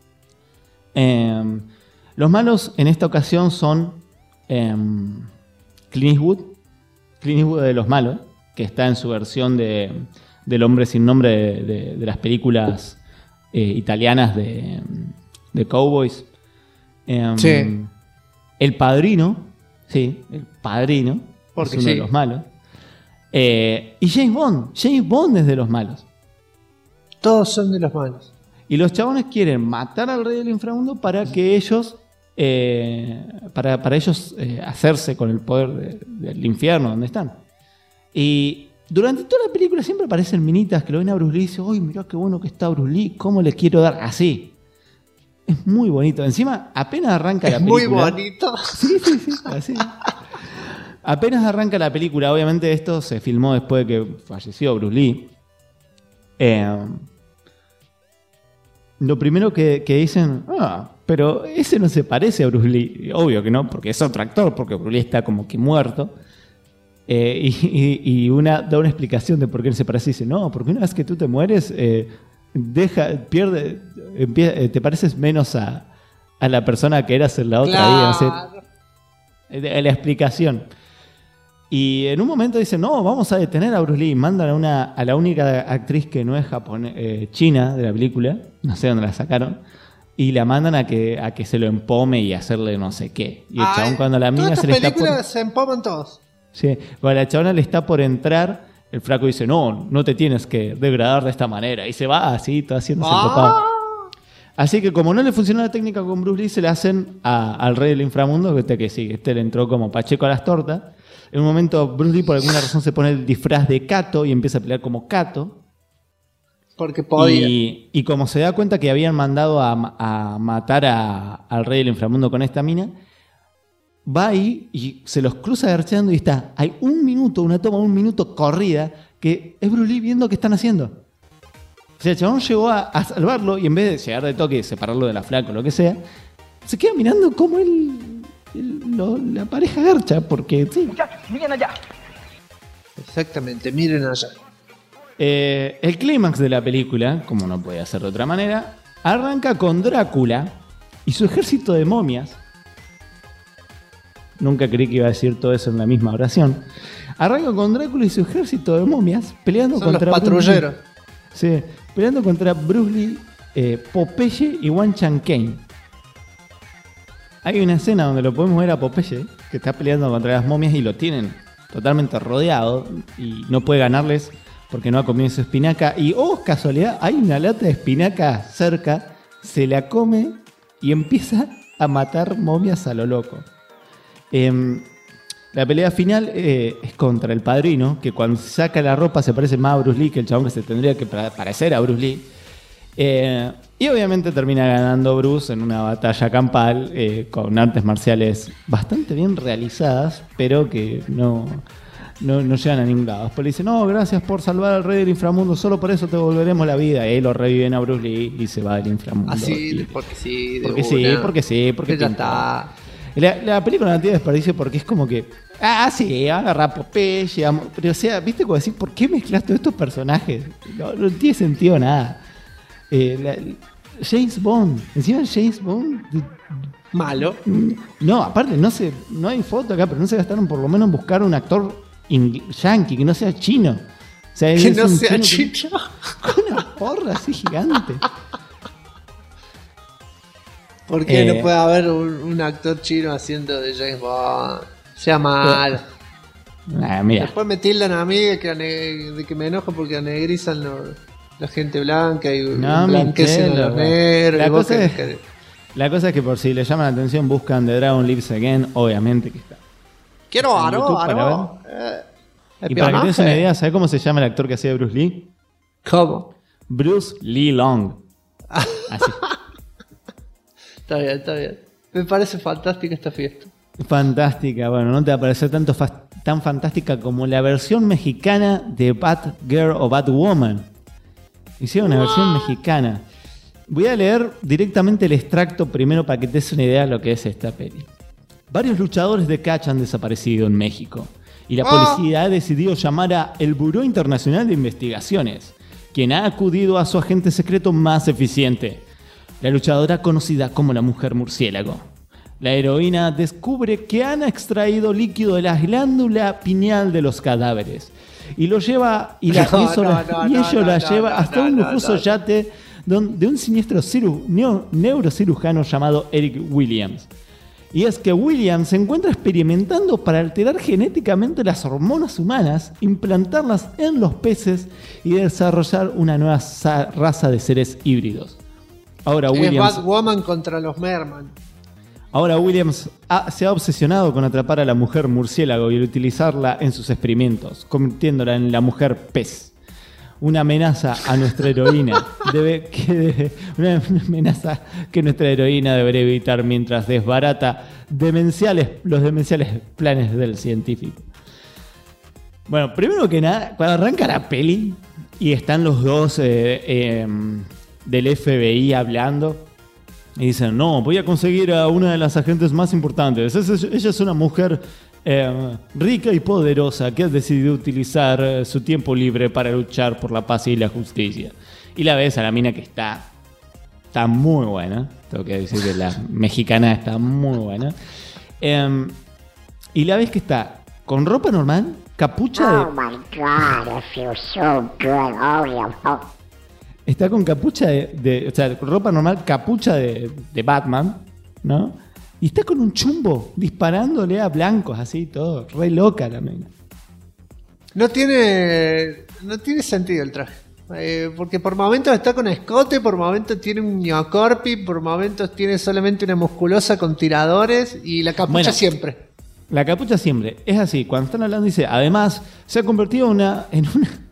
Los malos en esta ocasión son Clint Eastwood. Clint Eastwood de los malos, que está en su versión del hombre sin nombre de las películas italianas de cowboys. Sí. El Padrino. Sí, El Padrino. Porque es uno de los malos. Y James Bond. James Bond es de los malos. Todos son de los malos. Y los chabones quieren matar al rey del inframundo para que ellos... para ellos hacerse con el poder del infierno donde están. Y durante toda la película siempre aparecen minitas que lo ven a Bruce Lee y dicen, ¡ay, mirá qué bueno que está Bruce Lee! ¿Cómo le quiero dar? Así. Es muy bonito. Encima, apenas arranca la película... Es muy bonito. Sí, así. Apenas arranca la película, obviamente esto se filmó después de que falleció Bruce Lee. Lo primero que dicen, pero ese no se parece a Bruce Lee. Obvio que no, porque es otro actor, porque Bruce Lee está como que muerto. Y da una explicación de por qué no se parece. Dice, no, porque una vez que tú te mueres, te pareces menos a la persona que eras en la otra vida. No sé, la explicación. Y en un momento dicen, no, vamos a detener a Bruce Lee. Mandan a la única actriz que no es china de la película, no sé dónde la sacaron, y la mandan a que se lo empome y hacerle no sé qué. Y el chabón cuando la mina se le está películas se empoman todos. Sí, cuando la chabona le está por entrar, el flaco dice, no te tienes que degradar de esta manera. Y se va así, todo haciéndose el copado. Así que como no le funcionó la técnica con Bruce Lee, se le hacen al rey del inframundo, que sí, le entró como Pacheco a las tortas. En un momento Bruce Lee por alguna razón se pone el disfraz de Kato y empieza a pelear como Kato. Porque podía. Y como se da cuenta que habían mandado a matar al rey del inframundo con esta mina, va ahí y se los cruza garcheando y hay una toma 1 minuto corrida que es Bruce Lee viendo qué están haciendo. O sea, el chabón llegó a salvarlo y en vez de llegar de toque y separarlo de la flaca o lo que sea, se queda mirando cómo la pareja garcha, porque sí. Muchachos, miren allá. Exactamente, miren allá. El clímax de la película, como no podía ser de otra manera, arranca con Drácula y su ejército de momias. Nunca creí que iba a decir todo eso en la misma oración. Arranca con Drácula y su ejército de momias peleando contra los patrulleros. Sí, peleando contra Bruce Lee, Popeye y Wan Chan Kane. Hay una escena donde lo podemos ver a Popeye, que está peleando contra las momias y lo tienen totalmente rodeado y no puede ganarles porque no ha comido su espinaca. Y, casualidad, hay una lata de espinaca cerca, se la come y empieza a matar momias a lo loco. La pelea final es contra el Padrino, que cuando se saca la ropa se parece más a Bruce Lee que el chabón que se tendría que parecer a Bruce Lee. Y obviamente termina ganando Bruce en una batalla campal con artes marciales bastante bien realizadas, pero que no llegan a ningún lado. Después le dicen, no, gracias por salvar al rey del inframundo, solo por eso te volveremos la vida. Y ahí lo reviven a Bruce Lee y se va del inframundo. Así, porque sí, porque ya está. La película no tiene desperdicio porque es como que, sí, agarra a Popeye, pero o sea, viste como decir, ¿por qué mezclas todos estos personajes? No tiene sentido nada. James Bond, encima James Bond malo. No, aparte no hay foto acá, pero no se gastaron por lo menos en buscar un actor yankee que no sea chino. O sea, que no sea chino. Con una porra así gigante. ¿Por qué no puede haber un actor chino haciendo de James Bond? Sea mal. Mira. Después me tildan a mí de que me enojo porque anegrizan la gente blanca y blanquecen a los negros. La cosa es que por si le llaman la atención buscan The Dragon Lives Again, obviamente que está. Quiero Aro. Y para que tengas una idea, ¿sabes cómo se llama el actor que hacía Bruce Lee? ¿Cómo? Bruce Lee Long. Así. Está bien, está bien. Me parece fantástica esta fiesta. Fantástica, bueno, no te va a parecer tan fantástica como la versión mexicana de Batgirl o Batwoman. Hicieron una versión mexicana. Voy a leer directamente el extracto primero para que te des una idea de lo que es esta peli. Varios luchadores de catch han desaparecido en México y la policía ha decidido llamar a el Buró Internacional de Investigaciones, quien ha acudido a su agente secreto más eficiente, la luchadora conocida como la Mujer Murciélago. La heroína descubre que han extraído líquido de la glándula pineal de los cadáveres y lo lleva ello la lleva hasta un lujoso yate de un siniestro neurocirujano llamado Eric Williams. Y es que Williams se encuentra experimentando para alterar genéticamente las hormonas humanas, implantarlas en los peces y desarrollar una nueva raza de seres híbridos. Ahora Williams, es Batwoman contra los Merman. Ahora Williams se ha obsesionado con atrapar a la Mujer Murciélago y utilizarla en sus experimentos, convirtiéndola en la Mujer Pez. Una amenaza a nuestra heroína. Una amenaza que nuestra heroína debería evitar mientras desbarata los demenciales planes del científico. Bueno, primero que nada, cuando arranca la peli y están los dos del FBI hablando y dicen, no, voy a conseguir a una de las agentes más importantes. Ella es una mujer rica y poderosa que ha decidido utilizar su tiempo libre para luchar por la paz y la justicia. Y la ves a la mina que está muy buena. Tengo que decir que la mexicana está muy buena. Y la ves que está con ropa normal, capucha de... Oh my God, I feel so good. Oh, yeah. Está con capucha o sea, con ropa normal, capucha de Batman, ¿no? Y está con un chumbo disparándole a blancos, así, todo. Re loca la mina. No tiene sentido el traje. Porque por momentos está con escote, por momentos tiene un ñocorpi, por momentos tiene solamente una musculosa con tiradores y la capucha siempre. La capucha siempre. Es así, cuando están hablando dice, además, se ha convertido en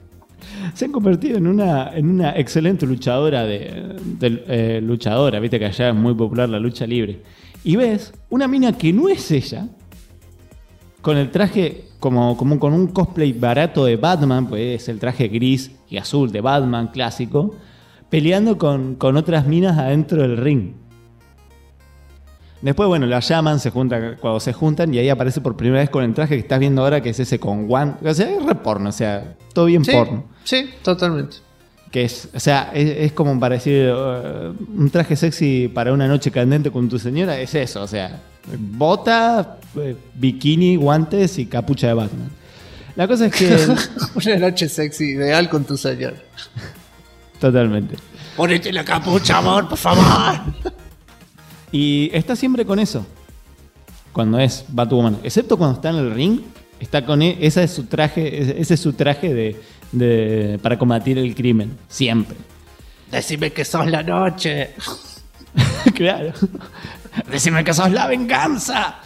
una excelente luchadora luchadora, viste que allá es muy popular la lucha libre. Y ves una mina que no es ella, con el traje como con un cosplay barato de Batman, pues es el traje gris y azul de Batman clásico, peleando con otras minas adentro del ring. Después, bueno, la llaman, cuando se juntan y ahí aparece por primera vez con el traje que estás viendo ahora, que es ese con guantes. O sea, es re porno, o sea, todo bien porno. Sí, totalmente. Que es como para decir un traje sexy para una noche candente con tu señora, es eso, o sea, bota, bikini, guantes y capucha de Batman. La cosa es que... una noche sexy ideal con tu señora. Totalmente. Ponete la capucha, amor, por favor. Y está siempre con eso cuando es Batwoman, excepto cuando está en el ring, está con ese es su traje para combatir el crimen, siempre. Decime que sos la noche. Claro. Decime que sos la venganza.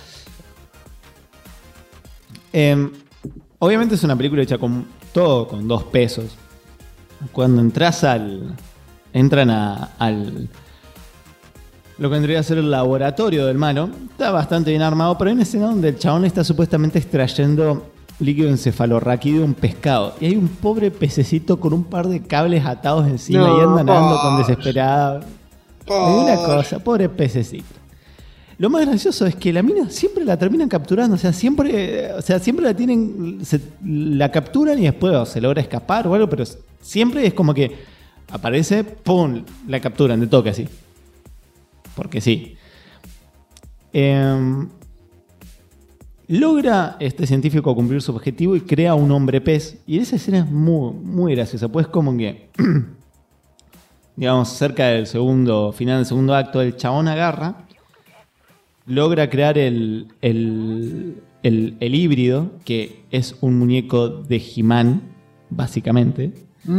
Obviamente es una película hecha con 2 pesos. Cuando entran al lo que vendría a ser el laboratorio del malo, está bastante bien armado, pero hay una escena donde el chabón está supuestamente extrayendo líquido encefalorraquídeo de un pescado. Y hay un pobre pececito con un par de cables atados encima y anda nadando con desesperado. Una cosa, pobre pececito. Lo más gracioso es que la mina siempre la terminan capturando, siempre la capturan y después se logra escapar o algo, pero siempre es como que aparece, ¡pum!, la capturan de toque así. Porque sí. Logra este científico cumplir su objetivo y crea un hombre pez. Y esa escena es muy, muy graciosa. Pues como que, digamos, cerca del final del segundo acto, el chabón agarra, logra crear el híbrido, que es un muñeco de He-Man, básicamente.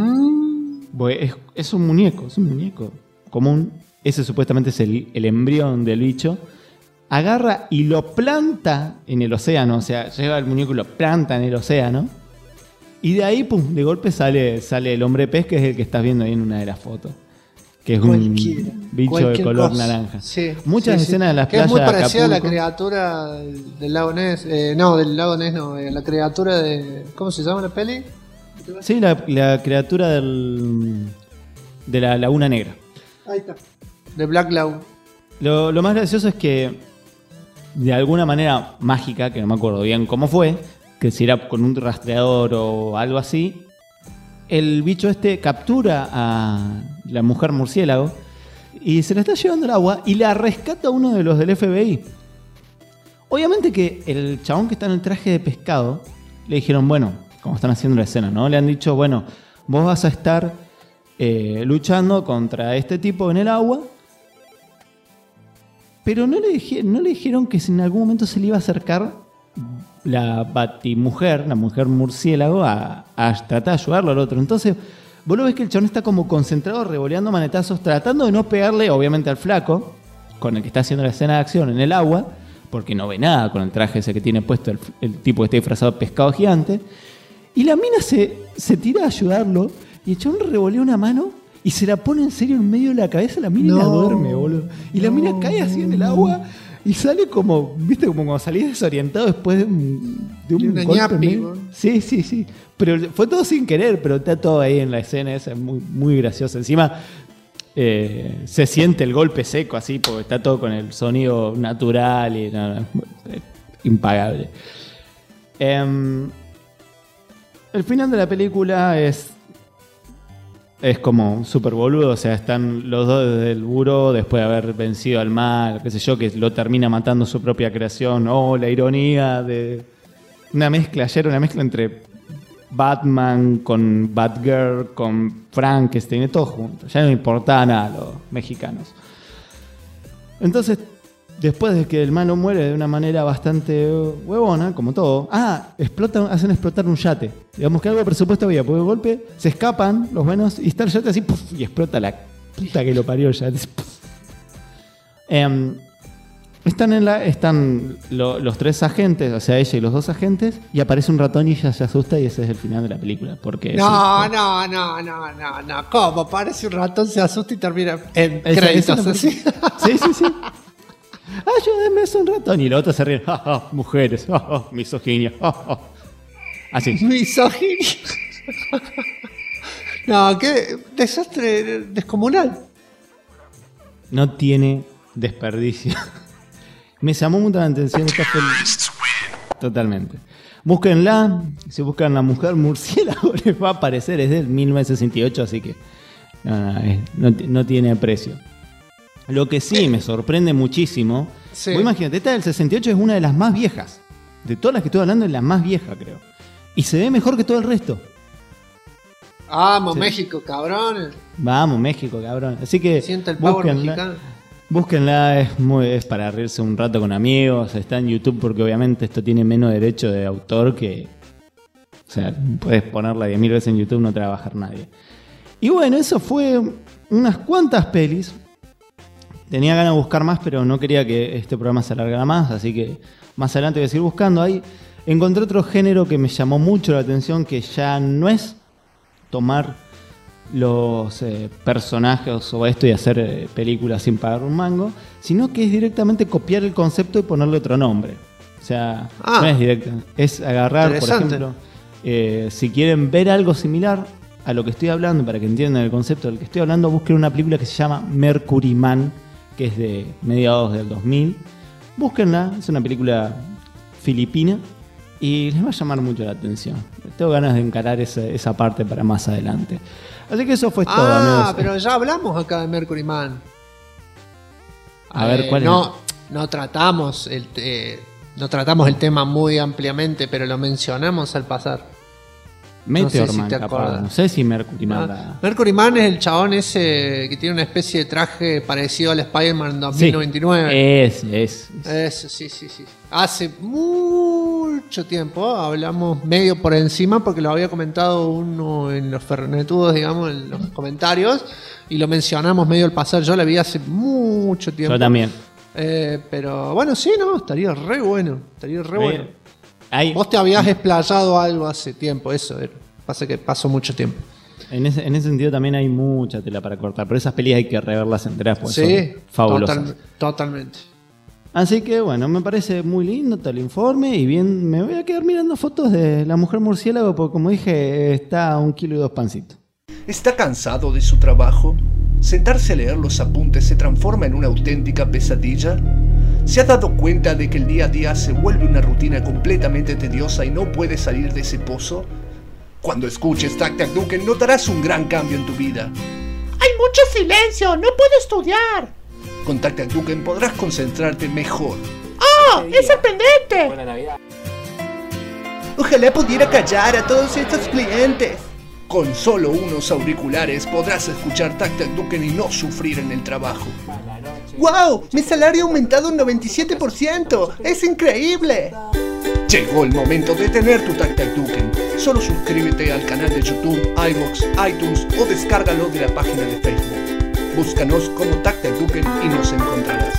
Es un muñeco común. Ese supuestamente es el embrión del bicho. Agarra y lo planta en el océano. O sea, lleva el muñeco y lo planta en el océano. Y de ahí, pum, de golpe sale el hombre pez, que es el que estás viendo ahí en una de las fotos. que es un bicho de color naranja. Sí, Muchas escenas de las que playas es muy de parecida a la Acapulco. criatura del lago Ness. No, del lago Ness no. La criatura de... ¿Cómo se llama la peli? Sí, la criatura de la Laguna Negra. Ahí está. De Black Lagoon. Lo más gracioso es que, de alguna manera mágica, que no me acuerdo bien cómo fue, que si era con un rastreador o algo así, el bicho este captura a la mujer murciélago y se la está llevando al agua y la rescata uno de los del FBI. Obviamente que el chabón que está en el traje de pescado, le dijeron, bueno, como están haciendo la escena, ¿no? Le han dicho, bueno, vos vas a estar luchando contra este tipo en el agua, pero no le dijeron que si en algún momento se le iba a acercar la batimujer, la mujer murciélago, a tratar de ayudarlo al otro. Entonces, vos lo ves que el chabón está como concentrado, revoleando manetazos, tratando de no pegarle, obviamente, al flaco, con el que está haciendo la escena de acción en el agua, porque no ve nada con el traje ese que tiene puesto el tipo que está disfrazado de pescado gigante. Y la mina se tira a ayudarlo, y el chabón revolea una mano y se la pone en serio en medio de la cabeza a la mina y la duerme, boludo. Y la mina cae así en el agua y sale como, viste, como cuando salís desorientado después de un una golpe. ñapi, Sí. Pero fue todo sin querer, pero está todo ahí en la escena, esa es muy, muy graciosa. Encima se siente el golpe seco así, porque está todo con el sonido natural y no, impagable. El final de la película es como súper boludo, o sea, están los dos desde el buró después de haber vencido al mal, qué sé yo, que lo termina matando su propia creación. La ironía de una mezcla entre Batman con Batgirl, con Frankenstein, todo junto. Ya no le importaba nada a los mexicanos. Entonces, después de que el malo muere de una manera bastante huevona, como todo, hacen explotar un yate. Digamos que algo de presupuesto había, porque de golpe se escapan los buenos y está el yate así, ¡puf! Y explota la puta que lo parió el yate. Están los tres agentes, o sea, ella y los dos agentes, y aparece un ratón y ella se asusta y ese es el final de la película. Porque No. ¿Cómo? Parece un ratón, se asusta y termina en créditos así. Sí. Ayúdenme, es un ratón. Y la otra se ríe. Mujeres, misoginia. Así. Misoginia. No, qué desastre descomunal. No tiene desperdicio. Me llamó mucho la atención esta película. Totalmente. Búsquenla. Si buscan La Mujer Murciélago les va a aparecer. Es del 1968, así que no tiene precio. Lo que sí me sorprende muchísimo. Sí. Vos imagínate, esta del 68 es una de las más viejas. De todas las que estoy hablando, es la más vieja, creo. Y se ve mejor que todo el resto. Vamos, sí. México, cabrón. Vamos, México, cabrón. Así que siente el power mexicano. Búsquenla, es para reírse un rato con amigos. Está en YouTube porque obviamente esto tiene menos derecho de autor que... O sea, puedes ponerla 10.000 veces en YouTube, no te va a bajar nadie. Y bueno, eso fue unas cuantas pelis. Tenía ganas de buscar más, pero no quería que este programa se alargara más, así que más adelante voy a seguir buscando. Ahí encontré otro género que me llamó mucho la atención, que ya no es tomar los personajes o esto y hacer películas sin pagar un mango, sino que es directamente copiar el concepto y ponerle otro nombre. O sea, no es directo, es agarrar, por ejemplo, si quieren ver algo similar a lo que estoy hablando, para que entiendan el concepto del que estoy hablando, busquen una película que se llama Mercury Man, que es de mediados del 2000. Búsquenla, es una película filipina y les va a llamar mucho la atención. Tengo ganas de encarar esa parte para más adelante. Así que eso fue todo, amigos. Pero ya hablamos acá de Mercury Man. A ver, ¿cuál no tratamos el tema muy ampliamente, pero lo mencionamos al pasar. Meteor Man, no sé si Mercury Man. Mercury Man es el chabón ese que tiene una especie de traje parecido al Spider-Man 2099. Eso, sí. Hace mucho tiempo hablamos medio por encima porque lo había comentado uno en los fernetudos, digamos, en los comentarios, y lo mencionamos medio al pasar. Yo la vi hace mucho tiempo. Yo también. Pero bueno, sí, no, estaría re bueno. Vos te habías explayado algo hace tiempo, eso. Pasa que pasó mucho tiempo. En ese sentido también hay mucha tela para cortar, pero esas pelis hay que reverlas enteras porque son fabulosas. Totalmente. Así que bueno, me parece muy lindo tal informe y bien, me voy a quedar mirando fotos de la mujer murciélago porque como dije, está a 1 kilo y 2 pancitos. ¿Está cansado de su trabajo? ¿Sentarse a leer los apuntes se transforma en una auténtica pesadilla? ¿Se ha dado cuenta de que el día a día se vuelve una rutina completamente tediosa y no puede salir de ese pozo? Cuando escuches Tac Tac Duken notarás un gran cambio en tu vida. ¡Hay mucho silencio! ¡No puedo estudiar! Con Tac Tac Duken podrás concentrarte mejor. ¡Oh! ¡Es sorprendente! Buena Navidad. Ojalá pudiera callar a todos estos clientes. Con solo unos auriculares podrás escuchar Tac Tac Duken y no sufrir en el trabajo. ¡Wow! Mi salario ha aumentado un 97%. ¡Es increíble! Llegó el momento de tener tu Tac Tac Duken. Solo suscríbete al canal de YouTube, iVoox, iTunes o descárgalo de la página de Facebook. Búscanos como Tac Tac Duken y nos encontrarás.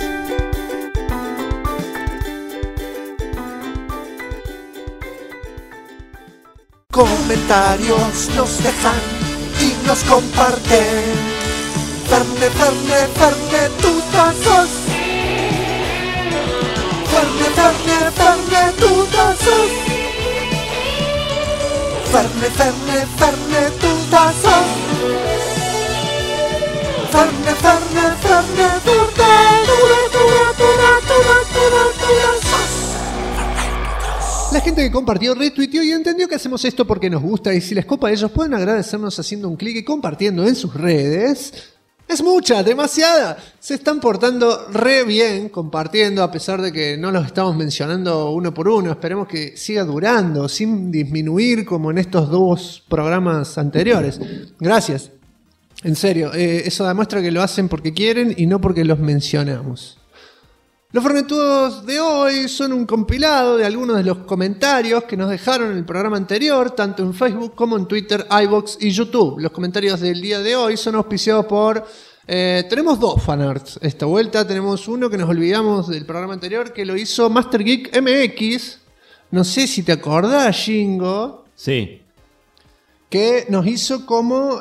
Comentarios nos dejan y nos comparten. Ferne, Ferne, Ferne, tutazos. Ferne, Ferne, Ferne, tutazos. Ferne, Ferne, Ferne, tutazos. Ferne, Ferne, Ferne, La gente que compartió, retuiteó y entendió que hacemos esto porque nos gusta y si les copa a ellos pueden agradecernos haciendo un clic y compartiendo en sus redes. Es mucha, demasiada. Se están portando re bien compartiendo a pesar de que no los estamos mencionando uno por uno. Esperemos que siga durando sin disminuir como en estos 2 programas anteriores. Gracias. En serio, eso demuestra que lo hacen porque quieren y no porque los mencionamos. Los fornetudos de hoy son un compilado de algunos de los comentarios que nos dejaron en el programa anterior, tanto en Facebook como en Twitter, iVoox y YouTube. Los comentarios del día de hoy son auspiciados por... tenemos 2 fanarts esta vuelta. Tenemos uno que nos olvidamos del programa anterior, que lo hizo Master Geek MX. No sé si te acordás, Shingo. Sí. Que nos hizo como...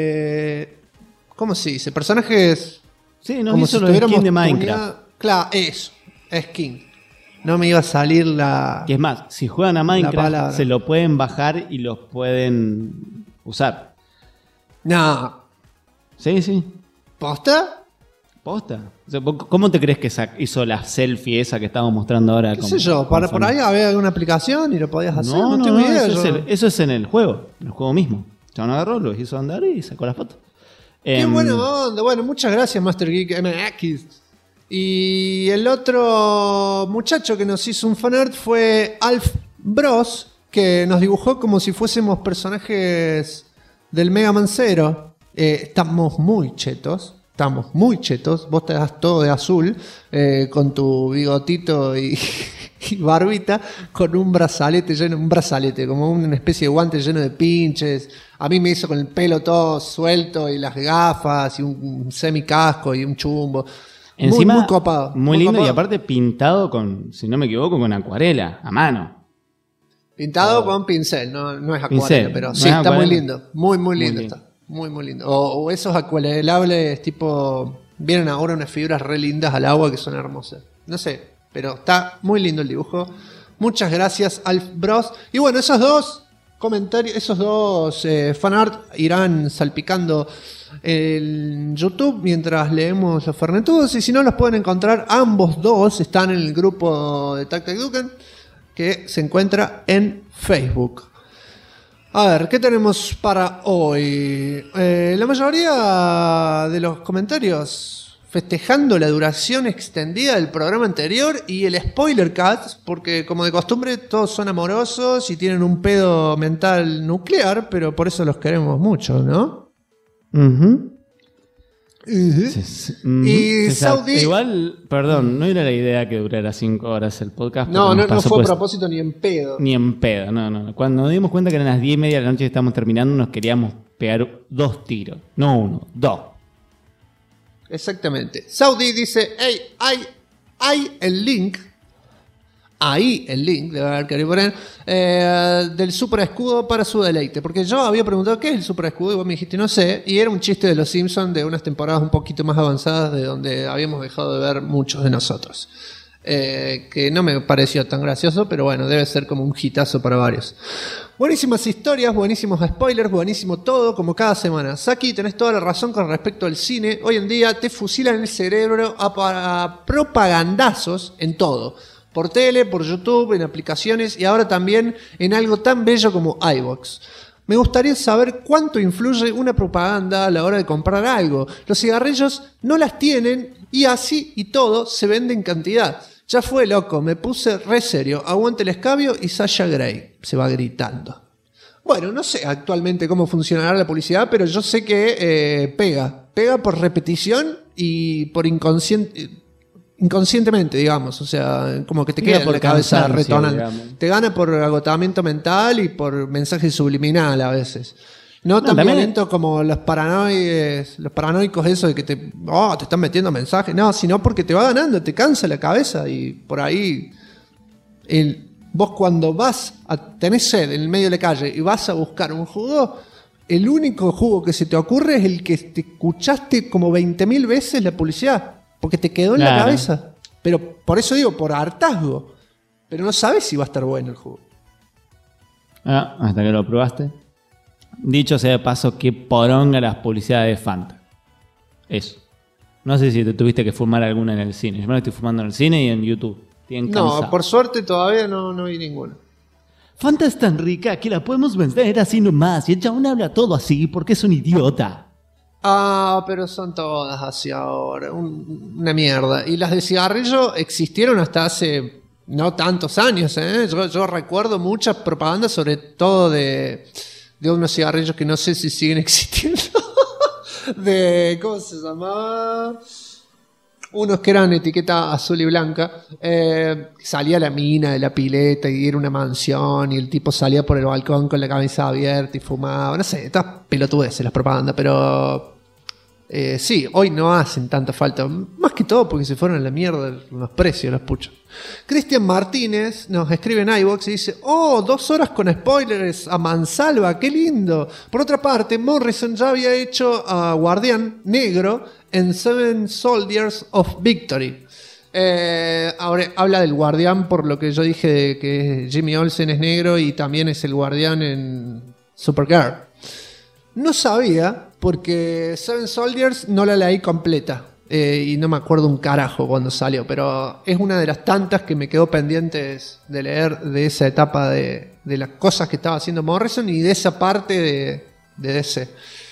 ¿cómo se dice? Personajes... Sí, nos hizo los skins de Minecraft. Claro, eso, skin. No me iba a salir la... Y es más, si juegan a Minecraft, se lo pueden bajar y los pueden usar. No. Sí, sí. ¿Posta? ¿Posta? O sea, ¿cómo te crees que hizo la selfie esa que estamos mostrando ahora? ¿Qué sé yo? Por ahí había alguna aplicación y lo podías hacer. No, tengo idea. Eso es en el juego mismo. Ya no agarró, lo hizo andar y sacó la foto. Qué buena onda. Bueno, muchas gracias, Master Geek MX. Y el otro muchacho que nos hizo un fanart fue Alf Bros, que nos dibujó como si fuésemos personajes del Mega Man 0. Estamos muy chetos. Vos te das todo de azul, con tu bigotito y barbita, con un brazalete como una especie de guante lleno de pinches. A mí me hizo con el pelo todo suelto y las gafas y un semicasco y un chumbo. Encima, muy copado. Muy lindo copado. Y aparte pintado con, si no me equivoco, con acuarela, a mano. Pintado con pincel, no es acuarela, pero sí, está muy lindo. Muy lindo está. Muy lindo. O esos acuarelables tipo... Vienen ahora unas figuras re lindas al agua que son hermosas. No sé, pero está muy lindo el dibujo. Muchas gracias, Alf Bros. Y bueno, esos 2 comentarios, esos 2 fanart irán salpicando en YouTube mientras leemos los fernetudos. Y si no, los pueden encontrar, ambos 2 están en el grupo de Tac Tac Duken, que se encuentra en Facebook. A ver, ¿qué tenemos para hoy? La mayoría de los comentarios festejando la duración extendida del programa anterior y el spoiler cast, porque como de costumbre todos son amorosos y tienen un pedo mental nuclear, pero por eso los queremos mucho, ¿no? Y Saudi... Igual, perdón, no era la idea que durara 5 horas el podcast. No fue a propósito ni en pedo. Ni en pedo, no. Cuando nos dimos cuenta que eran las 10:30 de la noche que estábamos terminando, nos queríamos pegar 2 tiros. No 1, 2. Exactamente. Saudi dice, hey, hay el link ahí el link, debe haber querido poner, del super escudo para su deleite. Porque yo había preguntado qué es el super escudo y vos me dijiste no sé, y era un chiste de los Simpsons de unas temporadas un poquito más avanzadas de donde habíamos dejado de ver muchos de nosotros. Que no me pareció tan gracioso, pero bueno, debe ser como un hitazo para varios. Buenísimas historias, buenísimos spoilers, buenísimo todo, como cada semana. Saki, tenés toda la razón con respecto al cine. Hoy en día te fusilan el cerebro a propagandazos en todo. Por tele, por YouTube, en aplicaciones y ahora también en algo tan bello como iVoox. Me gustaría saber cuánto influye una propaganda a la hora de comprar algo. Los cigarrillos no las tienen y así y todo se vende en cantidad. Ya fue, loco, me puse re serio. Aguante el escabio y Sasha Grey. Se va gritando. Bueno, no sé actualmente cómo funcionará la publicidad, pero yo sé que pega. Pega por repetición y por inconscientemente, digamos. O sea, como que te queda por la cabeza retonando. Te gana por agotamiento mental y por mensaje subliminal a veces. No tan violento como los paranoicos esos de que te están metiendo mensajes. No, sino porque te va ganando, te cansa la cabeza y por ahí vos cuando tenés sed en el medio de la calle y vas a buscar un jugo, el único jugo que se te ocurre es el que te escuchaste como 20.000 veces la publicidad, porque te quedó en la cabeza. Pero por eso digo, por hartazgo. Pero no sabes si va a estar bueno el jugo. Hasta que lo probaste. Dicho sea de paso, que poronga las publicidades de Fanta. Eso. No sé si te tuviste que fumar alguna en el cine. Yo me la estoy fumando en el cine y en YouTube. No, por suerte todavía no vi ninguna. Fanta es tan rica que la podemos vender así nomás. Y el chabón habla todo así porque es un idiota. Pero son todas así ahora. Una mierda. Y las de cigarrillo existieron hasta hace no tantos años. Yo recuerdo muchas propagandas, sobre todo de unos cigarrillos que no sé si siguen existiendo. ¿Cómo se llamaba? Unos que eran etiqueta azul y blanca. Salía la mina de la pileta y era una mansión y el tipo salía por el balcón con la camisa abierta y fumaba. No sé, estas pelotudeces las propagandas, pero sí, hoy no hacen tanta falta. Más que todo porque se fueron a la mierda los precios de los puchos. Cristian Martínez nos escribe en iVoox y dice: 2 horas con spoilers a mansalva, qué lindo. Por otra parte, Morrison ya había hecho a Guardián Negro en Seven Soldiers of Victory. Ahora habla del Guardián por lo que yo dije de que Jimmy Olsen es negro y también es el Guardián en Supergirl. No sabía porque Seven Soldiers no la leí completa. Y no me acuerdo un carajo cuando salió, pero es una de las tantas que me quedó pendientes de leer de esa etapa de las cosas que estaba haciendo Morrison y de esa parte de DC.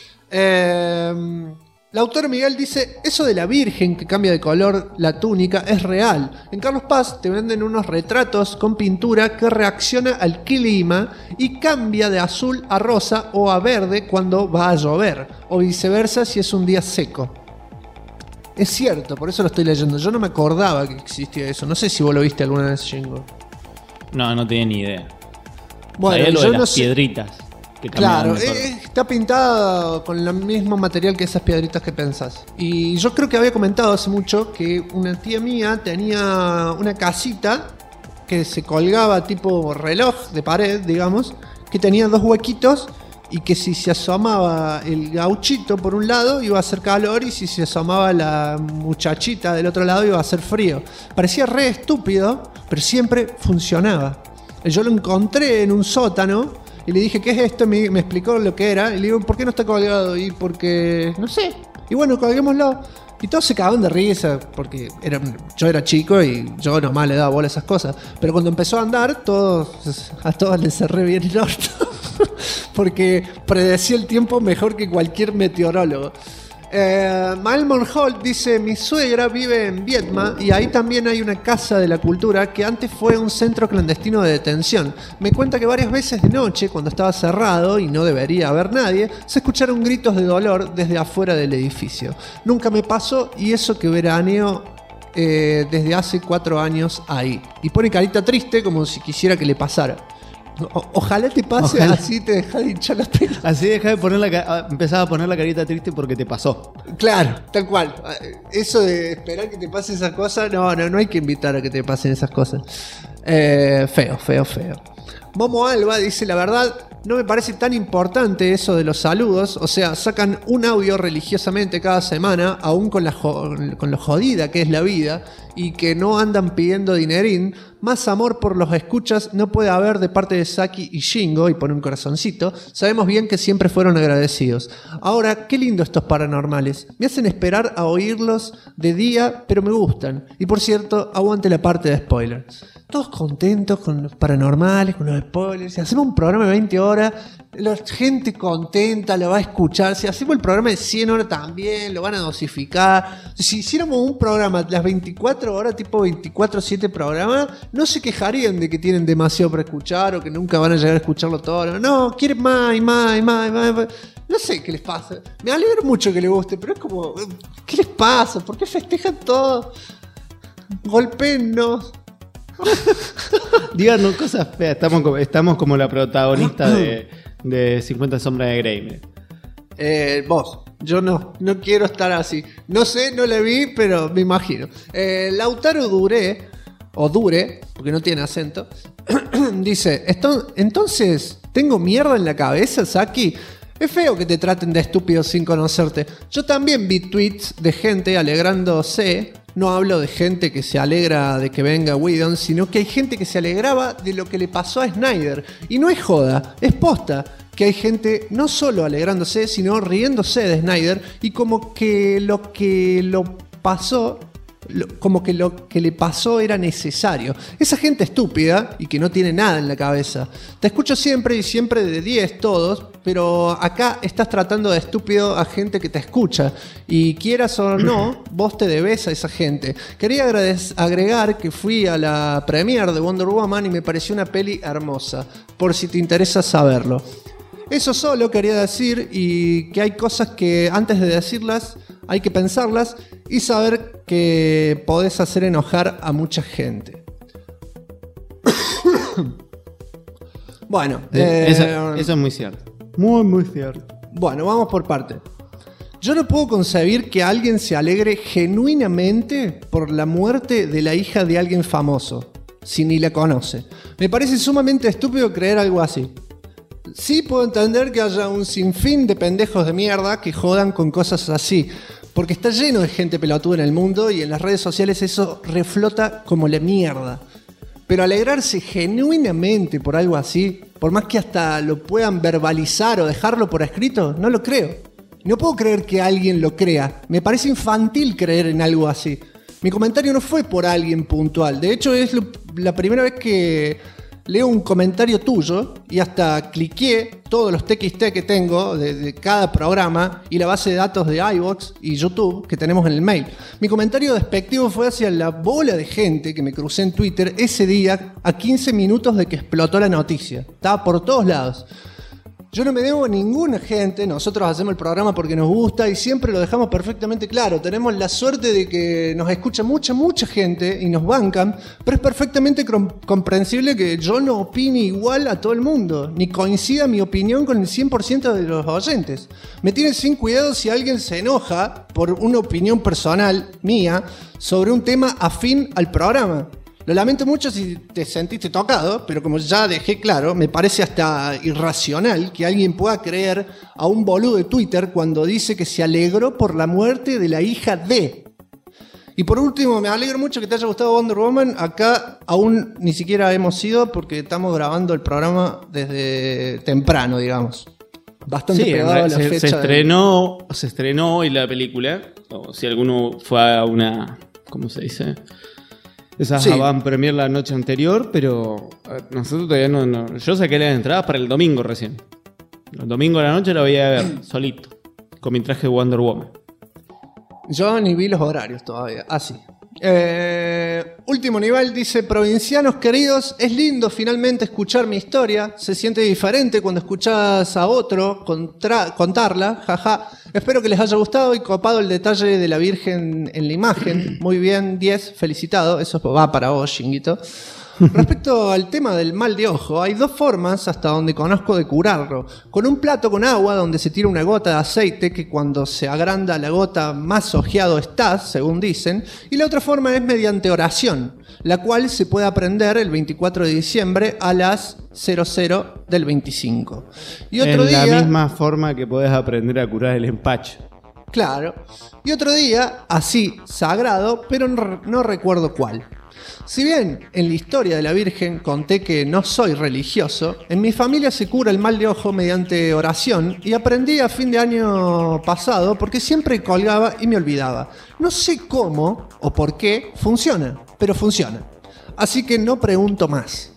El autor Miguel dice: eso de la Virgen que cambia de color la túnica es real. En Carlos Paz te venden unos retratos con pintura que reacciona al clima y cambia de azul a rosa o a verde cuando va a llover, o viceversa si es un día seco. Es cierto, por eso lo estoy leyendo. Yo no me acordaba que existía eso. No sé si vos lo viste alguna vez, Jingo. No tenía ni idea. Bueno, sabía lo yo de no las sé. Piedritas. Que Claro, está pintada con el mismo material que esas piedritas que pensás. Y yo creo que había comentado hace mucho que una tía mía tenía una casita que se colgaba tipo reloj de pared, digamos, que tenía 2 huequitos y que si se asomaba el gauchito por un lado iba a hacer calor y si se asomaba la muchachita del otro lado iba a hacer frío. Parecía re estúpido, pero siempre funcionaba. Yo lo encontré en un sótano y le dije: ¿qué es esto? Me explicó lo que era y le digo: ¿por qué no está colgado? Y porque, no sé. Y bueno, colguémoslo. Y todos se cagaban de risa porque yo era chico y yo nomás le daba bola a esas cosas. Pero cuando empezó a andar, a todos les cerré bien el orto. Porque predecía el tiempo mejor que cualquier meteorólogo. Malmon Holt dice: mi suegra vive en Vietma y ahí también hay una casa de la cultura que antes fue un centro clandestino de detención. Me cuenta que varias veces de noche, cuando estaba cerrado y no debería haber nadie, se escucharon gritos de dolor desde afuera del edificio. Nunca me pasó y eso que veraneo desde hace 4 años ahí. Y pone carita triste como si quisiera que le pasara. Ojalá te pase. Ojalá. Así te deja de hinchar las pelas. Así deja de empezaba a poner la carita triste porque te pasó. Claro, tal cual. Eso de esperar que te pase esas cosas, no hay que invitar a que te pasen esas cosas. Feo. Momo Alba dice, la verdad, no me parece tan importante eso de los saludos. O sea, sacan un audio religiosamente cada semana, aún con lo jodida que es la vida, y que no andan pidiendo dinerín. Más amor por los escuchas no puede haber de parte de Saki y Shingo, y pone un corazoncito. Sabemos bien que siempre fueron agradecidos. Ahora, qué lindo estos paranormales. Me hacen esperar a oírlos de día, pero me gustan. Y por cierto, aguante la parte de spoilers. Todos contentos con los paranormales, con los spoilers. Si hacemos un programa de 20 horas, la gente contenta lo va a escuchar. Si hacemos el programa de 100 horas también, lo van a dosificar. Si hiciéramos un programa las 24 horas, tipo 24/7 programa, no se quejarían de que tienen demasiado para escuchar o que nunca van a llegar a escucharlo todo. No, quieren más. No sé qué les pasa. Me alegro mucho que les guste, pero es como, ¿qué les pasa? ¿Por qué festejan todo? Golpéennos. Díganos cosas feas. Estamos como la protagonista de 50 sombras de Grey. Vos. Yo no quiero estar así. No sé, no le vi, pero me imagino. Lautaro Dure, porque no tiene acento, dice, entonces, ¿tengo mierda en la cabeza, Saki? Es feo que te traten de estúpido sin conocerte. Yo también vi tweets de gente alegrándose. No hablo de gente que se alegra de que venga Whedon, sino que hay gente que se alegraba de lo que le pasó a Snyder. Y no es joda, es posta. Que hay gente no solo alegrándose, sino riéndose de Snyder. Y como que lo que le pasó era necesario. Esa gente estúpida y que no tiene nada en la cabeza. Te escucho siempre y siempre de 10 todos, pero acá estás tratando de estúpido a gente que te escucha. Y quieras o no, vos te debes a esa gente. Quería agregar que fui a la premiere de Wonder Woman y me pareció una peli hermosa, por si te interesa saberlo. Eso solo quería decir, y que hay cosas que antes de decirlas hay que pensarlas y saber que podés hacer enojar a mucha gente. Bueno, eso es muy cierto. Muy cierto. Bueno, vamos por parte. Yo no puedo concebir que alguien se alegre genuinamente por la muerte de la hija de alguien famoso, si ni la conoce. Me parece sumamente estúpido creer algo así. Sí puedo entender que haya un sinfín de pendejos de mierda que jodan con cosas así, porque está lleno de gente pelotuda en el mundo y en las redes sociales eso reflota como la mierda. Pero alegrarse genuinamente por algo así, por más que hasta lo puedan verbalizar o dejarlo por escrito, no lo creo. No puedo creer que alguien lo crea. Me parece infantil creer en algo así. Mi comentario no fue por alguien puntual. De hecho, es la primera vez que leo un comentario tuyo y hasta cliqué todos los TXT que tengo de cada programa y la base de datos de iVoox y YouTube que tenemos en el mail. Mi comentario despectivo fue hacia la bola de gente que me crucé en Twitter ese día a 15 minutos de que explotó la noticia. Estaba por todos lados. Yo no me debo a ninguna gente, nosotros hacemos el programa porque nos gusta y siempre lo dejamos perfectamente claro. Tenemos la suerte de que nos escucha mucha gente y nos bancan, pero es perfectamente comprensible que yo no opine igual a todo el mundo, ni coincida mi opinión con el 100% de los oyentes. Me tiene sin cuidado si alguien se enoja por una opinión personal mía sobre un tema afín al programa. Lo lamento mucho si te sentiste tocado, pero como ya dejé claro, me parece hasta irracional que alguien pueda creer a un boludo de Twitter cuando dice que se alegró por la muerte de la hija de. Y por último, me alegro mucho que te haya gustado Wonder Woman. Acá aún ni siquiera hemos ido porque estamos grabando el programa desde temprano, digamos. Bastante pegado a la fecha. Se estrenó hoy la película. O si alguno fue a una... ¿Cómo se dice? Esas van premier la noche anterior, pero nosotros todavía no. Yo saqué las entradas para el domingo recién. El domingo a la noche la voy a ver solito, con mi traje de Wonder Woman. Yo ni vi los horarios todavía. Así. Último nivel dice: provincianos queridos, es lindo finalmente escuchar mi historia. Se siente diferente cuando escuchas a otro contarla, jaja. Espero que les haya gustado y copado el detalle de la Virgen en la imagen. Muy bien, 10, felicitado. Eso va para vos, Shinguito. Respecto al tema del mal de ojo, hay 2 formas hasta donde conozco de curarlo. Con un plato con agua donde se tira una gota de aceite que cuando se agranda la gota más ojeado estás, según dicen. Y la otra forma es mediante oración, la cual se puede aprender el 24 de diciembre a las 00 del 25. Y otro en la día, misma forma que podés aprender a curar el empacho. Claro. Y otro día, así, sagrado, pero no recuerdo cuál. Si bien en la historia de la Virgen conté que no soy religioso, en mi familia se cura el mal de ojo mediante oración y aprendí a fin de año pasado porque siempre colgaba y me olvidaba. No sé cómo o por qué funciona, pero funciona. Así que no pregunto más.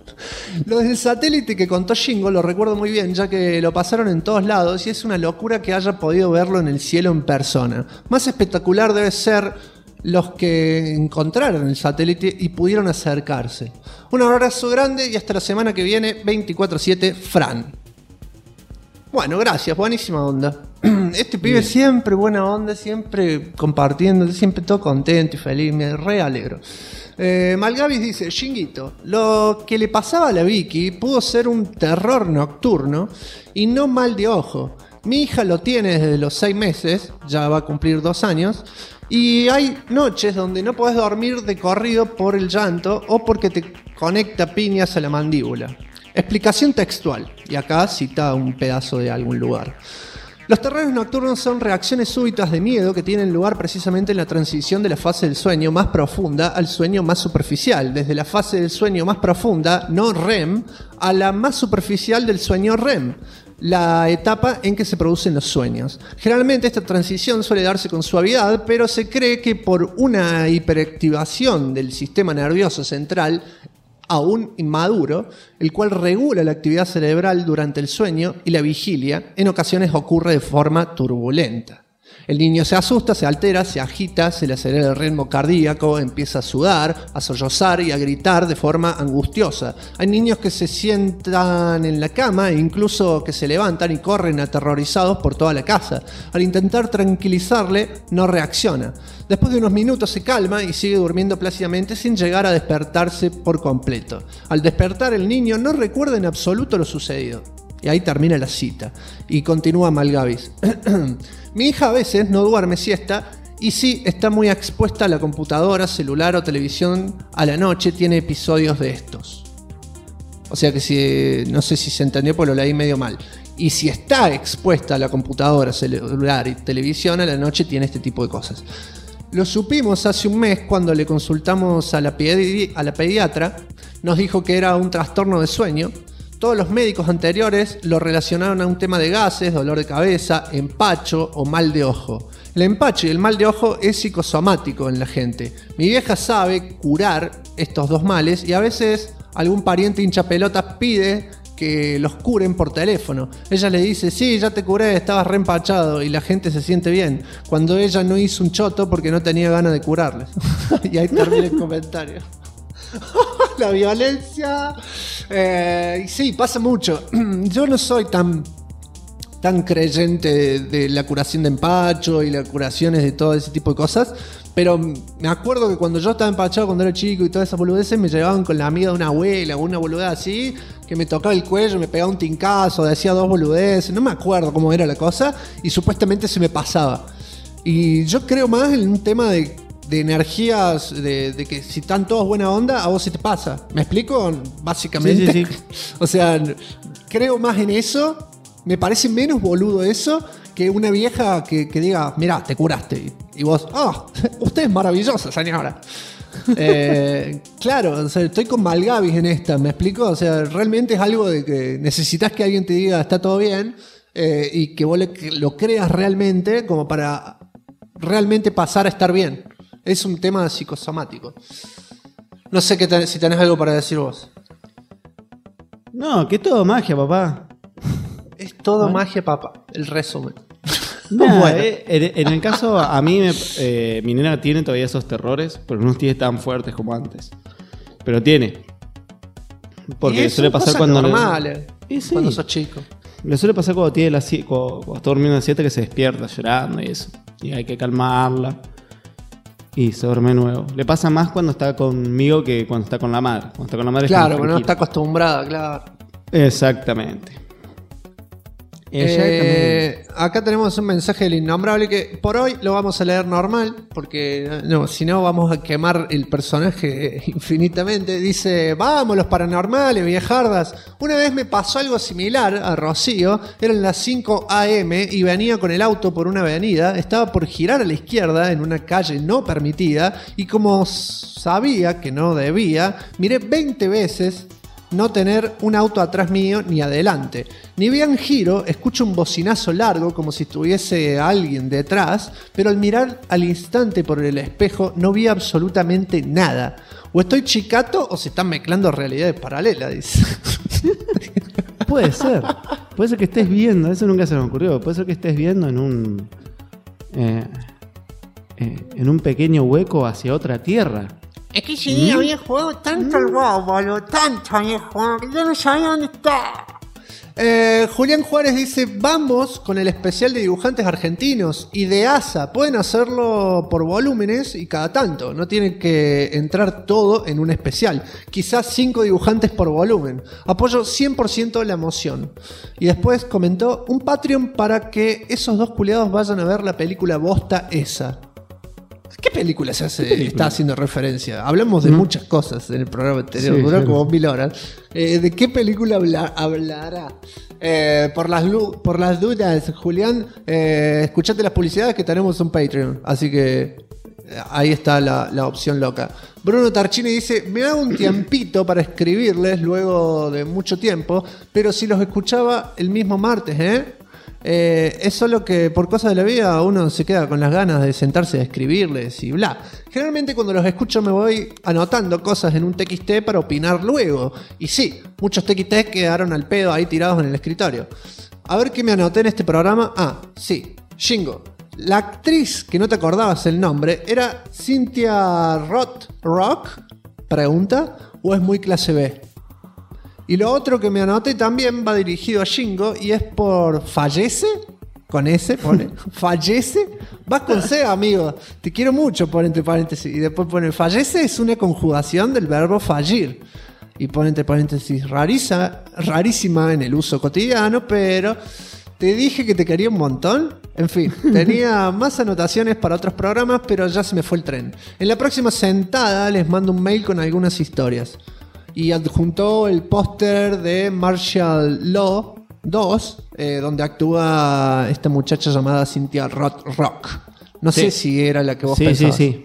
Lo del satélite que contó Shingo lo recuerdo muy bien, ya que lo pasaron en todos lados y es una locura que haya podido verlo en el cielo en persona. Más espectacular debe ser los que encontraron el satélite y pudieron acercarse. Un abrazo grande y hasta la semana que viene, 24/7, Fran. Bueno, gracias, buenísima onda. Este pibe siempre buena onda, siempre compartiendo, siempre todo contento y feliz, me re alegro. Malgavis dice, Shinguito, lo que le pasaba a la Vicky pudo ser un terror nocturno y no mal de ojo. Mi hija lo tiene desde los 6 meses, ya va a cumplir 2 años, y hay noches donde no podés dormir de corrido por el llanto o porque te conecta piñas a la mandíbula. Explicación textual, y acá cita un pedazo de algún lugar. Los terrores nocturnos son reacciones súbitas de miedo que tienen lugar precisamente en la transición de la fase del sueño más profunda al sueño más superficial, desde la fase del sueño más profunda, no REM, a la más superficial del sueño REM, la etapa en que se producen los sueños. Generalmente esta transición suele darse con suavidad, pero se cree que por una hiperactivación del sistema nervioso central aún inmaduro, el cual regula la actividad cerebral durante el sueño y la vigilia, en ocasiones ocurre de forma turbulenta. El niño se asusta, se altera, se agita, se le acelera el ritmo cardíaco, empieza a sudar, a sollozar y a gritar de forma angustiosa. Hay niños que se sientan en la cama e incluso que se levantan y corren aterrorizados por toda la casa. Al intentar tranquilizarle, no reacciona. Después de unos minutos se calma y sigue durmiendo plácidamente sin llegar a despertarse por completo. Al despertar, el niño no recuerda en absoluto lo sucedido. Y ahí termina la cita. Y continúa Malgavis. Mi hija a veces no duerme siesta y sí está muy expuesta a la computadora, celular o televisión a la noche, tiene episodios de estos. O sea que si, no sé si se entendió porque lo leí medio mal. Y si está expuesta a la computadora, celular y televisión a la noche tiene este tipo de cosas. Lo supimos hace un mes cuando le consultamos a la pediatra, nos dijo que era un trastorno de sueño. Todos los médicos anteriores lo relacionaron a un tema de gases, dolor de cabeza, empacho o mal de ojo. El empacho y el mal de ojo es psicosomático en la gente. Mi vieja sabe curar estos 2 males y a veces algún pariente hinchapelotas pide que los curen por teléfono. Ella le dice, sí, ya te curé, estabas re empachado y la gente se siente bien. Cuando ella no hizo un choto porque no tenía ganas de curarles. Y ahí termina el comentario. La violencia. Sí, pasa mucho. Yo no soy tan creyente de la curación de empacho y las curaciones de todo ese tipo de cosas, pero me acuerdo que cuando yo estaba empachado cuando era chico y todas esas boludeces me llevaban con la amiga de una abuela o una boludez así, que me tocaba el cuello, me pegaba un tincazo, decía 2 boludeces, no me acuerdo cómo era la cosa y supuestamente se me pasaba. Y yo creo más en un tema de energías, de que si están todos buena onda, a vos se te pasa. ¿Me explico? Básicamente. Sí. O sea, creo más en eso. Me parece menos boludo eso que una vieja que diga, mirá, te curaste. Y vos, usted es maravillosa, señora. Claro, o sea, estoy con Malgavis en esta, ¿me explico? O sea, realmente es algo de que necesitas que alguien te diga, está todo bien, y que vos lo creas realmente como para realmente pasar a estar bien. Es un tema psicosomático. No sé si tenés algo para decir vos. No, que es todo magia, papá. Es todo magia, papá. El resumen. Nah, bueno. En el caso, a mí mi nena tiene todavía esos terrores, pero no tiene tan fuertes como antes. Pero tiene. Porque suele pasar cuando... normales, sí. Cuando sos chico. Le suele pasar cuando cuando está durmiendo la siesta, que se despierta llorando y eso. Y hay que calmarla. Y se duerme de nuevo. Le pasa más cuando está conmigo que cuando está con la madre. Cuando está con la madre claro, pero no está acostumbrada, claro. Exactamente. Acá tenemos un mensaje del innombrable que por hoy lo vamos a leer normal, porque si no vamos a quemar el personaje infinitamente. Dice: vamos los paranormales, viejardas. Una vez me pasó algo similar a Rocío. Eran las 5 AM y venía con el auto por una avenida. Estaba por girar a la izquierda en una calle no permitida, y como sabía que no debía, miré 20 veces no tener un auto atrás mío ni adelante. Ni bien giro, escucho un bocinazo largo como si tuviese alguien detrás, pero al mirar al instante por el espejo no vi absolutamente nada. O estoy chicato o se están mezclando realidades paralelas, dice. Puede ser que estés viendo, eso nunca se me ocurrió, puede ser que estés viendo en un pequeño hueco hacia otra tierra. Es que ese día había jugado tanto al WoW, boludo, tanto había jugado que yo no sabía dónde estaba. Julián Juárez dice: vamos con el especial de dibujantes argentinos y de ASA. Pueden hacerlo por volúmenes y cada tanto. No tienen que entrar todo en un especial. Quizás 5 dibujantes por volumen. Apoyo 100% la emoción. Y después comentó: un Patreon para que esos dos culiados vayan a ver la película bosta esa. ¿Qué película se hace? Está haciendo referencia. Hablamos de muchas cosas en el programa anterior. Sí, duró como 1000 horas. ¿De qué película hablará? Por las dudas, Julián, escuchate las publicidades que tenemos un Patreon. Así que ahí está la opción loca. Bruno Tarchini dice: me hago un tiempito para escribirles luego de mucho tiempo, pero si los escuchaba el mismo martes, es solo que por cosas de la vida uno se queda con las ganas de sentarse a escribirles y bla. Generalmente cuando los escucho me voy anotando cosas en un TXT para opinar luego. Y sí, muchos TXT quedaron al pedo ahí tirados en el escritorio. A ver qué me anoté en este programa. Ah, sí, Shingo. La actriz que no te acordabas el nombre era Cynthia Rock, pregunta, ¿o es muy clase B? Y lo otro que me anoté también va dirigido a Shingo y es por Fallece, con S, pone, Fallece, vas con C, amigo, te quiero mucho, pone entre paréntesis, y después pone Fallece es una conjugación del verbo fallir, y pone entre paréntesis rarísima en el uso cotidiano, pero te dije que te quería un montón. En fin, tenía más anotaciones para otros programas, pero ya se me fue el tren. En la próxima sentada les mando un mail con algunas historias. Y adjuntó el póster de Martial Law 2, donde actúa esta muchacha llamada Cynthia Rock. No sé si era la que vos pensabas. Sí.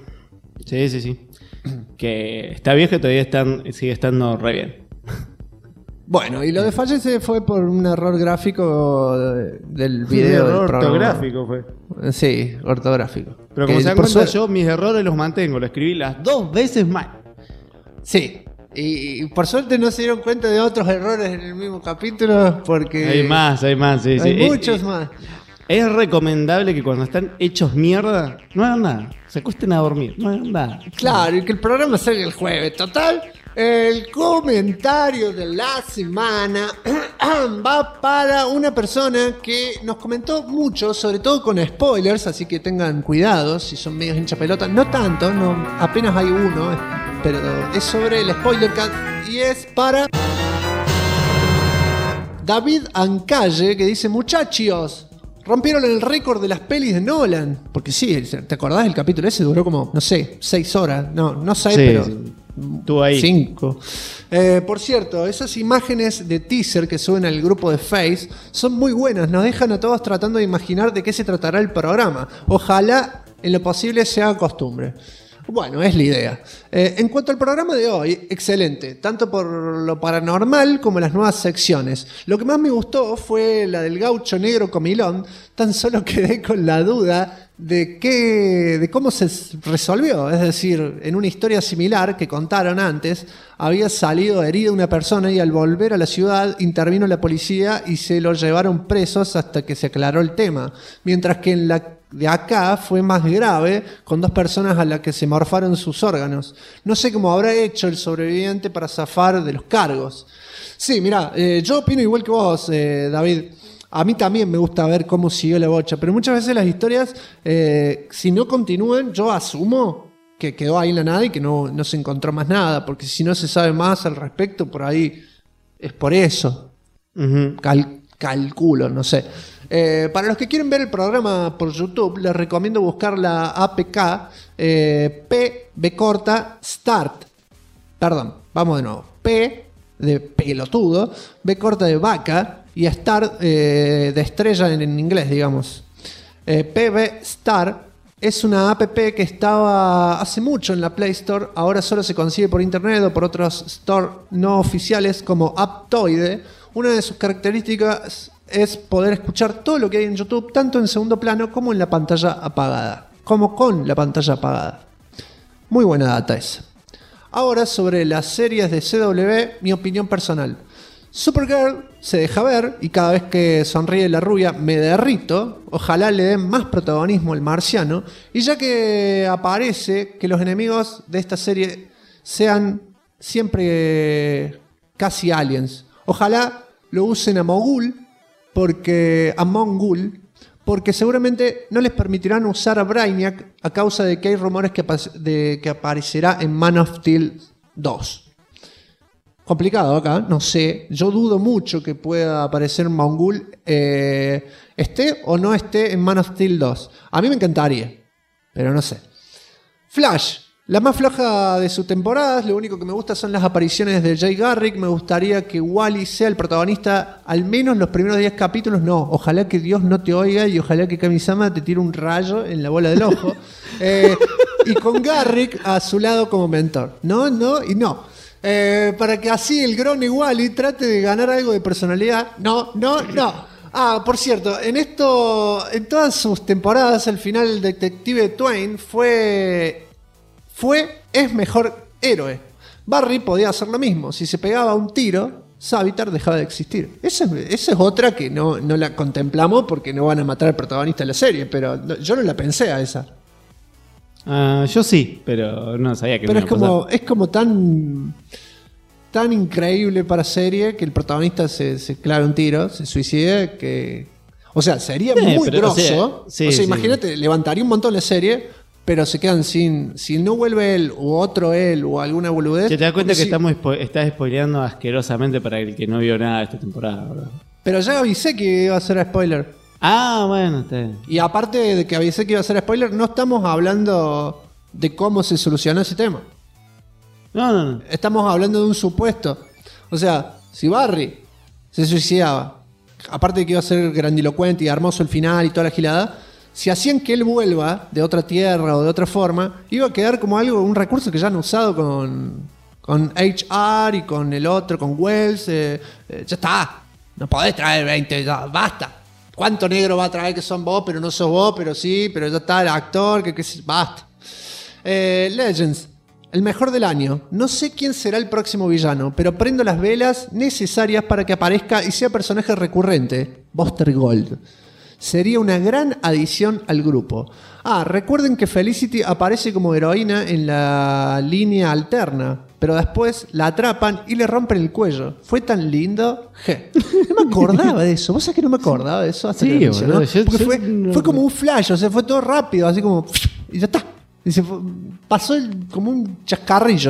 Que está bien, que todavía sigue estando re bien. Bueno, y lo de Fallece fue por un error gráfico del video. Un error ortográfico fue. Sí, ortográfico. Pero como se dan cuenta, yo mis errores los mantengo. Lo escribí las 2 veces mal. Sí. Y por suerte no se dieron cuenta de otros errores en el mismo capítulo, porque... Hay más, sí. Hay muchos más. Es recomendable que cuando están hechos mierda, no hagan nada. Se acuesten a dormir, no hagan nada. Claro, y que el programa salga el jueves. Total, el comentario de la semana va para una persona que nos comentó mucho, sobre todo con spoilers, así que tengan cuidado si son medios hincha pelota. No tanto, apenas hay uno, pero es sobre el spoiler cast y es para David Ancalle, que dice: muchachos, rompieron el récord de las pelis de Nolan. Porque sí, ¿te acordás? El capítulo ese duró como, no sé, 6 horas. No 6, sí, pero... Tú ahí. 5. Por cierto, esas imágenes de teaser que suben al grupo de Face son muy buenas. Nos dejan a todos tratando de imaginar de qué se tratará el programa. Ojalá en lo posible se haga costumbre. Bueno, es la idea. En cuanto al programa de hoy, excelente. Tanto por lo paranormal como las nuevas secciones. Lo que más me gustó fue la del gaucho negro comilón. Tan solo quedé con la duda de cómo se resolvió. Es decir, en una historia similar que contaron antes, había salido herida una persona y al volver a la ciudad intervino la policía y se lo llevaron presos hasta que se aclaró el tema. Mientras que en la de acá fue más grave, con 2 personas a las que se morfaron sus órganos. No sé cómo habrá hecho el sobreviviente para zafar de los cargos. Sí, mirá, yo opino igual que vos, David. a mí también me gusta ver cómo siguió la bocha, pero muchas veces las historias, si no continúan, yo asumo que quedó ahí en la nada y que no se encontró más nada, porque si no se sabe más al respecto, por ahí es por eso. Calculo, no sé. Para los que quieren ver el programa por YouTube, les recomiendo buscar la APK PB corta Start. Perdón, vamos de nuevo. P de pelotudo, B corta de vaca y Start de estrella en inglés, digamos. PB Start es una app que estaba hace mucho en la Play Store, ahora solo se consigue por internet o por otros stores no oficiales como Aptoide. Una de sus características es poder escuchar todo lo que hay en YouTube, tanto en segundo plano como en la pantalla apagada. Como con la pantalla apagada. Muy buena data esa. Ahora sobre las series de CW, mi opinión personal. Supergirl se deja ver y cada vez que sonríe la rubia me derrito. Ojalá le den más protagonismo al marciano. Y ya que aparece, que los enemigos de esta serie sean siempre casi aliens. Ojalá lo usen a Mogul, porque seguramente no les permitirán usar a Brainiac a causa de que hay rumores que aparecerá en Man of Steel 2. Complicado acá, no sé. Yo dudo mucho que pueda aparecer Mogul, esté o no esté en Man of Steel 2. A mí me encantaría, pero no sé. Flash. La más floja de su temporada, lo único que me gusta son las apariciones de Jay Garrick. Me gustaría que Wally sea el protagonista al menos los primeros 10 capítulos. No, ojalá que Dios no te oiga y ojalá que Kami-sama te tire un rayo en la bola del ojo. Y con Garrick a su lado como mentor. No. Para que así el Grone Wally trate de ganar algo de personalidad. No. Ah, por cierto, en todas sus temporadas, al final el detective Twain es mejor héroe. Barry podía hacer lo mismo. Si se pegaba un tiro, Savitar dejaba de existir. Esa es otra que no la contemplamos porque no van a matar al protagonista de la serie, pero yo no la pensé a esa. Yo sí, pero no sabía que pero me iba a pasar. Es como tan increíble para serie que el protagonista se clave un tiro, se suicide, que... O sea, sería muy grosso. O sea, imagínate, levantaría un montón la serie... Pero se quedan sin... Si no vuelve él o alguna boludez... Te das cuenta que estás spoileando asquerosamente para el que no vio nada de esta temporada, ¿verdad? Pero ya avisé que iba a ser spoiler. Ah, bueno, está bien. Y aparte de que avisé que iba a ser spoiler, no estamos hablando de cómo se solucionó ese tema. No. Estamos hablando de un supuesto. O sea, si Barry se suicidaba, aparte de que iba a ser grandilocuente y hermoso el final y toda la gilada... Si hacían que él vuelva de otra tierra o de otra forma, iba a quedar como un recurso que ya han usado con HR y con el otro, con Wells. Ya está. No podés traer 20, ya, basta. ¿Cuánto negro va a traer que son vos, pero no sos vos, pero sí, pero ya está el actor, basta. Legends, el mejor del año. No sé quién será el próximo villano, pero prendo las velas necesarias para que aparezca y sea personaje recurrente. Buster Gold. Sería una gran adición al grupo. Recuerden que Felicity aparece como heroína en la línea alterna, pero después la atrapan y le rompen el cuello. ¿Fue tan lindo? No me acordaba de eso. ¿Vos sabés que no me acordaba de eso? Hasta que lo mencionó. Porque fue como un flash, o sea, fue todo rápido, así como... Y ya está. Y pasó como un chascarrillo.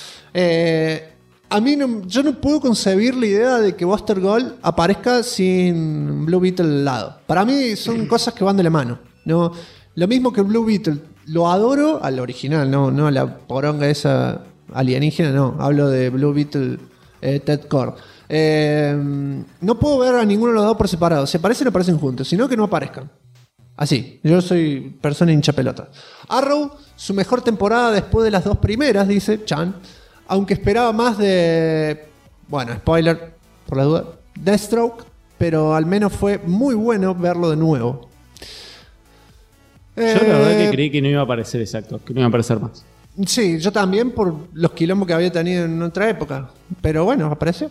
Yo no puedo concebir la idea de que Buster Gold aparezca sin Blue Beetle al lado. Para mí son cosas que van de la mano. ¿No? Lo mismo que Blue Beetle. Lo adoro al original, no a la poronga esa alienígena, no. Hablo de Blue Beetle Ted Cord. No puedo ver a ninguno de los dos por separado. Se parecen o aparecen juntos, sino que no aparezcan. Así, yo soy persona hincha pelota. Arrow, su mejor temporada después de las 2 primeras, dice Chan. Aunque esperaba más de... Bueno, spoiler, por la duda. Deathstroke, pero al menos fue muy bueno verlo de nuevo. Yo la verdad que creí que no iba a aparecer ese actor, que no iba a aparecer más. Sí, yo también por los quilombos que había tenido en otra época. Pero bueno, apareció.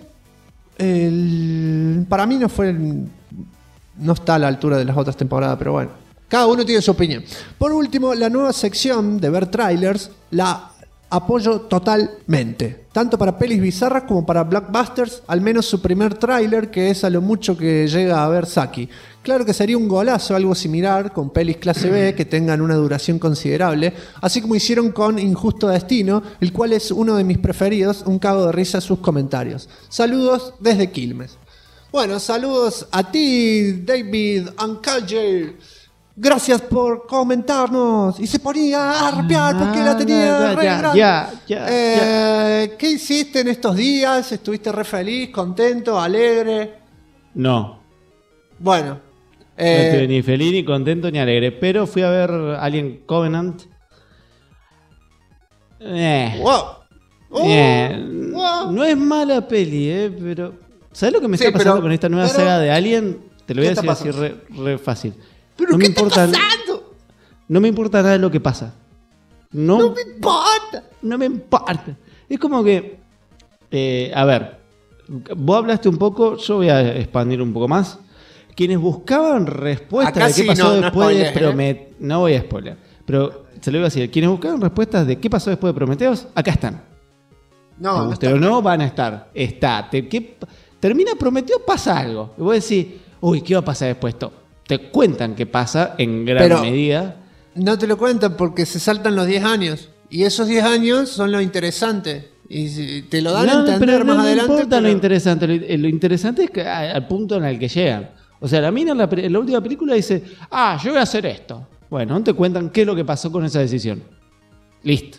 Para mí no está a la altura de las otras temporadas, pero bueno. Cada uno tiene su opinión. Por último, la nueva sección de ver trailers, la apoyo totalmente. Tanto para pelis bizarras como para blockbusters, al menos su primer tráiler, que es a lo mucho que llega a ver Saki. Claro que sería un golazo algo similar con pelis clase B que tengan una duración considerable, así como hicieron con Injusto Destino, el cual es uno de mis preferidos, un cago de risa sus comentarios. Saludos desde Quilmes. Bueno, saludos a ti, David Ancalle. Gracias por comentarnos. Y se ponía a rapear porque la tenía re grande. ¿Qué hiciste en estos días? ¿Estuviste re feliz, contento, alegre? No. Bueno. No estuve ni feliz, ni contento, ni alegre. Pero fui a ver Alien Covenant. No es mala peli, pero... ¿Sabes lo que me está pasando con esta nueva saga de Alien? Te lo voy a decir así re fácil. ¿Pero qué está pasando? No me importa nada de lo que pasa. No me importa. No me importa. Es como que... a ver, vos hablaste un poco, yo voy a expandir un poco más. Quienes buscaban respuestas de qué pasó después de Prometheus... No voy a spoiler, pero se lo voy a decir. Quienes buscaban respuestas de qué pasó después de Prometheus, acá están. No, te guste o no, van a estar. Termina Prometheus, pasa algo. Y vos decís, uy, ¿qué va a pasar después? Te cuentan qué pasa en gran medida. No te lo cuentan porque se saltan los 10 años. Y esos 10 años son lo interesante. Y te lo dan a entender más adelante. No importa lo interesante. Lo interesante es que al punto en el que llegan. O sea, la mina en la última película dice, yo voy a hacer esto. Bueno, no te cuentan qué es lo que pasó con esa decisión. Listo.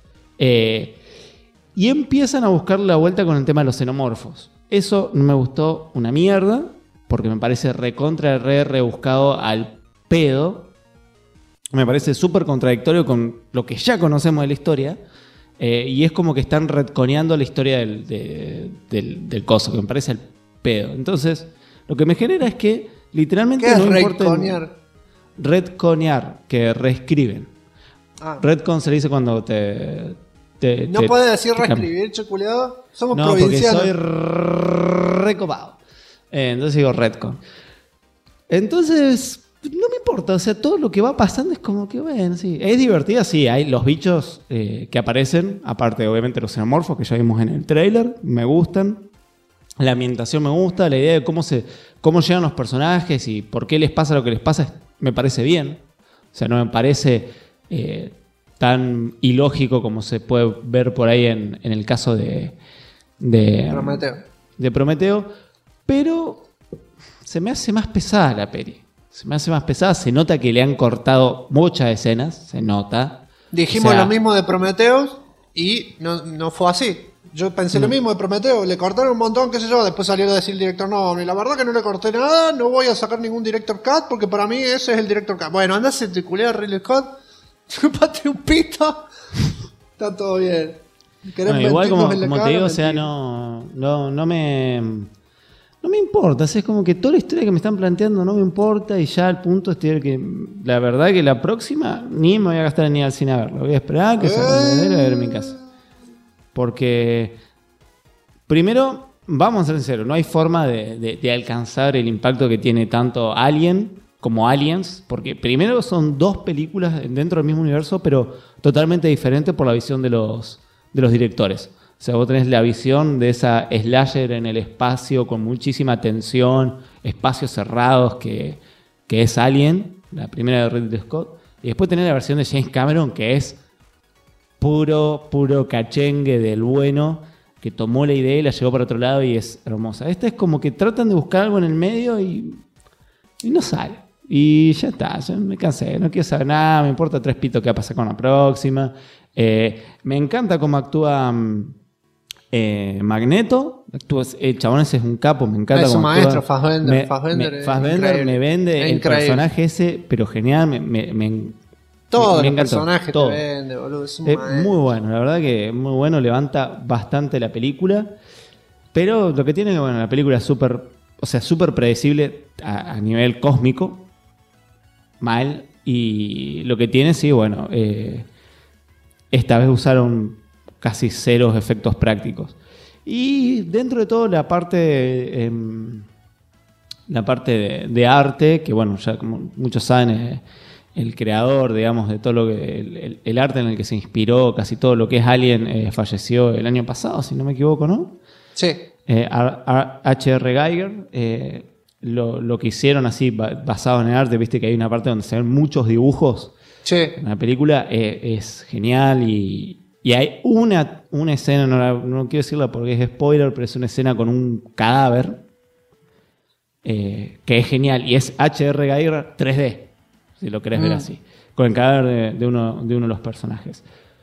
Y empiezan a buscar la vuelta con el tema de los xenomorfos. Eso no me gustó una mierda, porque me parece rebuscado al pedo. Me parece súper contradictorio con lo que ya conocemos de la historia. Y es como que están retconeando la historia del coso, que me parece al pedo. Entonces, lo que me genera es que literalmente ¿qué no es importa. Retconear, que reescriben. Retcon se le dice cuando ¿No puedes decir reescribir, choculeado? Somos provincianos. Porque soy recopado. Entonces digo retcon. Entonces, no me importa. O sea, todo lo que va pasando es como que, bueno, sí. Es divertida, sí. Hay los bichos que aparecen, aparte, obviamente, los xenomorfos que ya vimos en el tráiler. Me gustan. La ambientación me gusta. La idea de cómo llegan los personajes y por qué les pasa lo que les pasa me parece bien. O sea, no me parece... tan ilógico como se puede ver por ahí en el caso de Prometeo, pero se me hace más pesada la peli. Se me hace más pesada, se nota que le han cortado muchas escenas, se nota. Dijimos lo mismo de Prometheus y no fue así. Yo pensé lo mismo de Prometheus, le cortaron un montón, qué sé yo, después salió a decir el director, no, y la verdad que no le corté nada, no voy a sacar ningún director cut porque para mí ese es el director cut. Bueno, andá a circular a Ridley Scott, chupate un pito, está todo bien. Igual como te digo, o sea, no me importa, o sea, es como que toda la historia que me están planteando no me importa y ya al punto estoy que la verdad que la próxima ni me voy a gastar ni al cine a verlo, voy a esperar que se a ver en mi casa. Porque primero, vamos a ser sinceros, no hay forma de alcanzar el impacto que tiene tanto Alien como Aliens, porque primero son dos películas dentro del mismo universo, pero totalmente diferentes por la visión de los directores. O sea, vos tenés la visión de esa slasher en el espacio con muchísima tensión, espacios cerrados que es Alien, la primera de Ridley Scott, y después tenés la versión de James Cameron que es puro cachengue del bueno, que tomó la idea y la llevó para otro lado y es hermosa. Esta es como que tratan de buscar algo en el medio y no sale. Y ya está, ya me cansé, no quiero saber nada, me importa tres pitos qué va a pasar con la próxima. Me encanta cómo actúa Magneto. El chabón ese es un capo, me encanta cómo actúa. Es un maestro, Fassbender me vende el personaje ese, pero genial, todo me el encantó, personaje todo. te vende, boludo. Es muy bueno, la verdad que muy bueno, levanta bastante la película. Pero lo que tiene que, bueno, la película es súper predecible a nivel cósmico. Mal. Y lo que tiene, sí, bueno, esta vez usaron casi cero efectos prácticos. Y dentro de todo la parte de arte, que bueno, ya como muchos saben, el creador, digamos, de todo lo que el arte en el que se inspiró, casi todo lo que es Alien, falleció el año pasado, si no me equivoco, ¿no? Sí. H.R. Geiger, lo que hicieron así, basado en el arte, viste que hay una parte donde se ven muchos dibujos. Sí. En la película es genial y hay una escena, no quiero decirla porque es spoiler, pero es una escena con un cadáver que es genial y es H.R. Geiger 3D, si lo querés ver así, con el cadáver de uno de los personajes.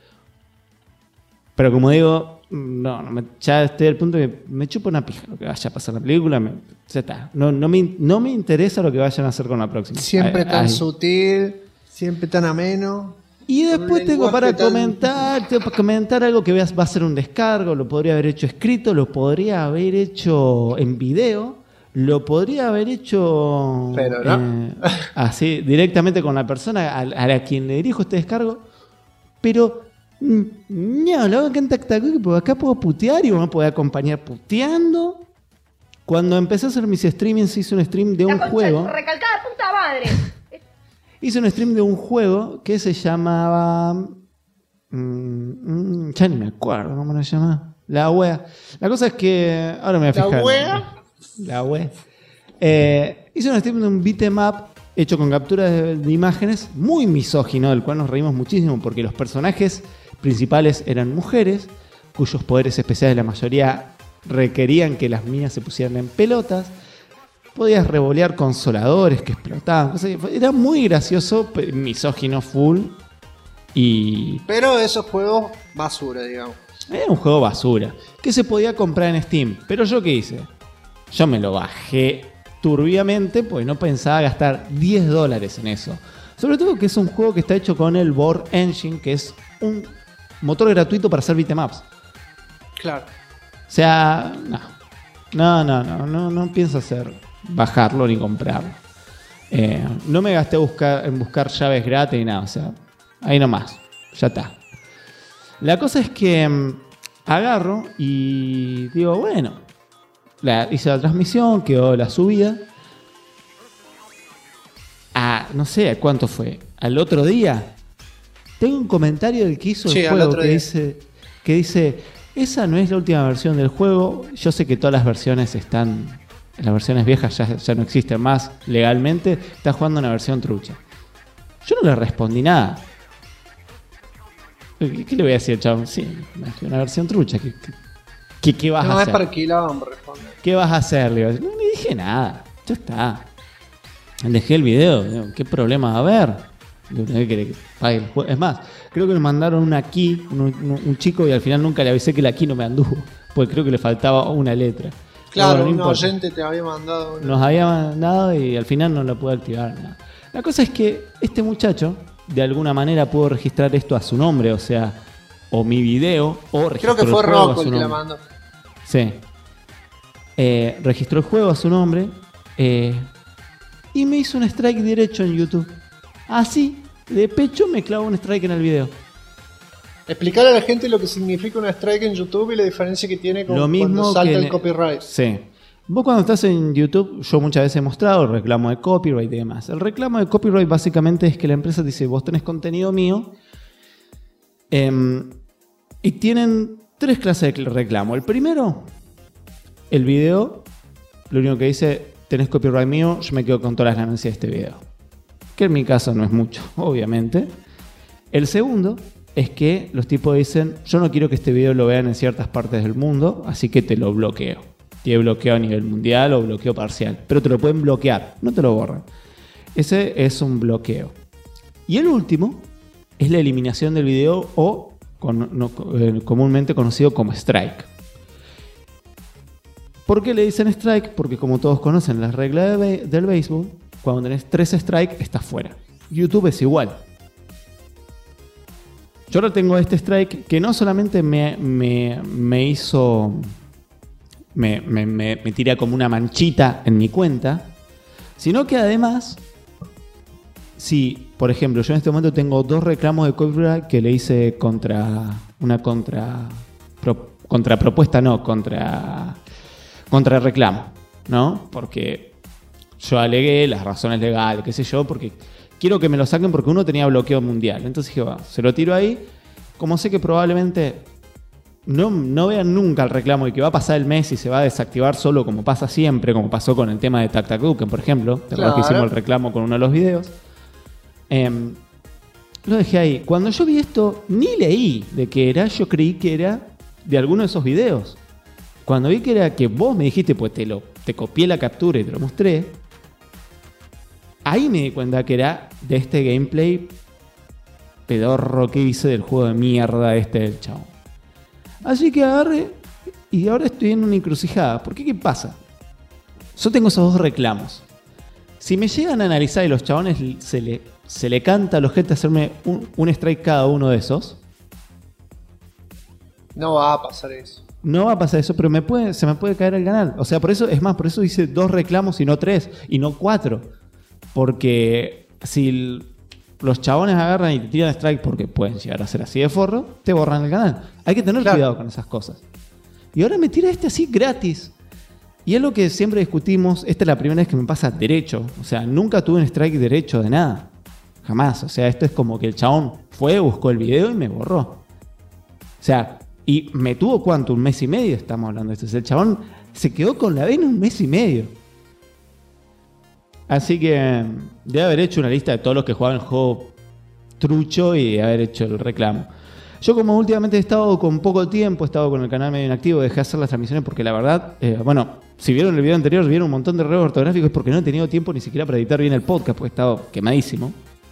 Pero como digo, ya estoy al punto que me chupa una pija lo que vaya a pasar en la película, ya está. No me interesa lo que vayan a hacer con la próxima. Siempre tan sutil, siempre tan ameno. Y después tengo para comentar algo que va a ser un descargo, lo podría haber hecho escrito, lo podría haber hecho en video, lo podría haber hecho pero no. Así, directamente con la persona a quien le dirijo este descargo, pero no, lo hago acá en TacTac, porque acá puedo putear y me puede acompañar puteando. Cuando empecé a hacer mis streamings hice un stream de un juego. Recalcada puta madre. Hice un stream de un juego que se llamaba... ya ni me acuerdo cómo se llama. La wea. La cosa es que... Ahora me voy a fijar. ¿La wea? La wea. Hice un stream de un beat'em up hecho con capturas de imágenes muy misógino, del cual nos reímos muchísimo porque los personajes principales eran mujeres, cuyos poderes especiales la mayoría requerían que las minas se pusieran en pelotas. Podías revolear consoladores que explotaban. Era muy gracioso, misógino full. Pero esos juegos basura, digamos. Era un juego basura que se podía comprar en Steam. Pero ¿yo qué hice? Yo me lo bajé turbiamente porque no pensaba gastar $10 en eso. Sobre todo que es un juego que está hecho con el Board Engine, que es un motor gratuito para hacer beatemaps. Claro. O sea, no pienso bajarlo ni comprarlo. No me gasté en buscar llaves gratis ni nada. O sea, ahí nomás. Ya está. La cosa es que agarro y digo, bueno, hice la transmisión, quedó la subida. No sé cuánto fue. Al otro día, tengo un comentario del que hizo el juego que dice: esa no es la última versión del juego. Yo sé que todas las versiones están... Las versiones viejas ya no existen más legalmente. Está jugando una versión trucha. Yo no le respondí nada. ¿Qué le voy a decir, chavo? Sí, una versión trucha. ¿Qué vas a hacer? No es para quilombo, responde. ¿Qué vas a hacer? No le dije nada. Ya está. Dejé el video. ¿Qué problema va a haber? Que pague el juego. Es más, creo que le mandaron una key, un chico, y al final nunca le avisé que la key no me anduvo. Porque creo que le faltaba una letra. Claro, un oyente te había mandado. Nos había mandado y al final no lo pude activar. No. La cosa es que este muchacho, de alguna manera, pudo registrar esto a su nombre. O sea, o mi video, o registró creo que fue el juego Rocco a su el que nombre. la mandó. Sí. Registró el juego a su nombre y me hizo un strike derecho en YouTube. Así, de pecho, me clavó un strike en el video. Explicar a la gente lo que significa un strike en YouTube y la diferencia que tiene con lo mismo cuando salta que el copyright. Sí. Vos cuando estás en YouTube, yo muchas veces he mostrado el reclamo de copyright y demás. El reclamo de copyright básicamente es que la empresa te dice: vos tenés contenido mío, y tienen 3 clases de reclamo. El primero, el video, lo único que dice: tenés copyright mío, yo me quedo con todas las ganancias de este video. Que en mi caso no es mucho, obviamente. El segundo es que los tipos dicen: yo no quiero que este video lo vean en ciertas partes del mundo, así que te lo bloqueo. Tiene bloqueo a nivel mundial o bloqueo parcial. Pero te lo pueden bloquear, no te lo borran. Ese es un bloqueo. Y el último es la eliminación del video, o comúnmente conocido como strike. ¿Por qué le dicen strike? Porque como todos conocen las reglas del béisbol, cuando tenés 3 strikes estás fuera. YouTube es igual. Yo ahora tengo este strike que no solamente me hizo... Me tira como una manchita en mi cuenta, sino que además, si, por ejemplo, yo en este momento tengo 2 reclamos de copyright que le hice contra reclamo, ¿no? Porque yo alegué las razones legales, qué sé yo, porque quiero que me lo saquen porque uno tenía bloqueo mundial. Entonces dije, va, se lo tiro ahí. Como sé que probablemente no vean nunca el reclamo y que va a pasar el mes y se va a desactivar solo como pasa siempre, como pasó con el tema de TacTacDuken, por ejemplo. ¿Te acuerdas que hicimos el reclamo con uno de los videos? Lo dejé ahí. Cuando yo vi esto, ni leí de qué era. Yo creí que era de alguno de esos videos. Cuando vi que era que vos me dijiste, pues te copié la captura y te lo mostré. Ahí me di cuenta que era de este gameplay pedorro que hice del juego de mierda del chabón. Así que agarré y ahora estoy en una encrucijada. ¿Por qué? ¿Qué pasa? Yo tengo esos dos reclamos. Si me llegan a analizar y los chabones se le canta a los gente hacerme un strike cada uno de esos, no va a pasar eso. No va a pasar eso, pero se me puede caer el canal. O sea, por eso hice 2 reclamos y no 3, y no 4. Porque si los chabones agarran y te tiran strike porque pueden llegar a ser así de forro, te borran el canal. Hay que tener cuidado con esas cosas. Y ahora me tira así gratis. Y es lo que siempre discutimos. Esta es la primera vez que me pasa derecho. O sea, nunca tuve un strike derecho de nada. Jamás. O sea, esto es como que el chabón buscó el video y me borró. O sea, y me tuvo ¿cuánto? 1 mes y medio estamos hablando de esto. El chabón se quedó con la vena 1 mes y medio. Así que debe haber hecho una lista de todos los que jugaban el juego trucho y haber hecho el reclamo. Yo, como últimamente he estado con poco tiempo, he estado con el canal medio inactivo, dejé de hacer las transmisiones porque la verdad, si vieron el video anterior, vieron un montón de errores ortográficos porque no he tenido tiempo ni siquiera para editar bien el podcast porque he estado quemadísimo.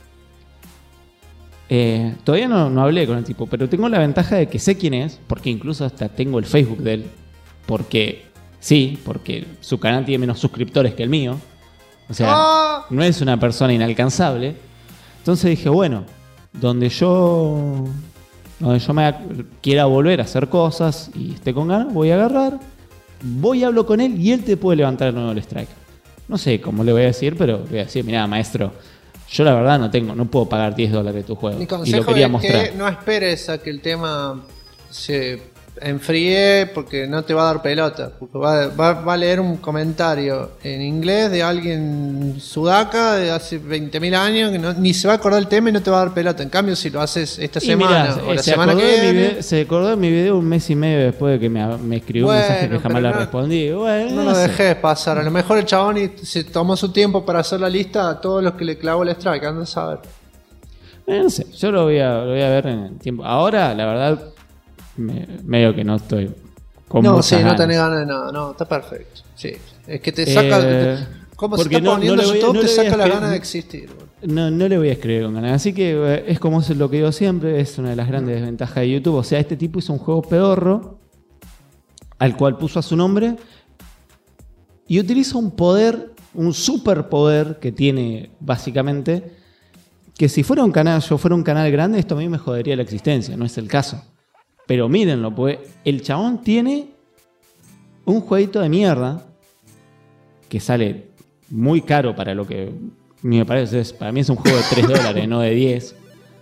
Todavía no hablé con el tipo, pero tengo la ventaja de que sé quién es, porque incluso hasta tengo el Facebook de él, porque su canal tiene menos suscriptores que el mío. O sea, no es una persona inalcanzable. Entonces dije, bueno, donde yo me quiera volver a hacer cosas y esté con ganas, voy a agarrar, voy a hablar con él y él te puede levantar de nuevo el strike. No sé cómo le voy a decir, pero voy a decir, mirá, maestro, yo la verdad no puedo pagar $10 de tu juego. Mi y consejo lo quería es mostrar. que no esperes a que el tema se enfríe porque no te va a dar pelota. Porque va a leer un comentario en inglés de alguien sudaca de hace 20.000 años que ni se va a acordar del tema y no te va a dar pelota. En cambio, si lo haces esta semana o la semana que viene... Se acordó de mi video 1 mes y medio después de que me escribió un mensaje que jamás le respondí. Bueno, no lo dejes pasar. A lo mejor el chabón se tomó su tiempo para hacer la lista a todos los que le clavó el strike. Anda a saber. No sé, yo lo voy a ver en el tiempo. Ahora, la verdad... medio que no estoy con muchas ganas. No tenés ganas de nada, no, está perfecto. Sí, es que te saca. ¿Cómo se está poniendo YouTube? Te saca la ganas de existir. No le voy a escribir con ganas. Así que es como lo que digo siempre, es una de las grandes desventajas de YouTube. O sea, este tipo hizo un juego pedorro al cual puso a su nombre y utiliza un poder, un superpoder que tiene básicamente, que si fuera un canal, yo fuera un canal grande, esto a mí me jodería la existencia. No es el caso. Pero mírenlo, pues el chabón tiene un jueguito de mierda que sale muy caro para lo que me parece. Para mí es un juego de $3, no de 10.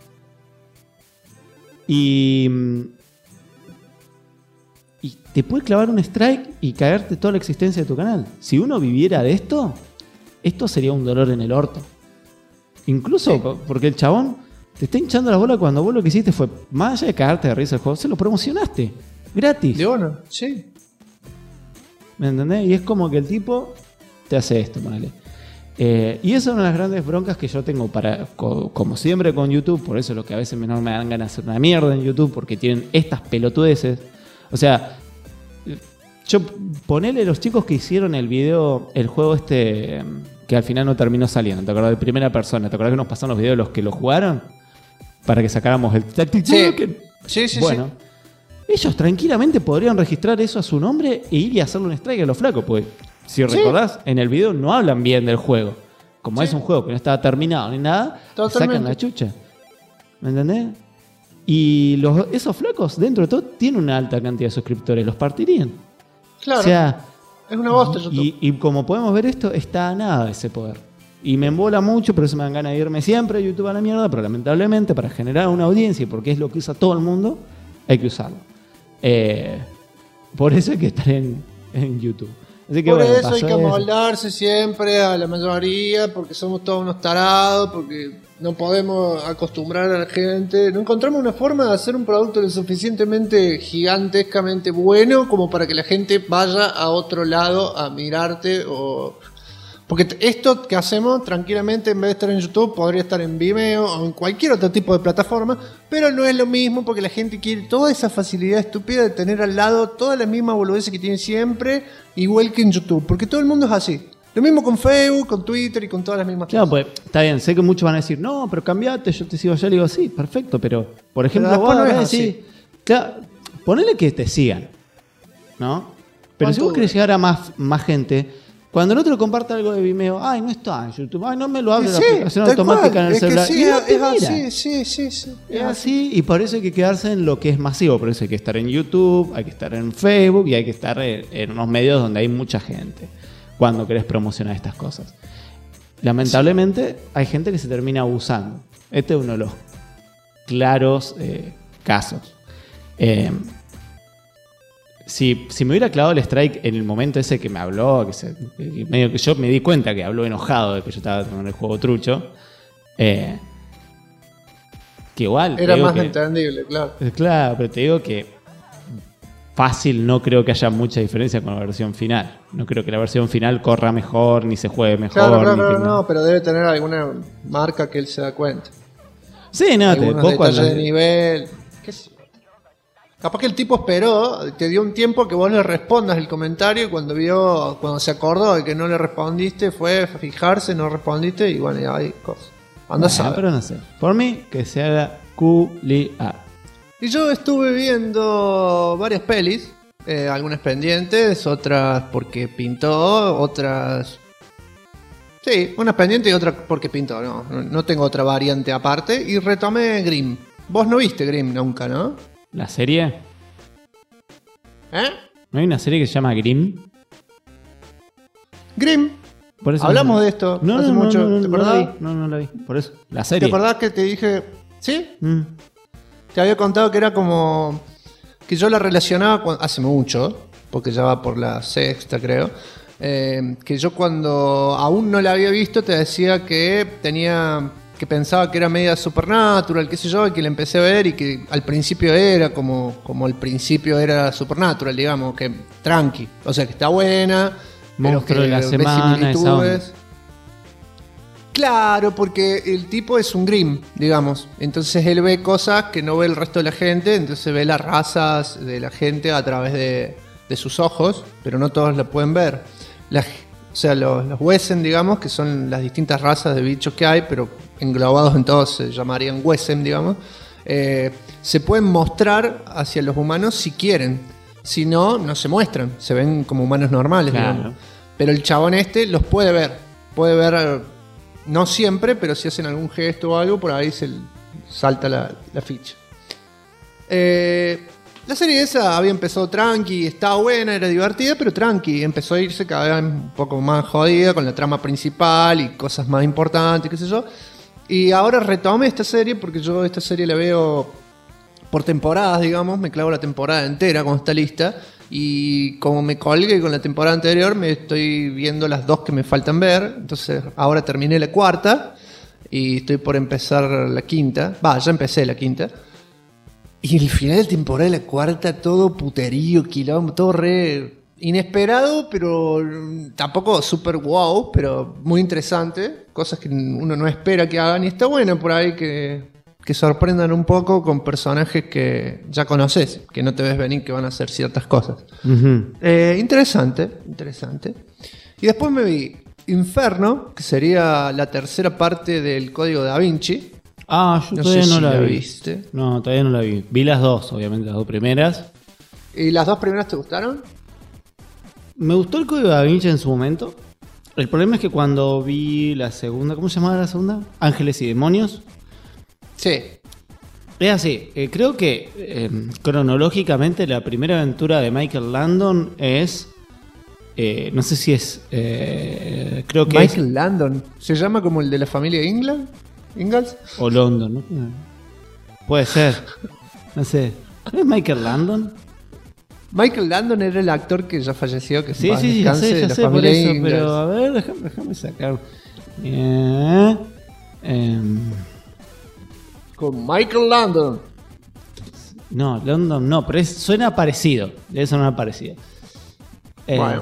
Y te puede clavar un strike y caerte toda la existencia de tu canal. Si uno viviera de esto sería un dolor en el orto. Incluso porque el chabón... te está hinchando la bola cuando vos lo que hiciste fue, más allá de cagarte de risa el juego, se lo promocionaste. Gratis. De bueno, sí. ¿Me entendés? Y es como que el tipo te hace esto, ponele. Y esa es una de las grandes broncas que yo tengo como siempre con YouTube. Por eso es lo que a veces no me dan ganas de hacer una mierda en YouTube, porque tienen estas pelotudeces. O sea, yo ponele los chicos que hicieron el video, el juego que al final no terminó saliendo. ¿Te acordás de primera persona? ¿Te acordás que nos pasaron los videos de los que lo jugaron? Para que sacáramos el Tactic Token. Sí. Bueno, ellos tranquilamente podrían registrar eso a su nombre e ir y hacerle un strike a los flacos. Porque si recordás, en el video no hablan bien del juego. Como es un juego que no estaba terminado ni nada, sacan la chucha. ¿Me entendés? Y esos flacos, dentro de todo, tienen una alta cantidad de suscriptores. Los partirían. Claro. O sea, es una bosta YouTube. Y como podemos ver esto, está a nada de ese poder. Y me embola mucho, por eso me dan ganas de irme siempre a YouTube a la mierda, pero lamentablemente para generar una audiencia, porque es lo que usa todo el mundo, hay que usarlo. Por eso hay que estar en YouTube. Así que Por bueno, eso hay pasó que eso. amoldarse siempre a la mayoría, porque somos todos unos tarados, porque no podemos acostumbrar a la gente. No encontramos una forma de hacer un producto lo suficientemente gigantescamente bueno como para que la gente vaya a otro lado a mirarte o... Porque esto que hacemos tranquilamente, en vez de estar en YouTube, podría estar en Vimeo o en cualquier otro tipo de plataforma, pero no es lo mismo porque la gente quiere toda esa facilidad estúpida de tener al lado todas las mismas boludeces que tiene siempre, igual que en YouTube, porque todo el mundo es así. Lo mismo con Facebook, con Twitter y con todas las mismas Claro, cosas. pues está bien, sé que muchos van a decir, no, pero cambiate, yo te sigo allá. Le digo, sí, perfecto, pero por ejemplo, Pero vos después no ahora es decís, así. claro, ponele que te sigan, ¿no? Pero si vos ¿Cuánto querés dura? llegar a más gente, cuando el otro comparte algo de Vimeo, ay, no está en YouTube, ay, no me lo abre la Sí, aplicación tal automática cual. en el Es que celular. sí, Y no te es mira. así, sí. Es así, y por eso hay que quedarse en lo que es masivo. Por eso hay que estar en YouTube, hay que estar en Facebook y hay que estar en unos medios donde hay mucha gente cuando querés promocionar estas cosas. Lamentablemente hay gente que se termina abusando. Este es uno de los claros casos. Si me hubiera clavado el strike en el momento ese que me habló, que medio que yo me di cuenta que habló enojado de que yo estaba con el juego trucho, que igual... Era te digo más que- entendible, claro. Claro, pero te digo que fácil no creo que haya mucha diferencia con la versión final. No creo que la versión final corra mejor, ni se juegue mejor. Claro, ni que no, pero debe tener alguna marca que él se da cuenta. Sí, no, Algunos vos detalles cuando- de nivel. ¿Qué sé yo? Capaz que el tipo esperó, te dio un tiempo que vos le respondas el comentario y cuando se acordó de que no le respondiste, fue a fijarse, no respondiste y bueno, ya hay cosas. Anda a Bueno, saber. pero no sé. Por mí, que se haga culiar. Y yo estuve viendo varias pelis, algunas pendientes, otras porque pintó, otras... Sí, unas pendientes y otras porque pintó, no tengo otra variante aparte. Y retomé Grimm. Vos no viste Grimm nunca, ¿no? ¿La serie? ¿Eh? ¿No hay una serie que se llama Grimm? Grimm. Por eso Hablamos no- de esto no, hace no, mucho, no, ¿te no la acordás? vi, no la vi. Por eso, la ¿Te serie. acordás que te dije... ¿Sí? Mm. Te había contado que era como... Que yo la relacionaba hace mucho, porque ya va por la sexta, creo. Que yo cuando aún no la había visto te decía que pensaba que era media Supernatural, qué sé yo, y que la empecé a ver y que al principio era como al principio era Supernatural, digamos, que tranqui. O sea, que está buena, Monstruo pero que de la ve semana, esa onda. similitudes. Claro, porque el tipo es un Grimm, digamos. Entonces él ve cosas que no ve el resto de la gente, entonces ve las razas de la gente a través de sus ojos, pero no todos la pueden ver. O sea, los Wesen, digamos, que son las distintas razas de bichos que hay, pero englobados en todos se llamarían Wesen, digamos, se pueden mostrar hacia los humanos si quieren. Si no, no se muestran, se ven como humanos normales, Claro. digamos. Pero el chabón los puede ver. Puede ver, no siempre, pero si hacen algún gesto o algo, por ahí se salta la ficha. La serie esa había empezado tranqui, estaba buena, era divertida, pero tranqui. Empezó a irse cada vez un poco más jodida con la trama principal y cosas más importantes, qué sé yo. Y ahora retomé esta serie porque yo esta serie la veo por temporadas, digamos. Me clavo la temporada entera cuando está lista. Y como me colgué con la temporada anterior, me estoy viendo las dos que me faltan ver. Entonces ahora terminé la cuarta y estoy por empezar la quinta. Ya empecé la quinta. Y el final de temporada de la cuarta, todo puterío, quilombo, todo re inesperado, pero tampoco super wow, pero muy interesante. Cosas que uno no espera que hagan y está bueno por ahí que sorprendan un poco con personajes que ya conoces, que no te ves venir que van a hacer ciertas cosas. Ujú. Interesante. Y después me vi Inferno, que sería la tercera parte del Código Da Vinci. Ah, yo No todavía sé no si la la vi. viste. No, todavía no la vi. Vi las dos, obviamente, las dos primeras. ¿Y las dos primeras te gustaron? Me gustó el Código Da Vinci en su momento. El problema es que cuando vi la segunda, ¿cómo se llamaba la segunda? Ángeles y Demonios. Sí. Es así, creo que cronológicamente la primera aventura de Michael Landon es... no sé si es... creo que Michael Landon. ¿Se llama como el de la familia Ingalls? o London, ¿no? Puede ser. No sé. ¿No es Michael Landon? Michael Landon era el actor que ya falleció, que Sí, en paz sí, ya descanse, sé, de ya la sé, por familia eso, Ingalls. pero a ver, déjame sacar. Con Michael Landon. No, London no, pero suena parecido. Debe sonar parecido. Bueno.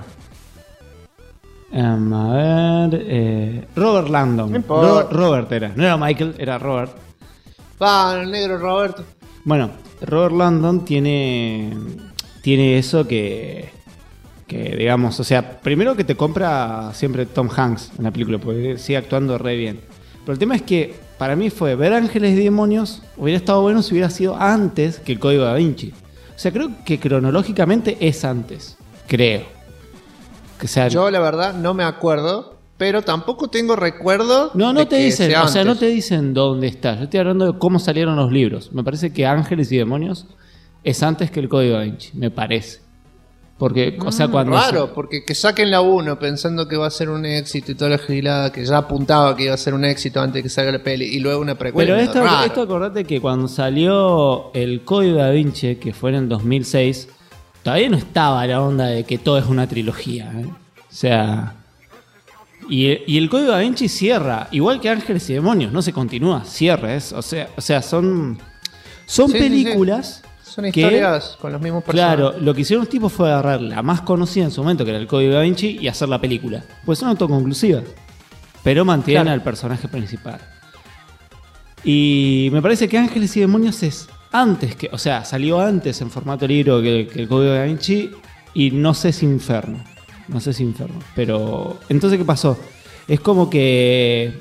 A ver. Robert Landon. No importa. Robert era. No era Michael, era Robert. Va, el negro Roberto. Bueno, Robert Landon tiene eso que digamos, o sea, primero que te compra siempre Tom Hanks en la película, porque sigue actuando re bien. Pero el tema es que para mí fue ver Ángeles y Demonios, hubiera estado bueno si hubiera sido antes que el Código Da Vinci. O sea, creo que cronológicamente es antes, creo. Que sea, Yo la verdad no me acuerdo, pero tampoco tengo recuerdo. no de te que dicen, sea o sea, no antes. te dicen dónde está. Yo estoy hablando de cómo salieron los libros. Me parece que Ángeles y Demonios es antes que el Código Da Vinci, me parece. Porque, o sea, cuando... Raro, porque que saquen la 1 pensando que va a ser un éxito y toda la gilada, que ya apuntaba que iba a ser un éxito antes de que salga la peli, y luego una precuela. Pero raro. esto acordate que cuando salió el Código Da Vinci, que fue en el 2006, todavía no estaba la onda de que todo es una trilogía. ¿Eh? O sea... Y el Código Da Vinci cierra, igual que Ángeles y Demonios, no se continúa, cierra. O sea, son Sí, sí, películas... sí. Son historias con los mismos personajes. Claro, lo que hicieron los tipos fue agarrar la más conocida en su momento, que era el Código Da Vinci, y hacer la película. Pues son autoconclusivas, pero mantienen al personaje principal. Y me parece que Ángeles y Demonios es antes que, o sea, salió antes en formato libro que el Código Da Vinci, y no sé si Inferno. Pero, entonces, ¿qué pasó? Es como que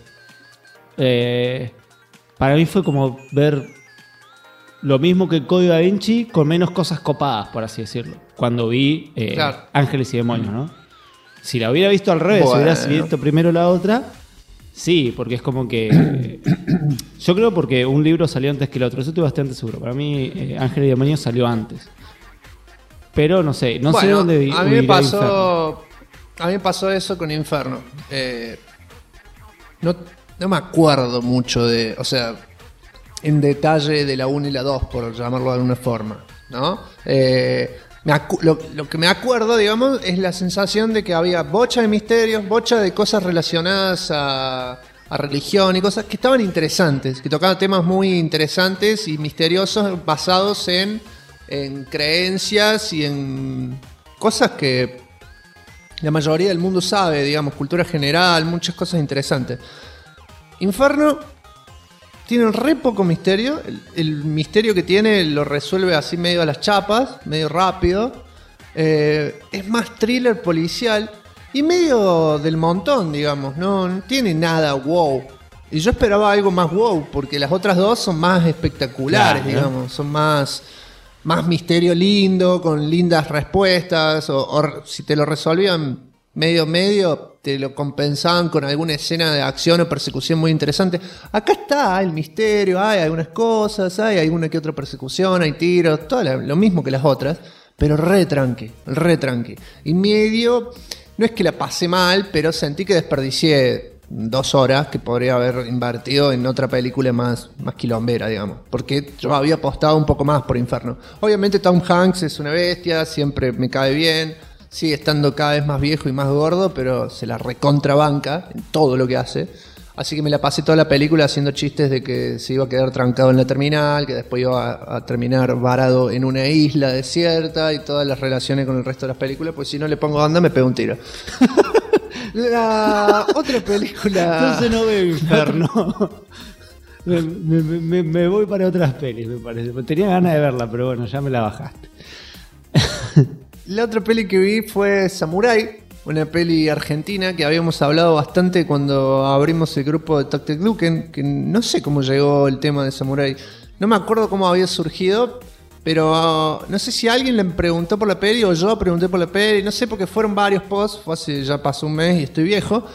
para mí fue como ver lo mismo que el Código Da Vinci con menos cosas copadas, por así decirlo. Cuando vi Claro. Ángeles y Demonios, ¿no? Si la hubiera visto al revés, Bueno. si hubiera visto primero la otra, sí, porque es como que... yo creo porque un libro salió antes que el otro, eso estoy bastante seguro. Para mí Ángeles y Demonios salió antes. Pero no sé Bueno, dónde vi. a mí me ubicar Inferno. pasó eso con Inferno. No me acuerdo mucho de, o sea, en detalle de la 1 y la 2, por llamarlo de alguna forma, ¿no? Lo que me acuerdo, digamos, es la sensación de que había bocha de misterios, bocha de cosas relacionadas a religión y cosas que estaban interesantes, que tocaban temas muy interesantes y misteriosos basados en creencias y en cosas que la mayoría del mundo sabe, digamos, cultura general, muchas cosas interesantes. Inferno tiene re poco misterio. El misterio que tiene lo resuelve así medio a las chapas, medio rápido. Es más thriller policial y medio del montón, digamos. No tiene nada wow. Y yo esperaba algo más wow, porque las otras dos son más espectaculares, Claro. digamos. Son más misterio lindo, con lindas respuestas. O si te lo resolvían medio, te lo compensaban con alguna escena de acción o persecución muy interesante. Acá está el misterio, hay algunas cosas, hay alguna que otra persecución, hay tiros, todo lo mismo que las otras, pero re tranqui. Y medio, no es que la pasé mal, pero sentí que desperdicié 2 horas que podría haber invertido en otra película más quilombera, digamos. Porque yo había apostado un poco más por Inferno. Obviamente Tom Hanks es una bestia, siempre me cae bien. Sigue estando cada vez más viejo y más gordo, pero se la recontrabanca en todo lo que hace. Así que me la pasé toda la película haciendo chistes de que se iba a quedar trancado en la terminal, que después iba a terminar varado en una isla desierta y todas las relaciones con el resto de las películas, pues si no le pongo onda me pego un tiro. La otra película... Entonces no veo Inferno. me voy para otras pelis, me parece. Tenía ganas de verla, pero bueno, ya me la bajaste. La otra peli que vi fue Samurai, una peli argentina que habíamos hablado bastante cuando abrimos el grupo de Tok Tok Duken, que no sé cómo llegó el tema de Samurai. No me acuerdo cómo había surgido, pero no sé si alguien le preguntó por la peli o yo pregunté por la peli, no sé, porque fueron varios posts, ya pasó un mes y estoy viejo.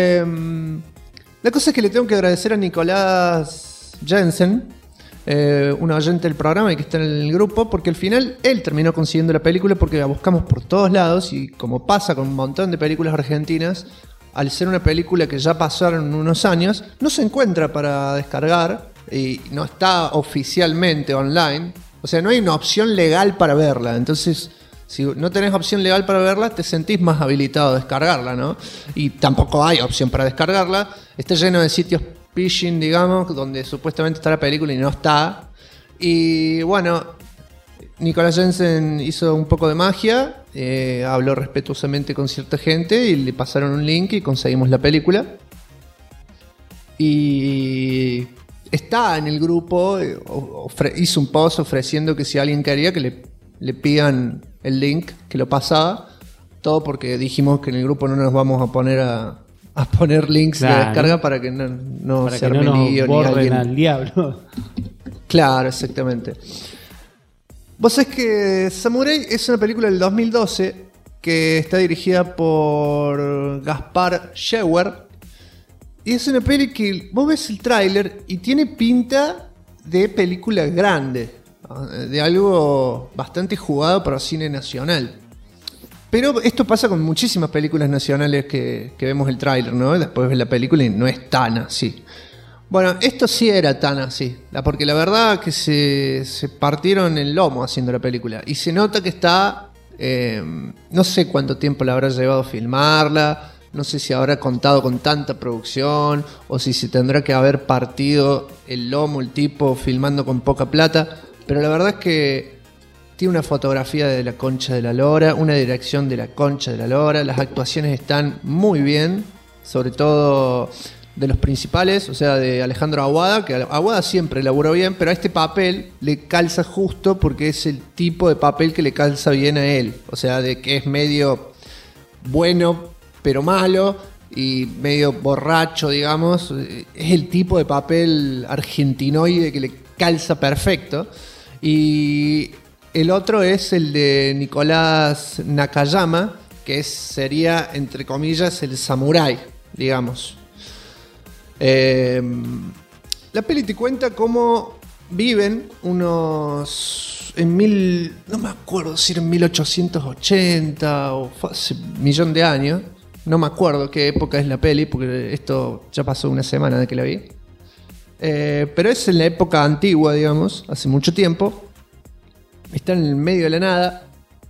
La cosa es que le tengo que agradecer a Nicolás Jensen, un oyente del programa y que está en el grupo, porque al final él terminó consiguiendo la película porque la buscamos por todos lados y como pasa con un montón de películas argentinas, al ser una película que ya pasaron unos años, no se encuentra para descargar y no está oficialmente online, o sea, no hay una opción legal para verla, entonces Si no tenés opción legal para verla, te sentís más habilitado a descargarla, ¿no? Y tampoco hay opción para descargarla. Está lleno de sitios phishing, digamos, donde supuestamente está la película y no está. Y bueno, Nicolas Jensen hizo un poco de magia, habló respetuosamente con cierta gente y le pasaron un link y conseguimos la película. Y está en el grupo, hizo un post ofreciendo que si alguien quería que le pidan el link, que lo pasaba. Todo porque dijimos que en el grupo no nos vamos a poner a poner links de descarga para que no para se que no arme nos lío ni borren alguien. al diablo. Claro, exactamente. Vos sabés que Samurai es una película del 2012 que está dirigida por Gaspar Scheuer. Y es una peli que vos ves el tráiler y tiene pinta de película grande, de algo bastante jugado para cine nacional. Pero esto pasa con muchísimas películas nacionales que vemos el tráiler, ¿no? Después ves la película y no es tan así. Bueno, esto sí era tan así, porque la verdad que se partieron el lomo haciendo la película. Y se nota que está, no sé cuánto tiempo le habrá llevado filmarla, no sé si habrá contado con tanta producción, o si se tendrá que haber partido el lomo el tipo filmando con poca plata. Pero la verdad es que tiene una fotografía de la concha de la lora, una dirección de la concha de la lora, las actuaciones están muy bien, sobre todo de los principales, o sea, de Alejandro Aguada, que Aguada siempre laburó bien, pero a este papel le calza justo porque es el tipo de papel que le calza bien a él, o sea, de que es medio bueno pero malo y medio borracho, digamos, es el tipo de papel argentinoide que le calza perfecto. Y el otro es el de Nicolás Nakayama, que sería, entre comillas, el samurái, digamos. La peli te cuenta cómo viven unos... no me acuerdo si era en 1880 o hace un millón de años. No me acuerdo qué época es la peli, porque esto ya pasó una semana de que la vi. Pero es en la época antigua, digamos, hace mucho tiempo. Está en el medio de la nada.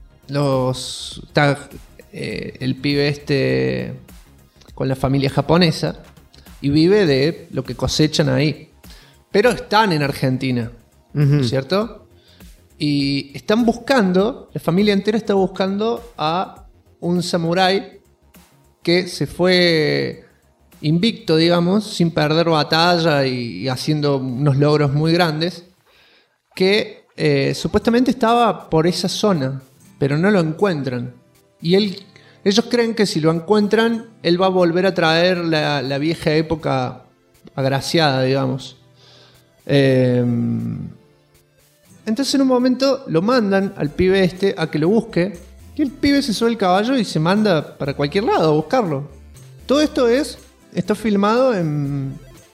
Está el pibe este con la familia japonesa y vive de lo que cosechan ahí. Pero están en Argentina, ¿cierto? Y están buscando, la familia entera está buscando a un samurái que se fue invicto, digamos, sin perder batalla y haciendo unos logros muy grandes, que supuestamente estaba por esa zona, pero no lo encuentran. Y ellos creen que si lo encuentran, él va a volver a traer la vieja época agraciada, digamos. Entonces en un momento lo mandan al pibe este a que lo busque, y el pibe se sube al caballo y se manda para cualquier lado a buscarlo. Todo esto está filmado en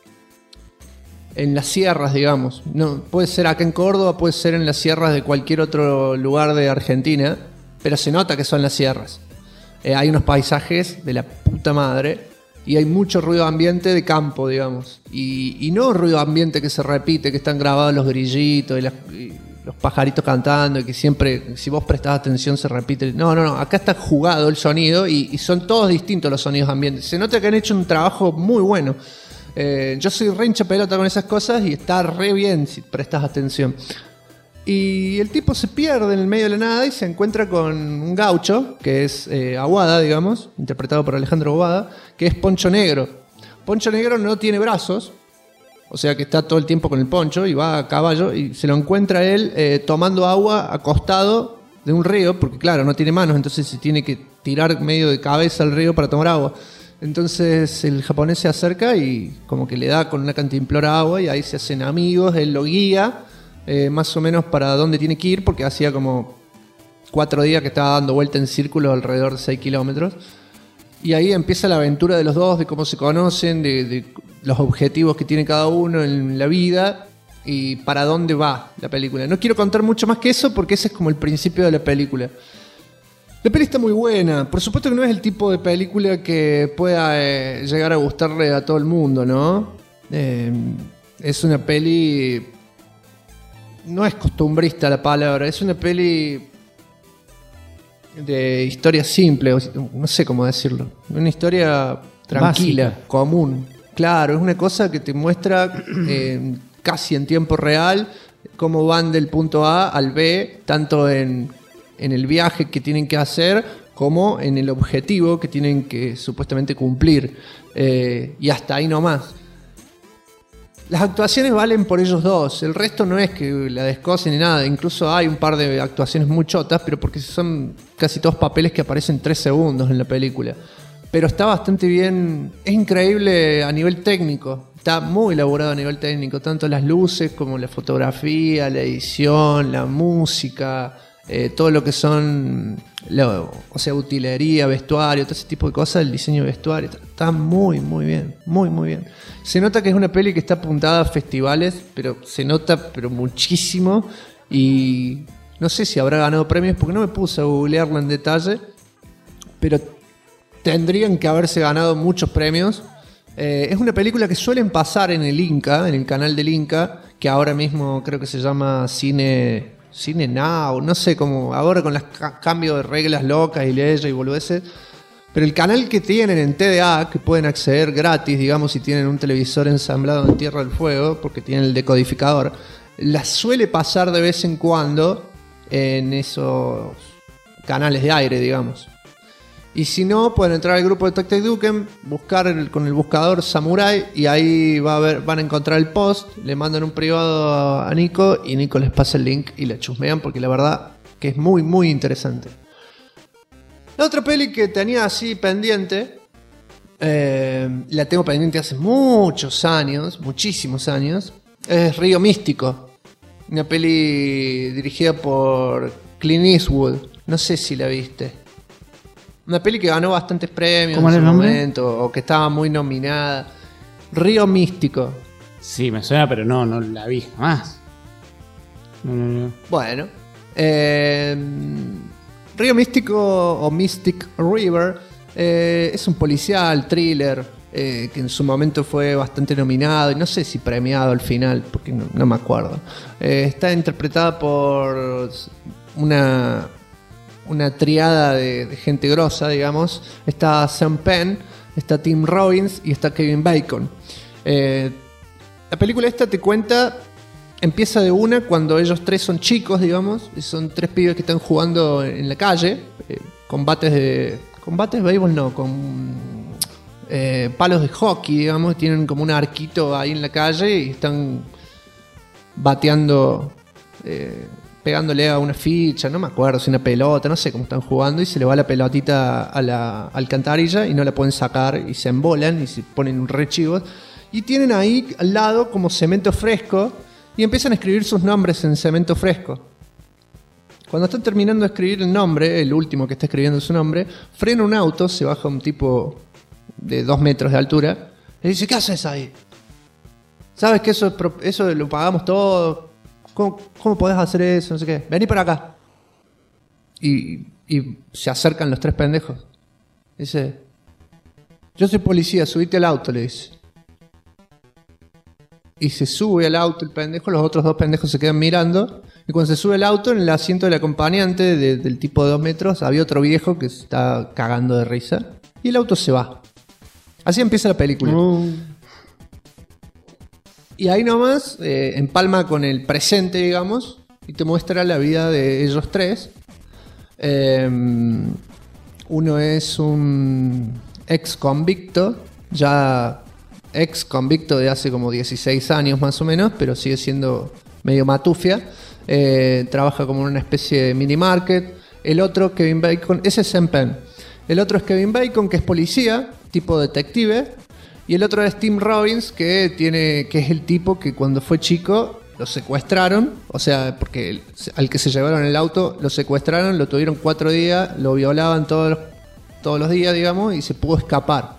las sierras, digamos. No, puede ser acá en Córdoba, puede ser en las sierras de cualquier otro lugar de Argentina, pero se nota que son las sierras. Hay unos paisajes de la puta madre y hay mucho ruido ambiente de campo, digamos. Y no ruido ambiente que se repite, que están grabados los grillitos y los pajaritos cantando y que siempre, si vos prestás atención, se repite. No. Acá está jugado el sonido y son todos distintos los sonidos ambientes. Se nota que han hecho un trabajo muy bueno. Yo soy re hincha pelota con esas cosas y está re bien si prestás atención. Y el tipo se pierde en el medio de la nada y se encuentra con un gaucho, que es Aguada, digamos, interpretado por Alejandro Aguada, que es Poncho Negro. Poncho Negro no tiene brazos, o sea que está todo el tiempo con el poncho y va a caballo y se lo encuentra él tomando agua acostado de un río, porque claro, no tiene manos, entonces se tiene que tirar medio de cabeza al río para tomar agua. Entonces el japonés se acerca y como que le da con una cantimplora agua y ahí se hacen amigos, él lo guía más o menos para dónde tiene que ir, porque hacía como 4 días que estaba dando vuelta en círculo alrededor de 6 kilómetros. Y ahí empieza la aventura de los dos, de cómo se conocen, de los objetivos que tiene cada uno en la vida y para dónde va la película. No quiero contar mucho más que eso porque ese es como el principio de la película. La peli está muy buena. Por supuesto que no es el tipo de película que pueda llegar a gustarle a todo el mundo, ¿no? Es una peli... No es costumbrista la palabra. Es una peli de historia simple, no sé cómo decirlo. Una historia tranquila, básica, común. Claro, es una cosa que te muestra casi en tiempo real cómo van del punto A al B, tanto en el viaje que tienen que hacer como en el objetivo que tienen que supuestamente cumplir. Y hasta ahí nomás. Las actuaciones valen por ellos dos. El resto no es que la descosen ni nada. Incluso hay un par de actuaciones muy chotas, pero porque son casi todos papeles que aparecen 3 segundos en la película. Pero está bastante bien. Es increíble a nivel técnico. Está muy elaborado a nivel técnico. Tanto las luces como la fotografía, la edición, la música, todo lo que son... o sea, utilería, vestuario, todo ese tipo de cosas, el diseño de vestuario, está muy, muy bien, muy, muy bien. Se nota que es una peli que está apuntada a festivales, pero se nota pero muchísimo, y no sé si habrá ganado premios, porque no me puse a googlearlo en detalle, pero tendrían que haberse ganado muchos premios. Es una película que suelen pasar en el Inca, en el canal del Inca, que ahora mismo creo que se llama Cine Now, no sé cómo, ahora con los cambios de reglas locas y leyes y boludeces, pero el canal que tienen en TDA, que pueden acceder gratis, digamos, si tienen un televisor ensamblado en Tierra del Fuego, porque tienen el decodificador, las suele pasar de vez en cuando en esos canales de aire, digamos. Y si no, pueden entrar al grupo de Tactic Duken, buscar con el buscador Samurai, y ahí van a encontrar el post, le mandan un privado a Nico y Nico les pasa el link y la chusmean, porque la verdad que es muy, muy interesante. La otra peli que tenía así pendiente, la tengo pendiente hace muchos años, muchísimos años, es Río Místico. Una peli dirigida por Clint Eastwood, no sé si la viste. Una peli que ganó bastantes premios en su momento, o que estaba muy nominada. Río Místico. Sí, me suena, pero no la vi jamás. No. Bueno. Río Místico o Mystic River es un policial, thriller, que en su momento fue bastante nominado, y no sé si premiado al final, porque no me acuerdo. Está interpretada por una triada de gente grosa, digamos. Está Sean Penn, está Tim Robbins y está Kevin Bacon. La película esta te cuenta, empieza de una cuando ellos tres son chicos, digamos, y son 3 pibes que están jugando en la calle, combates de béisbol, no, con palos de hockey, digamos, tienen como un arquito ahí en la calle y están bateando, pegándole a una ficha, no me acuerdo si una pelota, no sé cómo están jugando, y se le va la pelotita a la alcantarilla y no la pueden sacar y se embolan y se ponen re chivos. Y tienen ahí al lado como cemento fresco y empiezan a escribir sus nombres en cemento fresco. Cuando están terminando de escribir el nombre, el último que está escribiendo su nombre, frena un auto, se baja un tipo de 2 metros de altura y dice: ¿qué haces ahí? ¿Sabes que eso lo pagamos todo? ¿Cómo podés hacer eso? No sé qué. Vení para acá. Y se acercan los 3 pendejos. Dice: yo soy policía, subite al auto, le dice. Y se sube al auto el pendejo, los otros 2 pendejos se quedan mirando. Y cuando se sube al auto, en el asiento del acompañante del tipo de 2 metros, había otro viejo que se está cagando de risa. Y el auto se va. Así empieza la película. Y ahí nomás empalma con el presente, digamos, y te muestra la vida de ellos 3. Uno es un ex convicto, ya ex convicto de hace como 16 años más o menos, pero sigue siendo medio matufia. Trabaja como en una especie de mini market. El otro, Kevin Bacon, ese es Sean Penn. El otro es Kevin Bacon, que es policía, tipo detective. Y el otro es Tim Robbins, que es el tipo que cuando fue chico lo secuestraron. O sea, porque al que se llevaron el auto lo secuestraron, lo tuvieron 4 días, lo violaban todos los días, digamos, y se pudo escapar.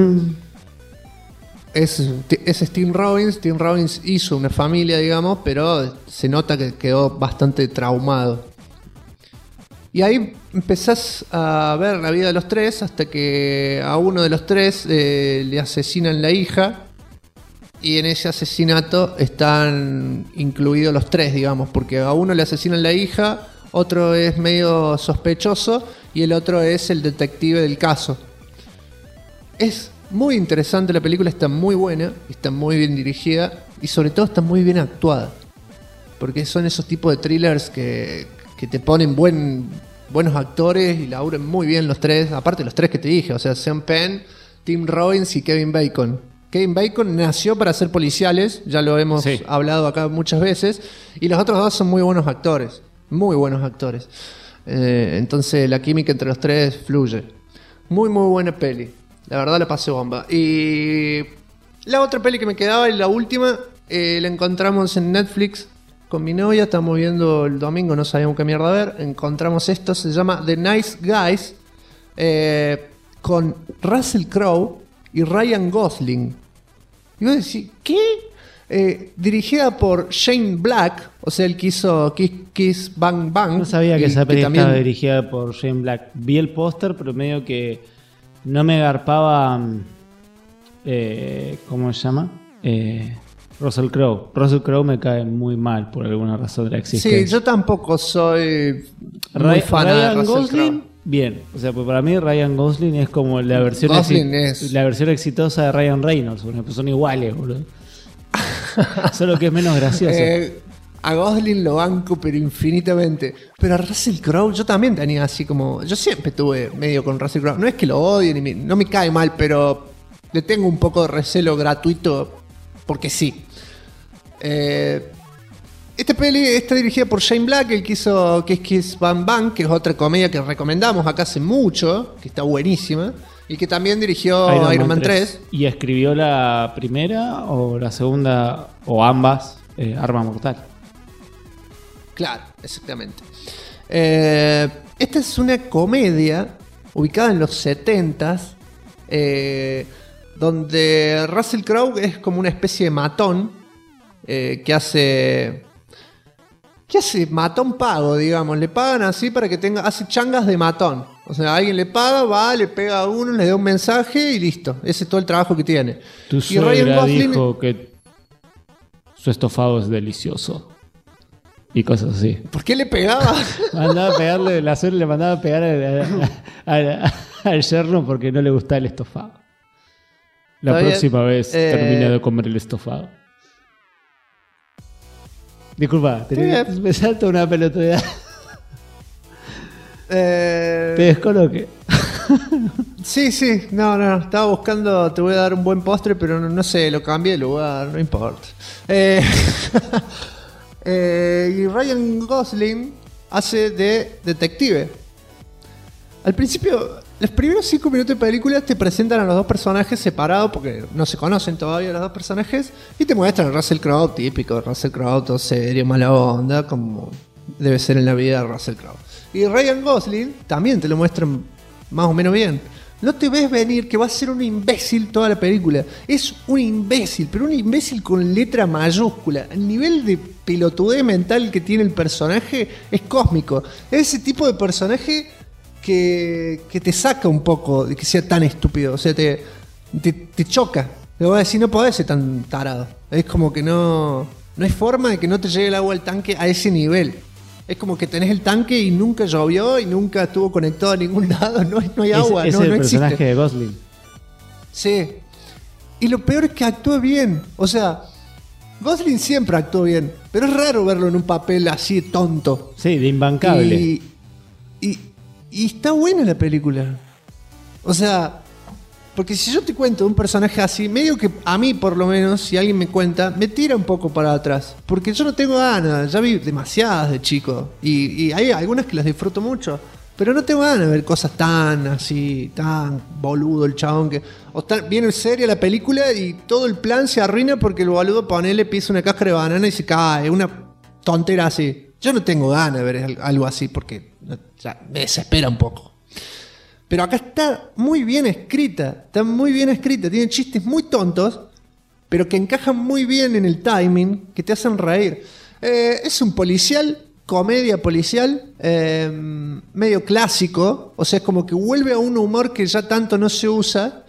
Ese es Tim Robbins. Tim Robbins hizo una familia, digamos, pero se nota que quedó bastante traumado. Y ahí empezás a ver la vida de los 3 hasta que a uno de los 3 le asesinan la hija. Y en ese asesinato están incluidos los 3, digamos, porque a uno le asesinan la hija, otro es medio sospechoso y el otro es el detective del caso. Es muy interesante la película, está muy buena, está muy bien dirigida y sobre todo está muy bien actuada. Porque son esos tipos de thrillers que te ponen buenos actores y laburan muy bien los tres, aparte los tres que te dije, o sea, Sean Penn, Tim Robbins y Kevin Bacon. Kevin Bacon nació para ser policiales, ya lo hemos hablado acá muchas veces, y los otros dos son muy buenos actores, muy buenos actores. Entonces la química entre los tres fluye. Muy muy buena peli, la verdad la pasé bomba. Y la otra peli que me quedaba, y la última, la encontramos en Netflix con mi novia, estamos viendo el domingo, no sabíamos qué mierda ver, encontramos esto, se llama The Nice Guys, con Russell Crowe y Ryan Gosling. Y vos decís, ¿qué? Dirigida por Shane Black, o sea, el que hizo Kiss Bang Bang. No sabía que esa película estaba dirigida por Shane Black. Vi el póster, pero medio que no me garpaba. ¿Cómo se llama? Russell Crowe. Russell Crowe me cae muy mal por alguna razón de la existencia. Sí, yo tampoco soy muy fan de Russell Gosling, Crowe. Bien, o sea, pues para mí Ryan Gosling es como la versión exitosa de Ryan Reynolds, porque son iguales, boludo. Solo que es menos gracioso. A Gosling lo banco, pero infinitamente. Pero a Russell Crowe yo también tenía así como... Yo siempre tuve medio con Russell Crowe. No es que lo odie, no me cae mal, pero le tengo un poco de recelo gratuito porque sí. Esta peli está dirigida por Shane Black, el que hizo Kiss Bang Bang, que es otra comedia que recomendamos acá hace mucho, que está buenísima, y que también dirigió Iron Man 3. ¿Y escribió la primera o la segunda, o ambas, Arma Mortal? Claro, exactamente. Esta es una comedia ubicada en los 70s, donde Russell Crowe es como una especie de matón que hace matón pago, digamos. Le pagan así para que hace changas de matón. O sea, alguien le paga, va, le pega a uno, le da un mensaje y listo. Ese es todo el trabajo que tiene. Tu suegra dijo que su estofado es delicioso. Y cosas así. ¿Por qué le pegaba? Mandaba a pegarle, la suegra le mandaba a pegar al yerno porque no le gustaba el estofado. La próxima vez termina de comer el estofado. Disculpa, me salta una pelotudez. Te descoloque. Sí, no, estaba buscando, te voy a dar un buen postre, pero no sé, lo cambié de lugar, no importa. Y Ryan Gosling hace de detective. Al principio, los primeros 5 minutos de película te presentan a los dos personajes separados porque no se conocen todavía los dos personajes y te muestran a Russell Crowe, típico Russell Crowe, todo serio, mala onda, como debe ser en la vida de Russell Crowe. Y Ryan Gosling también te lo muestran más o menos bien. No te ves venir que va a ser un imbécil toda la película. Es un imbécil, pero un imbécil con letra mayúscula. El nivel de pelotudez mental que tiene el personaje es cósmico. Es ese tipo de personaje que te saca un poco de que sea tan estúpido. O sea, te choca. Le voy a decir, no podés ser tan tarado. Es como que no hay forma de que no te llegue el agua al tanque a ese nivel. Es como que tenés el tanque y nunca llovió y nunca estuvo conectado a ningún lado. No hay agua, es no el existe. personaje de Gosling. Sí. Y lo peor es que actúa bien. O sea, Gosling siempre actuó bien. Pero es raro verlo en un papel así tonto. Sí, de imbancable. Y está buena la película. O sea, porque si yo te cuento un personaje así, medio que a mí por lo menos, si alguien me cuenta, me tira un poco para atrás. Porque yo no tengo ganas, ya vi demasiadas de chico. Y hay algunas que las disfruto mucho. Pero no tengo ganas de ver cosas tan así, tan boludo el chabón que... O viene seria la película y todo el plan se arruina porque el boludo ponele, pisa una cáscara de banana y se cae. Una tontera así. Yo no tengo ganas de ver algo así porque ya me desespera un poco. Pero acá está muy bien escrita. Está muy bien escrita. Tiene chistes muy tontos, pero que encajan muy bien en el timing, que te hacen reír. Es un policial, comedia policial, medio clásico. O sea, es como que vuelve a un humor que ya tanto no se usa.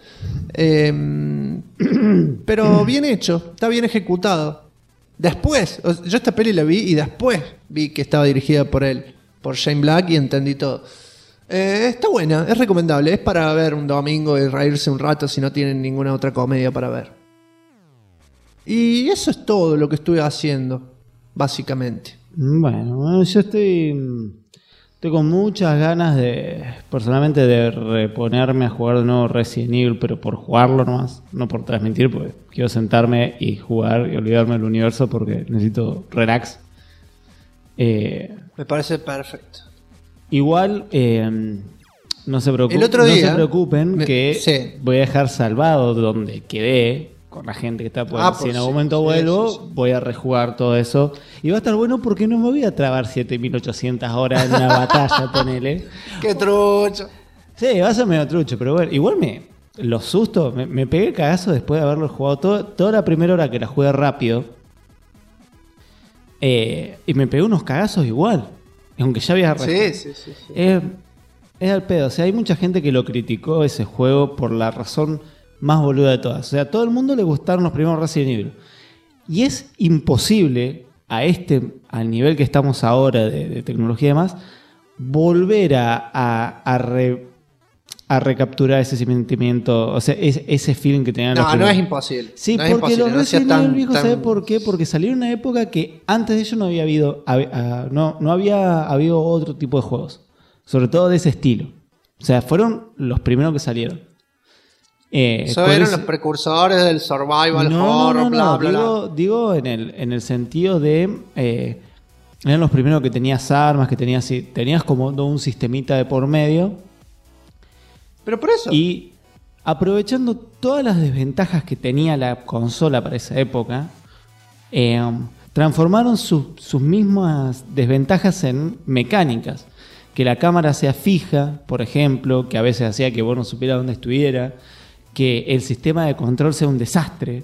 Pero bien hecho, está bien ejecutado. Después, yo esta peli la vi y después vi que estaba dirigida por él. por Shane Black y entendí todo. Está buena, es recomendable. Es para ver un domingo y reírse un rato si no tienen ninguna otra comedia para ver. Y eso es todo lo que estuve haciendo, básicamente. Bueno, yo estoy con muchas ganas personalmente de reponerme a jugar de nuevo Resident Evil, pero por jugarlo nomás, no por transmitir, porque quiero sentarme y jugar y olvidarme del universo porque necesito relax. Me parece perfecto. Igual, no se preocupen, El otro día, no se preocupen que voy a dejar salvado donde quedé con la gente que está por si en algún momento vuelvo, voy a rejugar todo eso. Y va a estar bueno porque no me voy a trabar 7800 horas en una batalla, ponele. ¡Qué trucho! Sí, va a ser medio trucho, pero bueno, igual los sustos, me pegué el cagazo después de haberlo jugado toda la primera hora que la jugué rápido. Y me pegué unos cagazos igual. Aunque ya había sí. Es al pedo. O sea, hay mucha gente que lo criticó ese juego por la razón más boluda de todas. O sea, a todo el mundo le gustaron los primeros Resident Evil. Y es imposible, al nivel que estamos ahora de tecnología y demás, volver a recapturar ese sentimiento, o sea, ese feeling que tenían los primeros. No es imposible. Sí, no porque los Resident Evil viejos, ¿sabes por qué? Porque salieron en una época que antes de ello no había habido otro tipo de juegos. Sobre todo de ese estilo. O sea, fueron los primeros que salieron. Eran los precursores del survival horror, bla, bla. Digo en el sentido de... eran los primeros que tenías armas, que tenías como un sistemita de por medio. Pero por eso. Y aprovechando todas las desventajas que tenía la consola para esa época, transformaron sus mismas desventajas en mecánicas. Que la cámara sea fija, por ejemplo, que a veces hacía que vos no supieras dónde estuviera, que el sistema de control sea un desastre.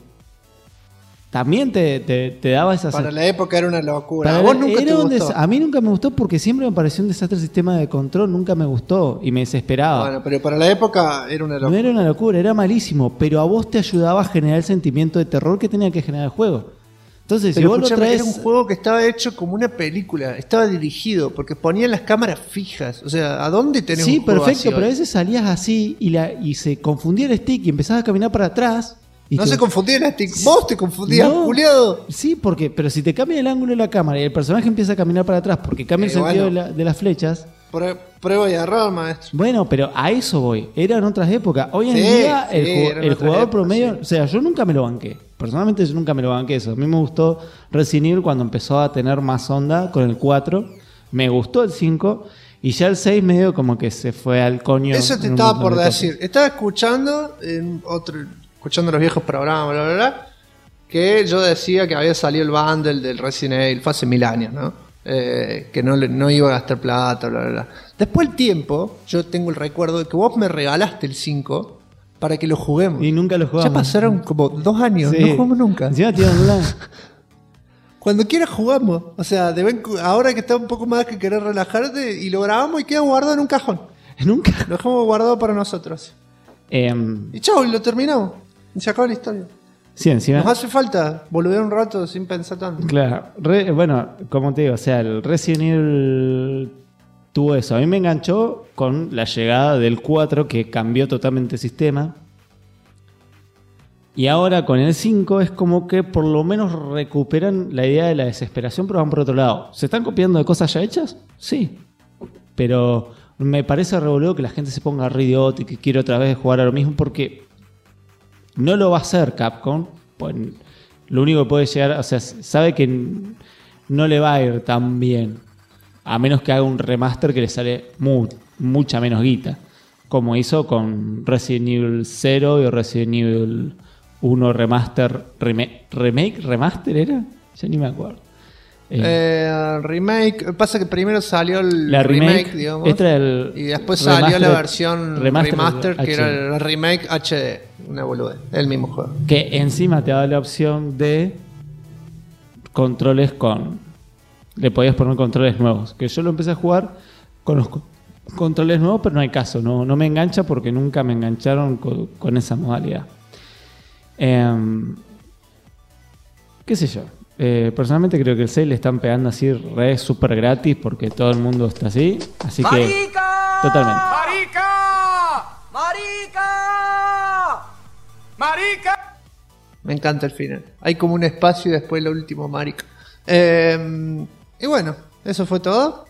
También te daba esa... Para la época era una locura. ¿A vos nunca te gustó? A mí nunca me gustó porque siempre me pareció un desastre el sistema de control. Nunca me gustó y me desesperaba. Bueno, pero para la época era una locura. No era una locura, era malísimo. Pero a vos te ayudaba a generar el sentimiento de terror que tenía que generar el juego. Entonces, pero si vos lo traes... era un juego que estaba hecho como una película. Estaba dirigido porque ponían las cámaras fijas. O sea, ¿a dónde tenés un juego perfecto, así pero a veces salías así y se confundía el stick y empezabas a caminar para atrás. No se confundía el stick, vos te confundías, culiado. Sí, pero si te cambia el ángulo de la cámara y el personaje empieza a caminar para atrás porque cambia el sentido de las flechas. Prueba y error, maestro. Bueno, pero a eso voy. Eran otras épocas. Hoy en día el jugador promedio... O sea, yo nunca me lo banqué. Personalmente yo nunca me lo banqué eso. A mí me gustó Resident Evil cuando empezó a tener más onda con el 4. Me gustó el 5. Y ya el 6 medio como que se fue al coño. Eso te estaba por decir. Estaba escuchando escuchando los viejos programas, bla, bla, bla, que yo decía que había salido el bundle del Resident Evil, fue hace 1000 años, ¿no? Que no iba a gastar plata, bla, bla, bla. Después del tiempo, yo tengo el recuerdo de que vos me regalaste el 5 para que lo juguemos. Y nunca lo jugamos. Ya pasaron como 2 años, sí. No jugamos nunca. Encima tiene un plan. Cuando quieras jugamos. O sea, ahora que está un poco más que querer relajarte, y lo grabamos y queda guardado en un cajón. Nunca. Lo dejamos guardado para nosotros. Y chao, y lo terminamos. Y se acaba la historia. Sí, encima. Nos hace falta volver un rato sin pensar tanto. Claro. Bueno, como te digo, o sea, el Resident Evil tuvo eso. A mí me enganchó con la llegada del 4 que cambió totalmente el sistema. Y ahora con el 5 es como que por lo menos recuperan la idea de la desesperación, pero van por otro lado. ¿Se están copiando de cosas ya hechas? Sí. Pero me parece revolvido que la gente se ponga re idiota y que quiere otra vez jugar a lo mismo porque no lo va a hacer Capcom. Pues lo único que puede llegar, o sea, sabe que no le va a ir tan bien. A menos que haga un remaster que le sale mucha menos guita. Como hizo con Resident Evil 0 y Resident Evil 1 remaster. ¿Remaster era? Ya ni me acuerdo. Remake. Pasa que primero salió el la remake, digamos. Y después salió la versión remaster que era el remake HD. Una boludez. El mismo juego. Que encima te da la opción de controles le podías poner controles nuevos. Que yo lo empecé a jugar con los controles nuevos, pero no hay caso. No me engancha porque nunca me engancharon con esa modalidad. ¿Qué sé yo? Personalmente creo que el 6 le están pegando así re súper gratis porque todo el mundo está así. Así que... ¡Marica! Totalmente. ¡Marica! ¡Marica! ¡Marica! Me encanta el final. Hay como un espacio y después lo último, marica. Y bueno, ¿eso fue todo?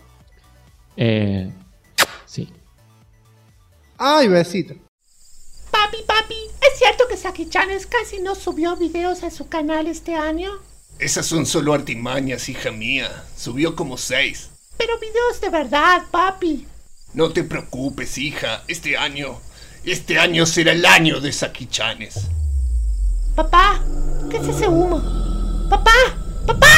Sí. Ay, besito. Papi, ¿es cierto que Saki-chan casi no subió videos a su canal este año? Esas son solo artimañas, hija mía. Subió como 6. Pero videos de verdad, papi. No te preocupes, hija. Este año será el año de Saki-chanes. Papá, ¿qué es ese humo? ¡Papá! ¡Papá!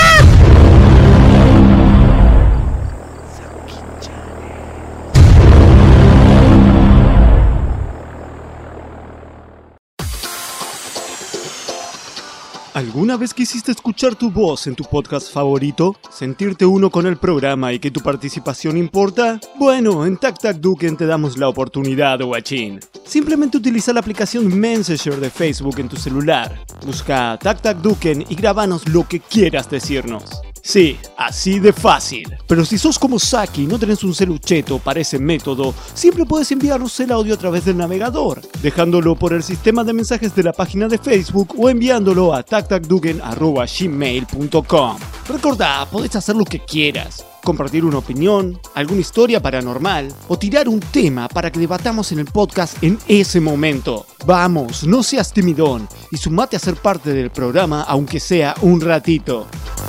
¿Alguna vez quisiste escuchar tu voz en tu podcast favorito? ¿Sentirte uno con el programa y que tu participación importa? Bueno, en TacTacDuken te damos la oportunidad, guachín. Simplemente utiliza la aplicación Messenger de Facebook en tu celular. Busca TacTacDuken y grábanos lo que quieras decirnos. Sí, así de fácil. Pero si sos como Saki y no tenés un celucheto para ese método, siempre puedes enviarnos el audio a través del navegador, dejándolo por el sistema de mensajes de la página de Facebook o enviándolo a tactacduken@gmail.com. Recordá, podés hacer lo que quieras. Compartir una opinión, alguna historia paranormal o tirar un tema para que debatamos en el podcast en ese momento. Vamos, no seas timidón y sumate a ser parte del programa aunque sea un ratito.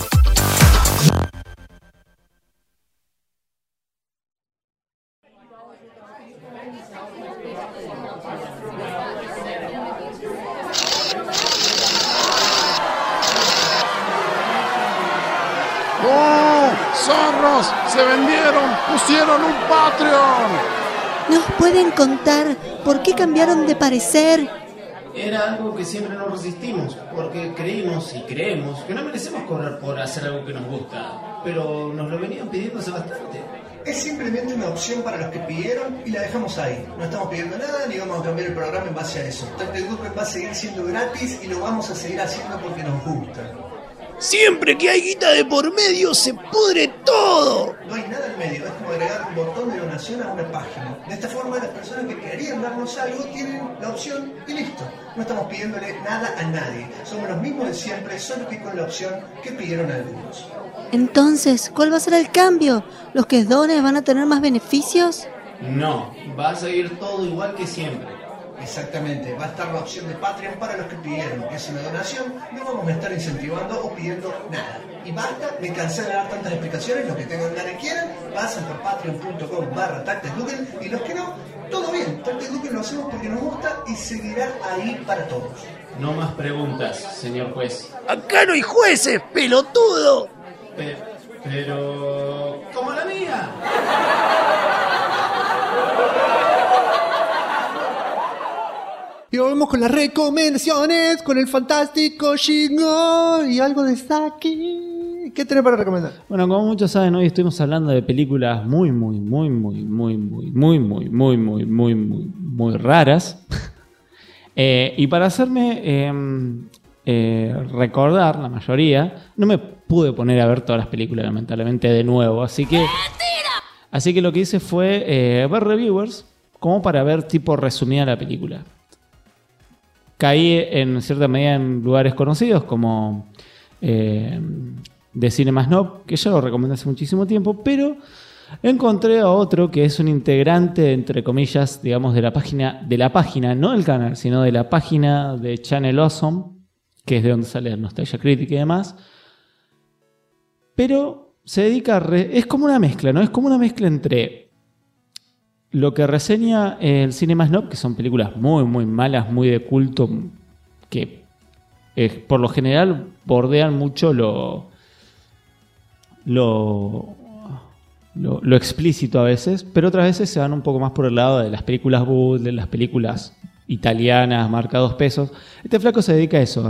¡Oh! ¡Zorros! ¡Se vendieron! ¡Pusieron un Patreon! ¿Nos pueden contar por qué cambiaron de parecer? Era algo que siempre nos resistimos, porque creímos y creemos que no merecemos cobrar por hacer algo que nos gusta, pero nos lo venían pidiendo hace bastante. Es simplemente una opción para los que pidieron y la dejamos ahí. No estamos pidiendo nada ni vamos a cambiar el programa en base a eso. TacTacDuken va a seguir siendo gratis y lo vamos a seguir haciendo porque nos gusta. Siempre que hay guita de por medio se pudre todo. No hay nada en medio, es como agregar un botón de donación a una página. De esta forma las personas que querían darnos algo tienen la opción y listo. No estamos pidiéndole nada a nadie. Somos los mismos de siempre, solo que con la opción que pidieron algunos. Entonces, ¿cuál va a ser el cambio? ¿Los que donen van a tener más beneficios? No, va a seguir todo igual que siempre. Exactamente, va a estar la opción de Patreon para los que pidieron. Es una donación, no vamos a estar incentivando o pidiendo nada. Y basta, me cansé de dar tantas explicaciones, los que tengan ganas y quieran, pasan por patreon.com/TacTacDuken y los que no, todo bien, TacTacDuken lo hacemos porque nos gusta y seguirá ahí para todos. No más preguntas, señor juez. Acá no hay jueces, pelotudo. Pero... ¡como la mía! Y volvemos con las recomendaciones, con el fantástico Shingo y algo de Saki. ¿Qué tenés para recomendar? Bueno, como muchos saben, hoy estuvimos hablando de películas muy raras. Y para hacerme recordar la mayoría, no me pude poner a ver todas las películas, lamentablemente, de nuevo. Así que lo que hice fue ver reviewers, como para ver tipo resumida la película. Caí en cierta medida en lugares conocidos como The Cinema Snob, que ya lo recomendé hace muchísimo tiempo, pero encontré a otro que es un integrante, entre comillas, digamos, de la página, no del canal, sino de la página de Channel Awesome, que es de donde sale Nostalgia Critic y demás, pero se dedica es como una mezcla, ¿no? Es como una mezcla entre lo que reseña el Cinema Snob, que son películas muy malas, muy de culto, que por lo general bordean mucho lo explícito a veces, pero otras veces se van un poco más por el lado de las películas bootleg, de las películas italianas, marca 2 pesos. Este flaco se dedica a eso,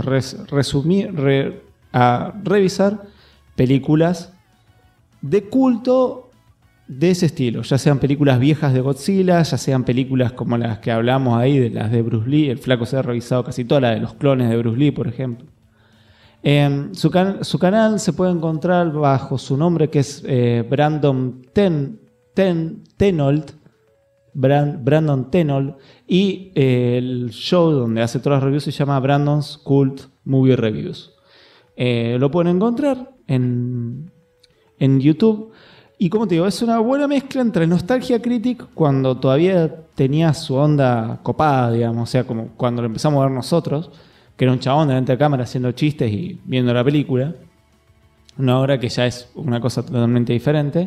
a revisar películas de culto de ese estilo, ya sean películas viejas de Godzilla, ya sean películas como las que hablamos ahí, de las de Bruce Lee. El flaco se ha revisado casi todas las de los clones de Bruce Lee, por ejemplo. Su canal se puede encontrar bajo su nombre, que es Brandon Tenold. Brandon Tenold. Y el show donde hace todas las reviews se llama Brandon's Cult Movie Reviews. Lo pueden encontrar en YouTube. Y como te digo, es una buena mezcla entre Nostalgia Critic, cuando todavía tenía su onda copada, digamos, o sea, como cuando lo empezamos a ver nosotros, que era un chabón delante de la cámara haciendo chistes y viendo la película. Una obra que ya es una cosa totalmente diferente.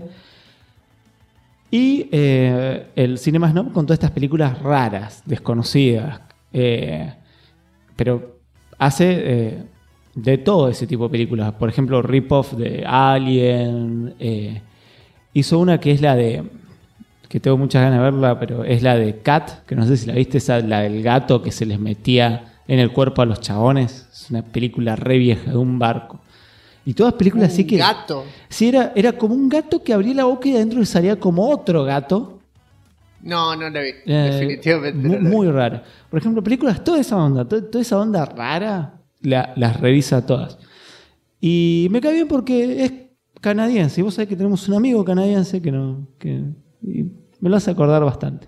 Y el Cinema Snob con todas estas películas raras, desconocidas. Pero hace de todo ese tipo de películas. Por ejemplo, rip-off de Alien. Hizo una que es la de... que tengo muchas ganas de verla, pero es la de Cat, que no sé si la viste, esa, la del gato que se les metía en el cuerpo a los chabones. Es una película re vieja, de un barco. Y todas películas así que... ¿Un gato? Sí, era como un gato que abría la boca y adentro le salía como otro gato. No la vi. Definitivamente no la vi. Muy rara. Por ejemplo, películas, toda esa onda rara, las revisa todas. Y me cae bien porque es canadiense. Y vos sabés que tenemos un amigo canadiense y me lo hace acordar bastante.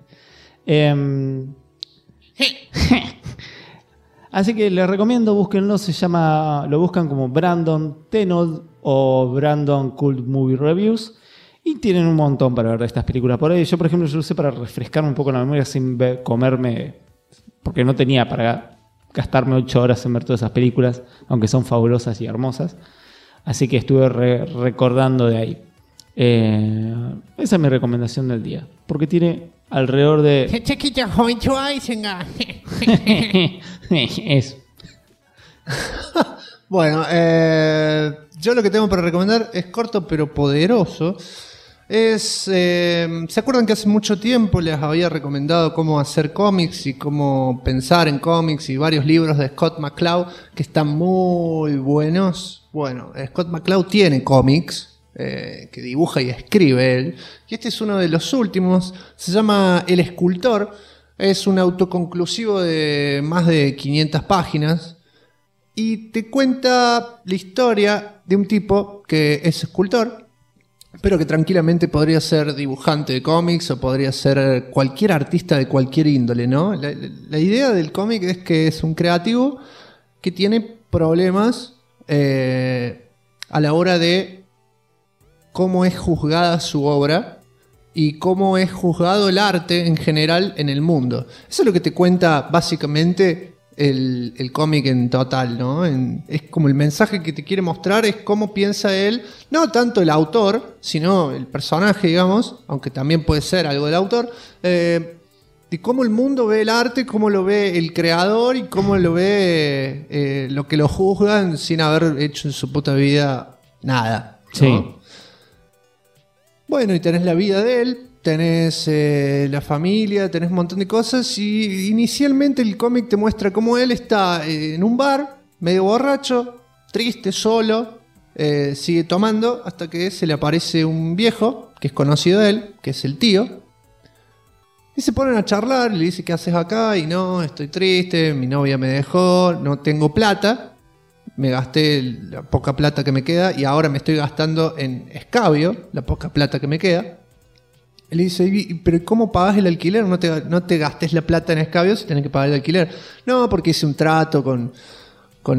Así que les recomiendo, búsquenlo, lo buscan como Brandon Tenold o Brandon Cult Movie Reviews y tienen un montón para ver de estas películas por ahí. Yo, por ejemplo, lo usé para refrescarme un poco la memoria sin comerme, porque no tenía para gastarme 8 horas en ver todas esas películas, aunque son fabulosas y hermosas. Así que estuve recordando de ahí. Esa es mi recomendación del día, porque tiene alrededor de... Eso. Bueno, yo lo que tengo para recomendar es corto pero poderoso. ¿Se acuerdan que hace mucho tiempo les había recomendado cómo hacer cómics y cómo pensar en cómics y varios libros de Scott McCloud que están muy buenos? Bueno, Scott McCloud tiene cómics que dibuja y escribe él, y este es uno de los últimos. Se llama El Escultor. Es un autoconclusivo de más de 500 páginas y te cuenta la historia de un tipo que es escultor, pero que tranquilamente podría ser dibujante de cómics o podría ser cualquier artista de cualquier índole, ¿no? La idea del cómic es que es un creativo que tiene problemas a la hora de cómo es juzgada su obra y cómo es juzgado el arte en general en el mundo. Eso es lo que te cuenta básicamente el cómic en total, ¿no? Es como el mensaje que te quiere mostrar, es cómo piensa él, no tanto el autor, sino el personaje, digamos, aunque también puede ser algo del autor, de cómo el mundo ve el arte, cómo lo ve el creador y cómo lo ve lo que lo juzgan sin haber hecho en su puta vida nada, ¿no? Sí. Bueno, y tenés la vida de él, tenés la familia, tenés un montón de cosas, y inicialmente el cómic te muestra cómo él está en un bar, medio borracho, triste, solo, sigue tomando hasta que se le aparece un viejo que es conocido de él, que es el tío, y se ponen a charlar, y le dice: ¿qué haces acá? Y no, estoy triste, mi novia me dejó, no tengo plata, me gasté la poca plata que me queda y ahora me estoy gastando en escabio la poca plata que me queda. Él dice: ¿pero cómo pagás el alquiler? No te gastes la plata en escabio si tenés que pagar el alquiler. No, porque hice un trato con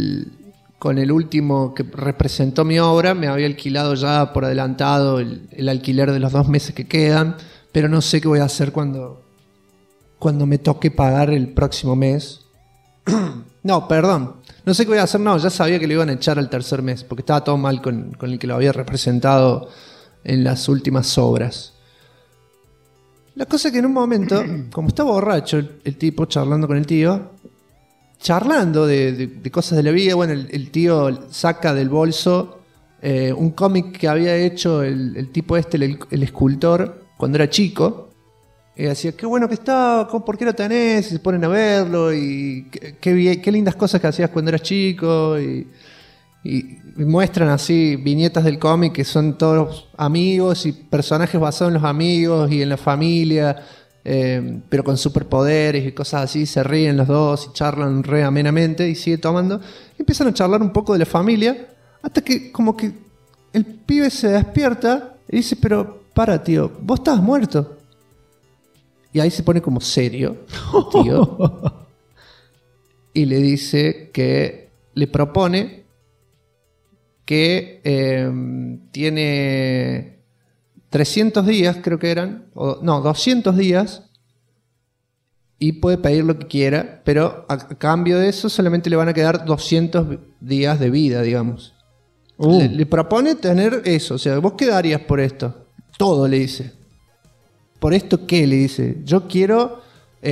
el último que representó mi obra, me había alquilado ya por adelantado el alquiler de los 2 meses que quedan, pero no sé qué voy a hacer cuando me toque pagar el próximo mes. No, perdón, no sé qué voy a hacer, no, ya sabía que lo iban a echar al tercer mes, porque estaba todo mal con el que lo había representado en las últimas obras. La cosa es que en un momento, como estaba borracho el tipo charlando con el tío, charlando de cosas de la vida, bueno, el tío saca del bolso un cómic que había hecho el tipo el escultor, cuando era chico. Y decía: qué bueno que está, ¿por qué lo tenés? Y se ponen a verlo, y qué lindas cosas que hacías cuando eras chico. Y muestran así viñetas del cómic que son todos amigos y personajes basados en los amigos y en la familia. pero con superpoderes y cosas así, se ríen los dos y charlan re amenamente y sigue tomando. Y empiezan a charlar un poco de la familia, hasta que como que el pibe se despierta y dice, pero para, tío, vos estabas muerto. Y ahí se pone como serio, tío. Y le dice que le propone que tiene 300 días, creo que eran, 200 días, y puede pedir lo que quiera, pero a cambio de eso solamente le van a quedar 200 días de vida, digamos. Le propone tener eso, o sea, ¿vos qué darías por esto? Todo, le dice. ¿Por esto qué? Le dice. Yo quiero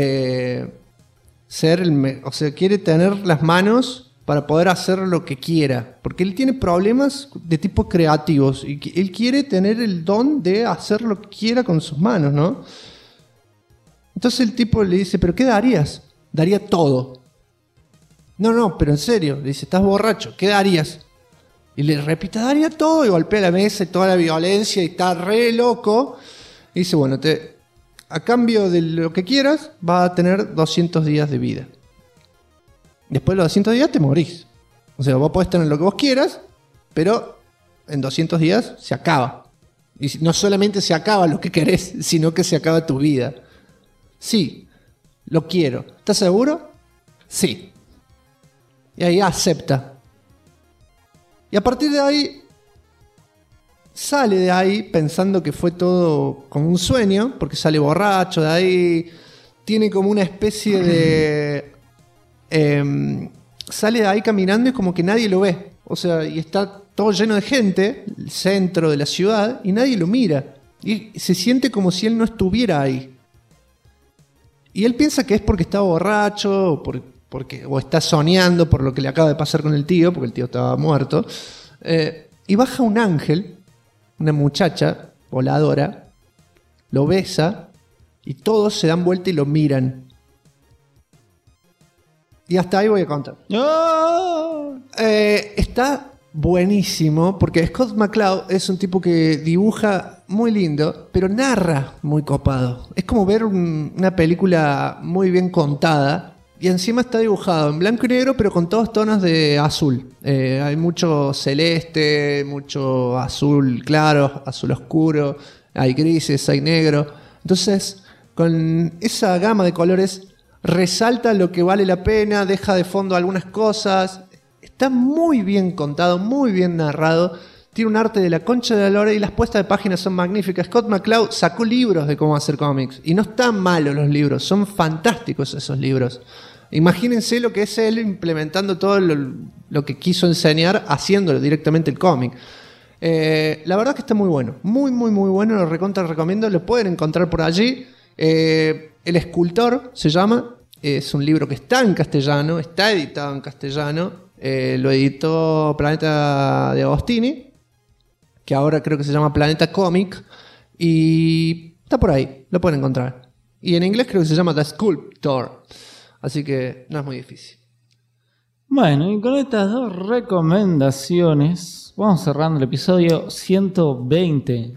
quiere tener las manos para poder hacer lo que quiera, porque él tiene problemas de tipo creativos y él quiere tener el don de hacer lo que quiera con sus manos, ¿no? Entonces el tipo le dice, ¿pero qué darías? Daría todo. No, pero en serio, le dice, estás borracho, ¿qué darías? Y le repite, daría todo, y golpea la mesa y toda la violencia y está re loco. Y dice, bueno, a cambio de lo que quieras, vas a tener 200 días de vida. Después de los 200 días te morís. O sea, vos podés tener lo que vos quieras, pero en 200 días se acaba. Y no solamente se acaba lo que querés, sino que se acaba tu vida. Sí, lo quiero. ¿Estás seguro? Sí. Y ahí acepta. Y a partir de ahí, sale de ahí pensando que fue todo como un sueño, porque sale borracho de ahí, tiene como una especie de... sale de ahí caminando y como que nadie lo ve. O sea, y está todo lleno de gente, el centro de la ciudad, y nadie lo mira. Y se siente como si él no estuviera ahí. Y él piensa que es porque está borracho, o está soñando por lo que le acaba de pasar con el tío, porque el tío estaba muerto. Y baja un ángel, una muchacha voladora, lo besa, y todos se dan vuelta y lo miran. Y hasta ahí voy a contar. Está buenísimo, porque Scott McCloud es un tipo que dibuja muy lindo, pero narra muy copado. Es como ver una película muy bien contada, y encima está dibujado en blanco y negro, pero con todos tonos de azul. Hay mucho celeste, mucho azul claro, azul oscuro, hay grises, hay negro. Entonces, con esa gama de colores resalta lo que vale la pena, deja de fondo algunas cosas. Está muy bien contado, muy bien narrado. Tiene un arte de la concha de la lora y las puestas de páginas son magníficas. Scott McCloud sacó libros de cómo hacer cómics y no están malos los libros, son fantásticos esos libros. Imagínense lo que es él implementando todo lo que quiso enseñar, haciéndolo directamente el cómic. La verdad que está muy bueno, muy bueno, lo recontra recomiendo, lo pueden encontrar por allí. El escultor se llama, es un libro que está en castellano, está editado en castellano, lo editó Planeta de Agostini, que ahora creo que se llama Planeta Comic, y está por ahí, lo pueden encontrar. Y en inglés creo que se llama The Sculptor, así que no es muy difícil. Bueno, y con estas dos recomendaciones vamos cerrando el episodio 120.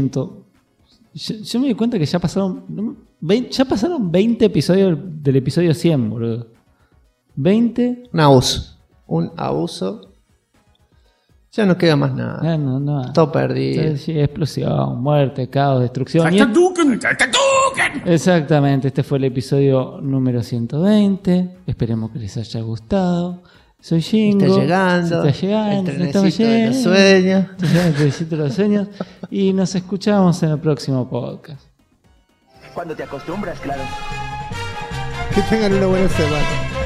Yo me di cuenta que ya pasaron 20 episodios del episodio 100, boludo. 20. Un abuso. Ya no queda más nada. No. Todo perdido. Sí, explosión, muerte, caos, destrucción. Exactamente, este fue el episodio número 120. Esperemos que les haya gustado. Soy Jingo. Está llegando. El trenecito de los sueños. El trenecito de los sueños. Y nos escuchamos en el próximo podcast. Cuando te acostumbras, claro. Que tengan una buena semana.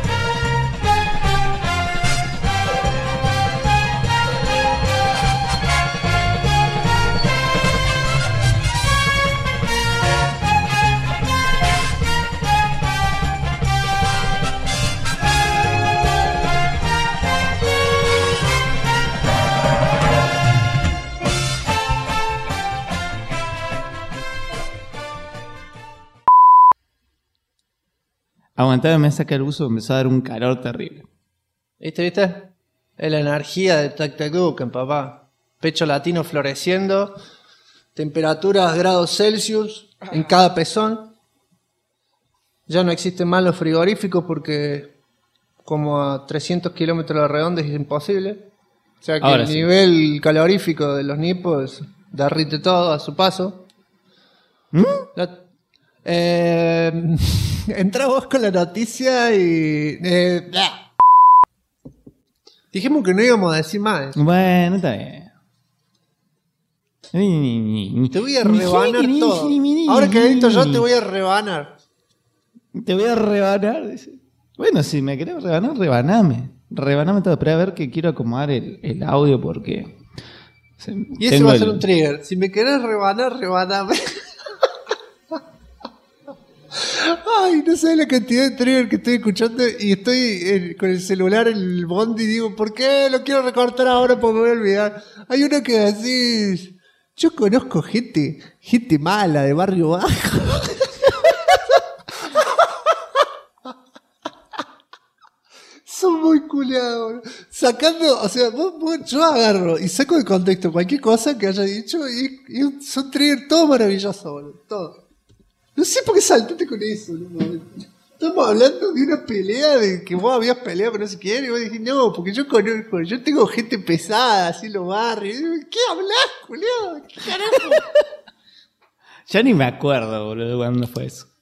Aguantaba, me saca el uso, empezó a dar un calor terrible. ¿Viste? Es la energía de Tactacucan, papá. Pecho latino floreciendo, temperaturas grados Celsius en cada pezón. Ya no existen más los frigoríficos porque como a 300 kilómetros a la redonda es imposible. O sea que Ahora el sí. nivel calorífico de los nipos derrite todo a su paso. Entra vos con la noticia y... Dijimos que no íbamos a decir más. Bueno, está bien. Te voy a rebanar todo. Ahora que edito yo te voy a rebanar. Te voy a rebanar. Dice. Bueno, si me querés rebanar, rebaname. Rebaname todo. Pero a ver que quiero acomodar el audio porque... Y ese va a ser un trigger. Si me querés rebanar, rebaname. Ay, no sabes la cantidad de trigger que estoy escuchando y estoy con el celular en el bondi y digo, ¿por qué lo quiero recortar ahora porque me voy a olvidar? Hay uno que decís, yo conozco gente mala de barrio bajo. Son muy culiados. Sacando, o sea, yo agarro y saco de contexto cualquier cosa que haya dicho y son trigger todo maravilloso, boludo. Todo. No sé por qué saltaste con eso, ¿no? Estamos hablando de una pelea de que vos habías peleado con no sé quién y vos dijiste, no, porque yo conozco, yo tengo gente pesada así en los barrios. ¿Qué hablás, culiado? ¿Qué carajo? Ya ni me acuerdo, boludo, cuándo fue eso.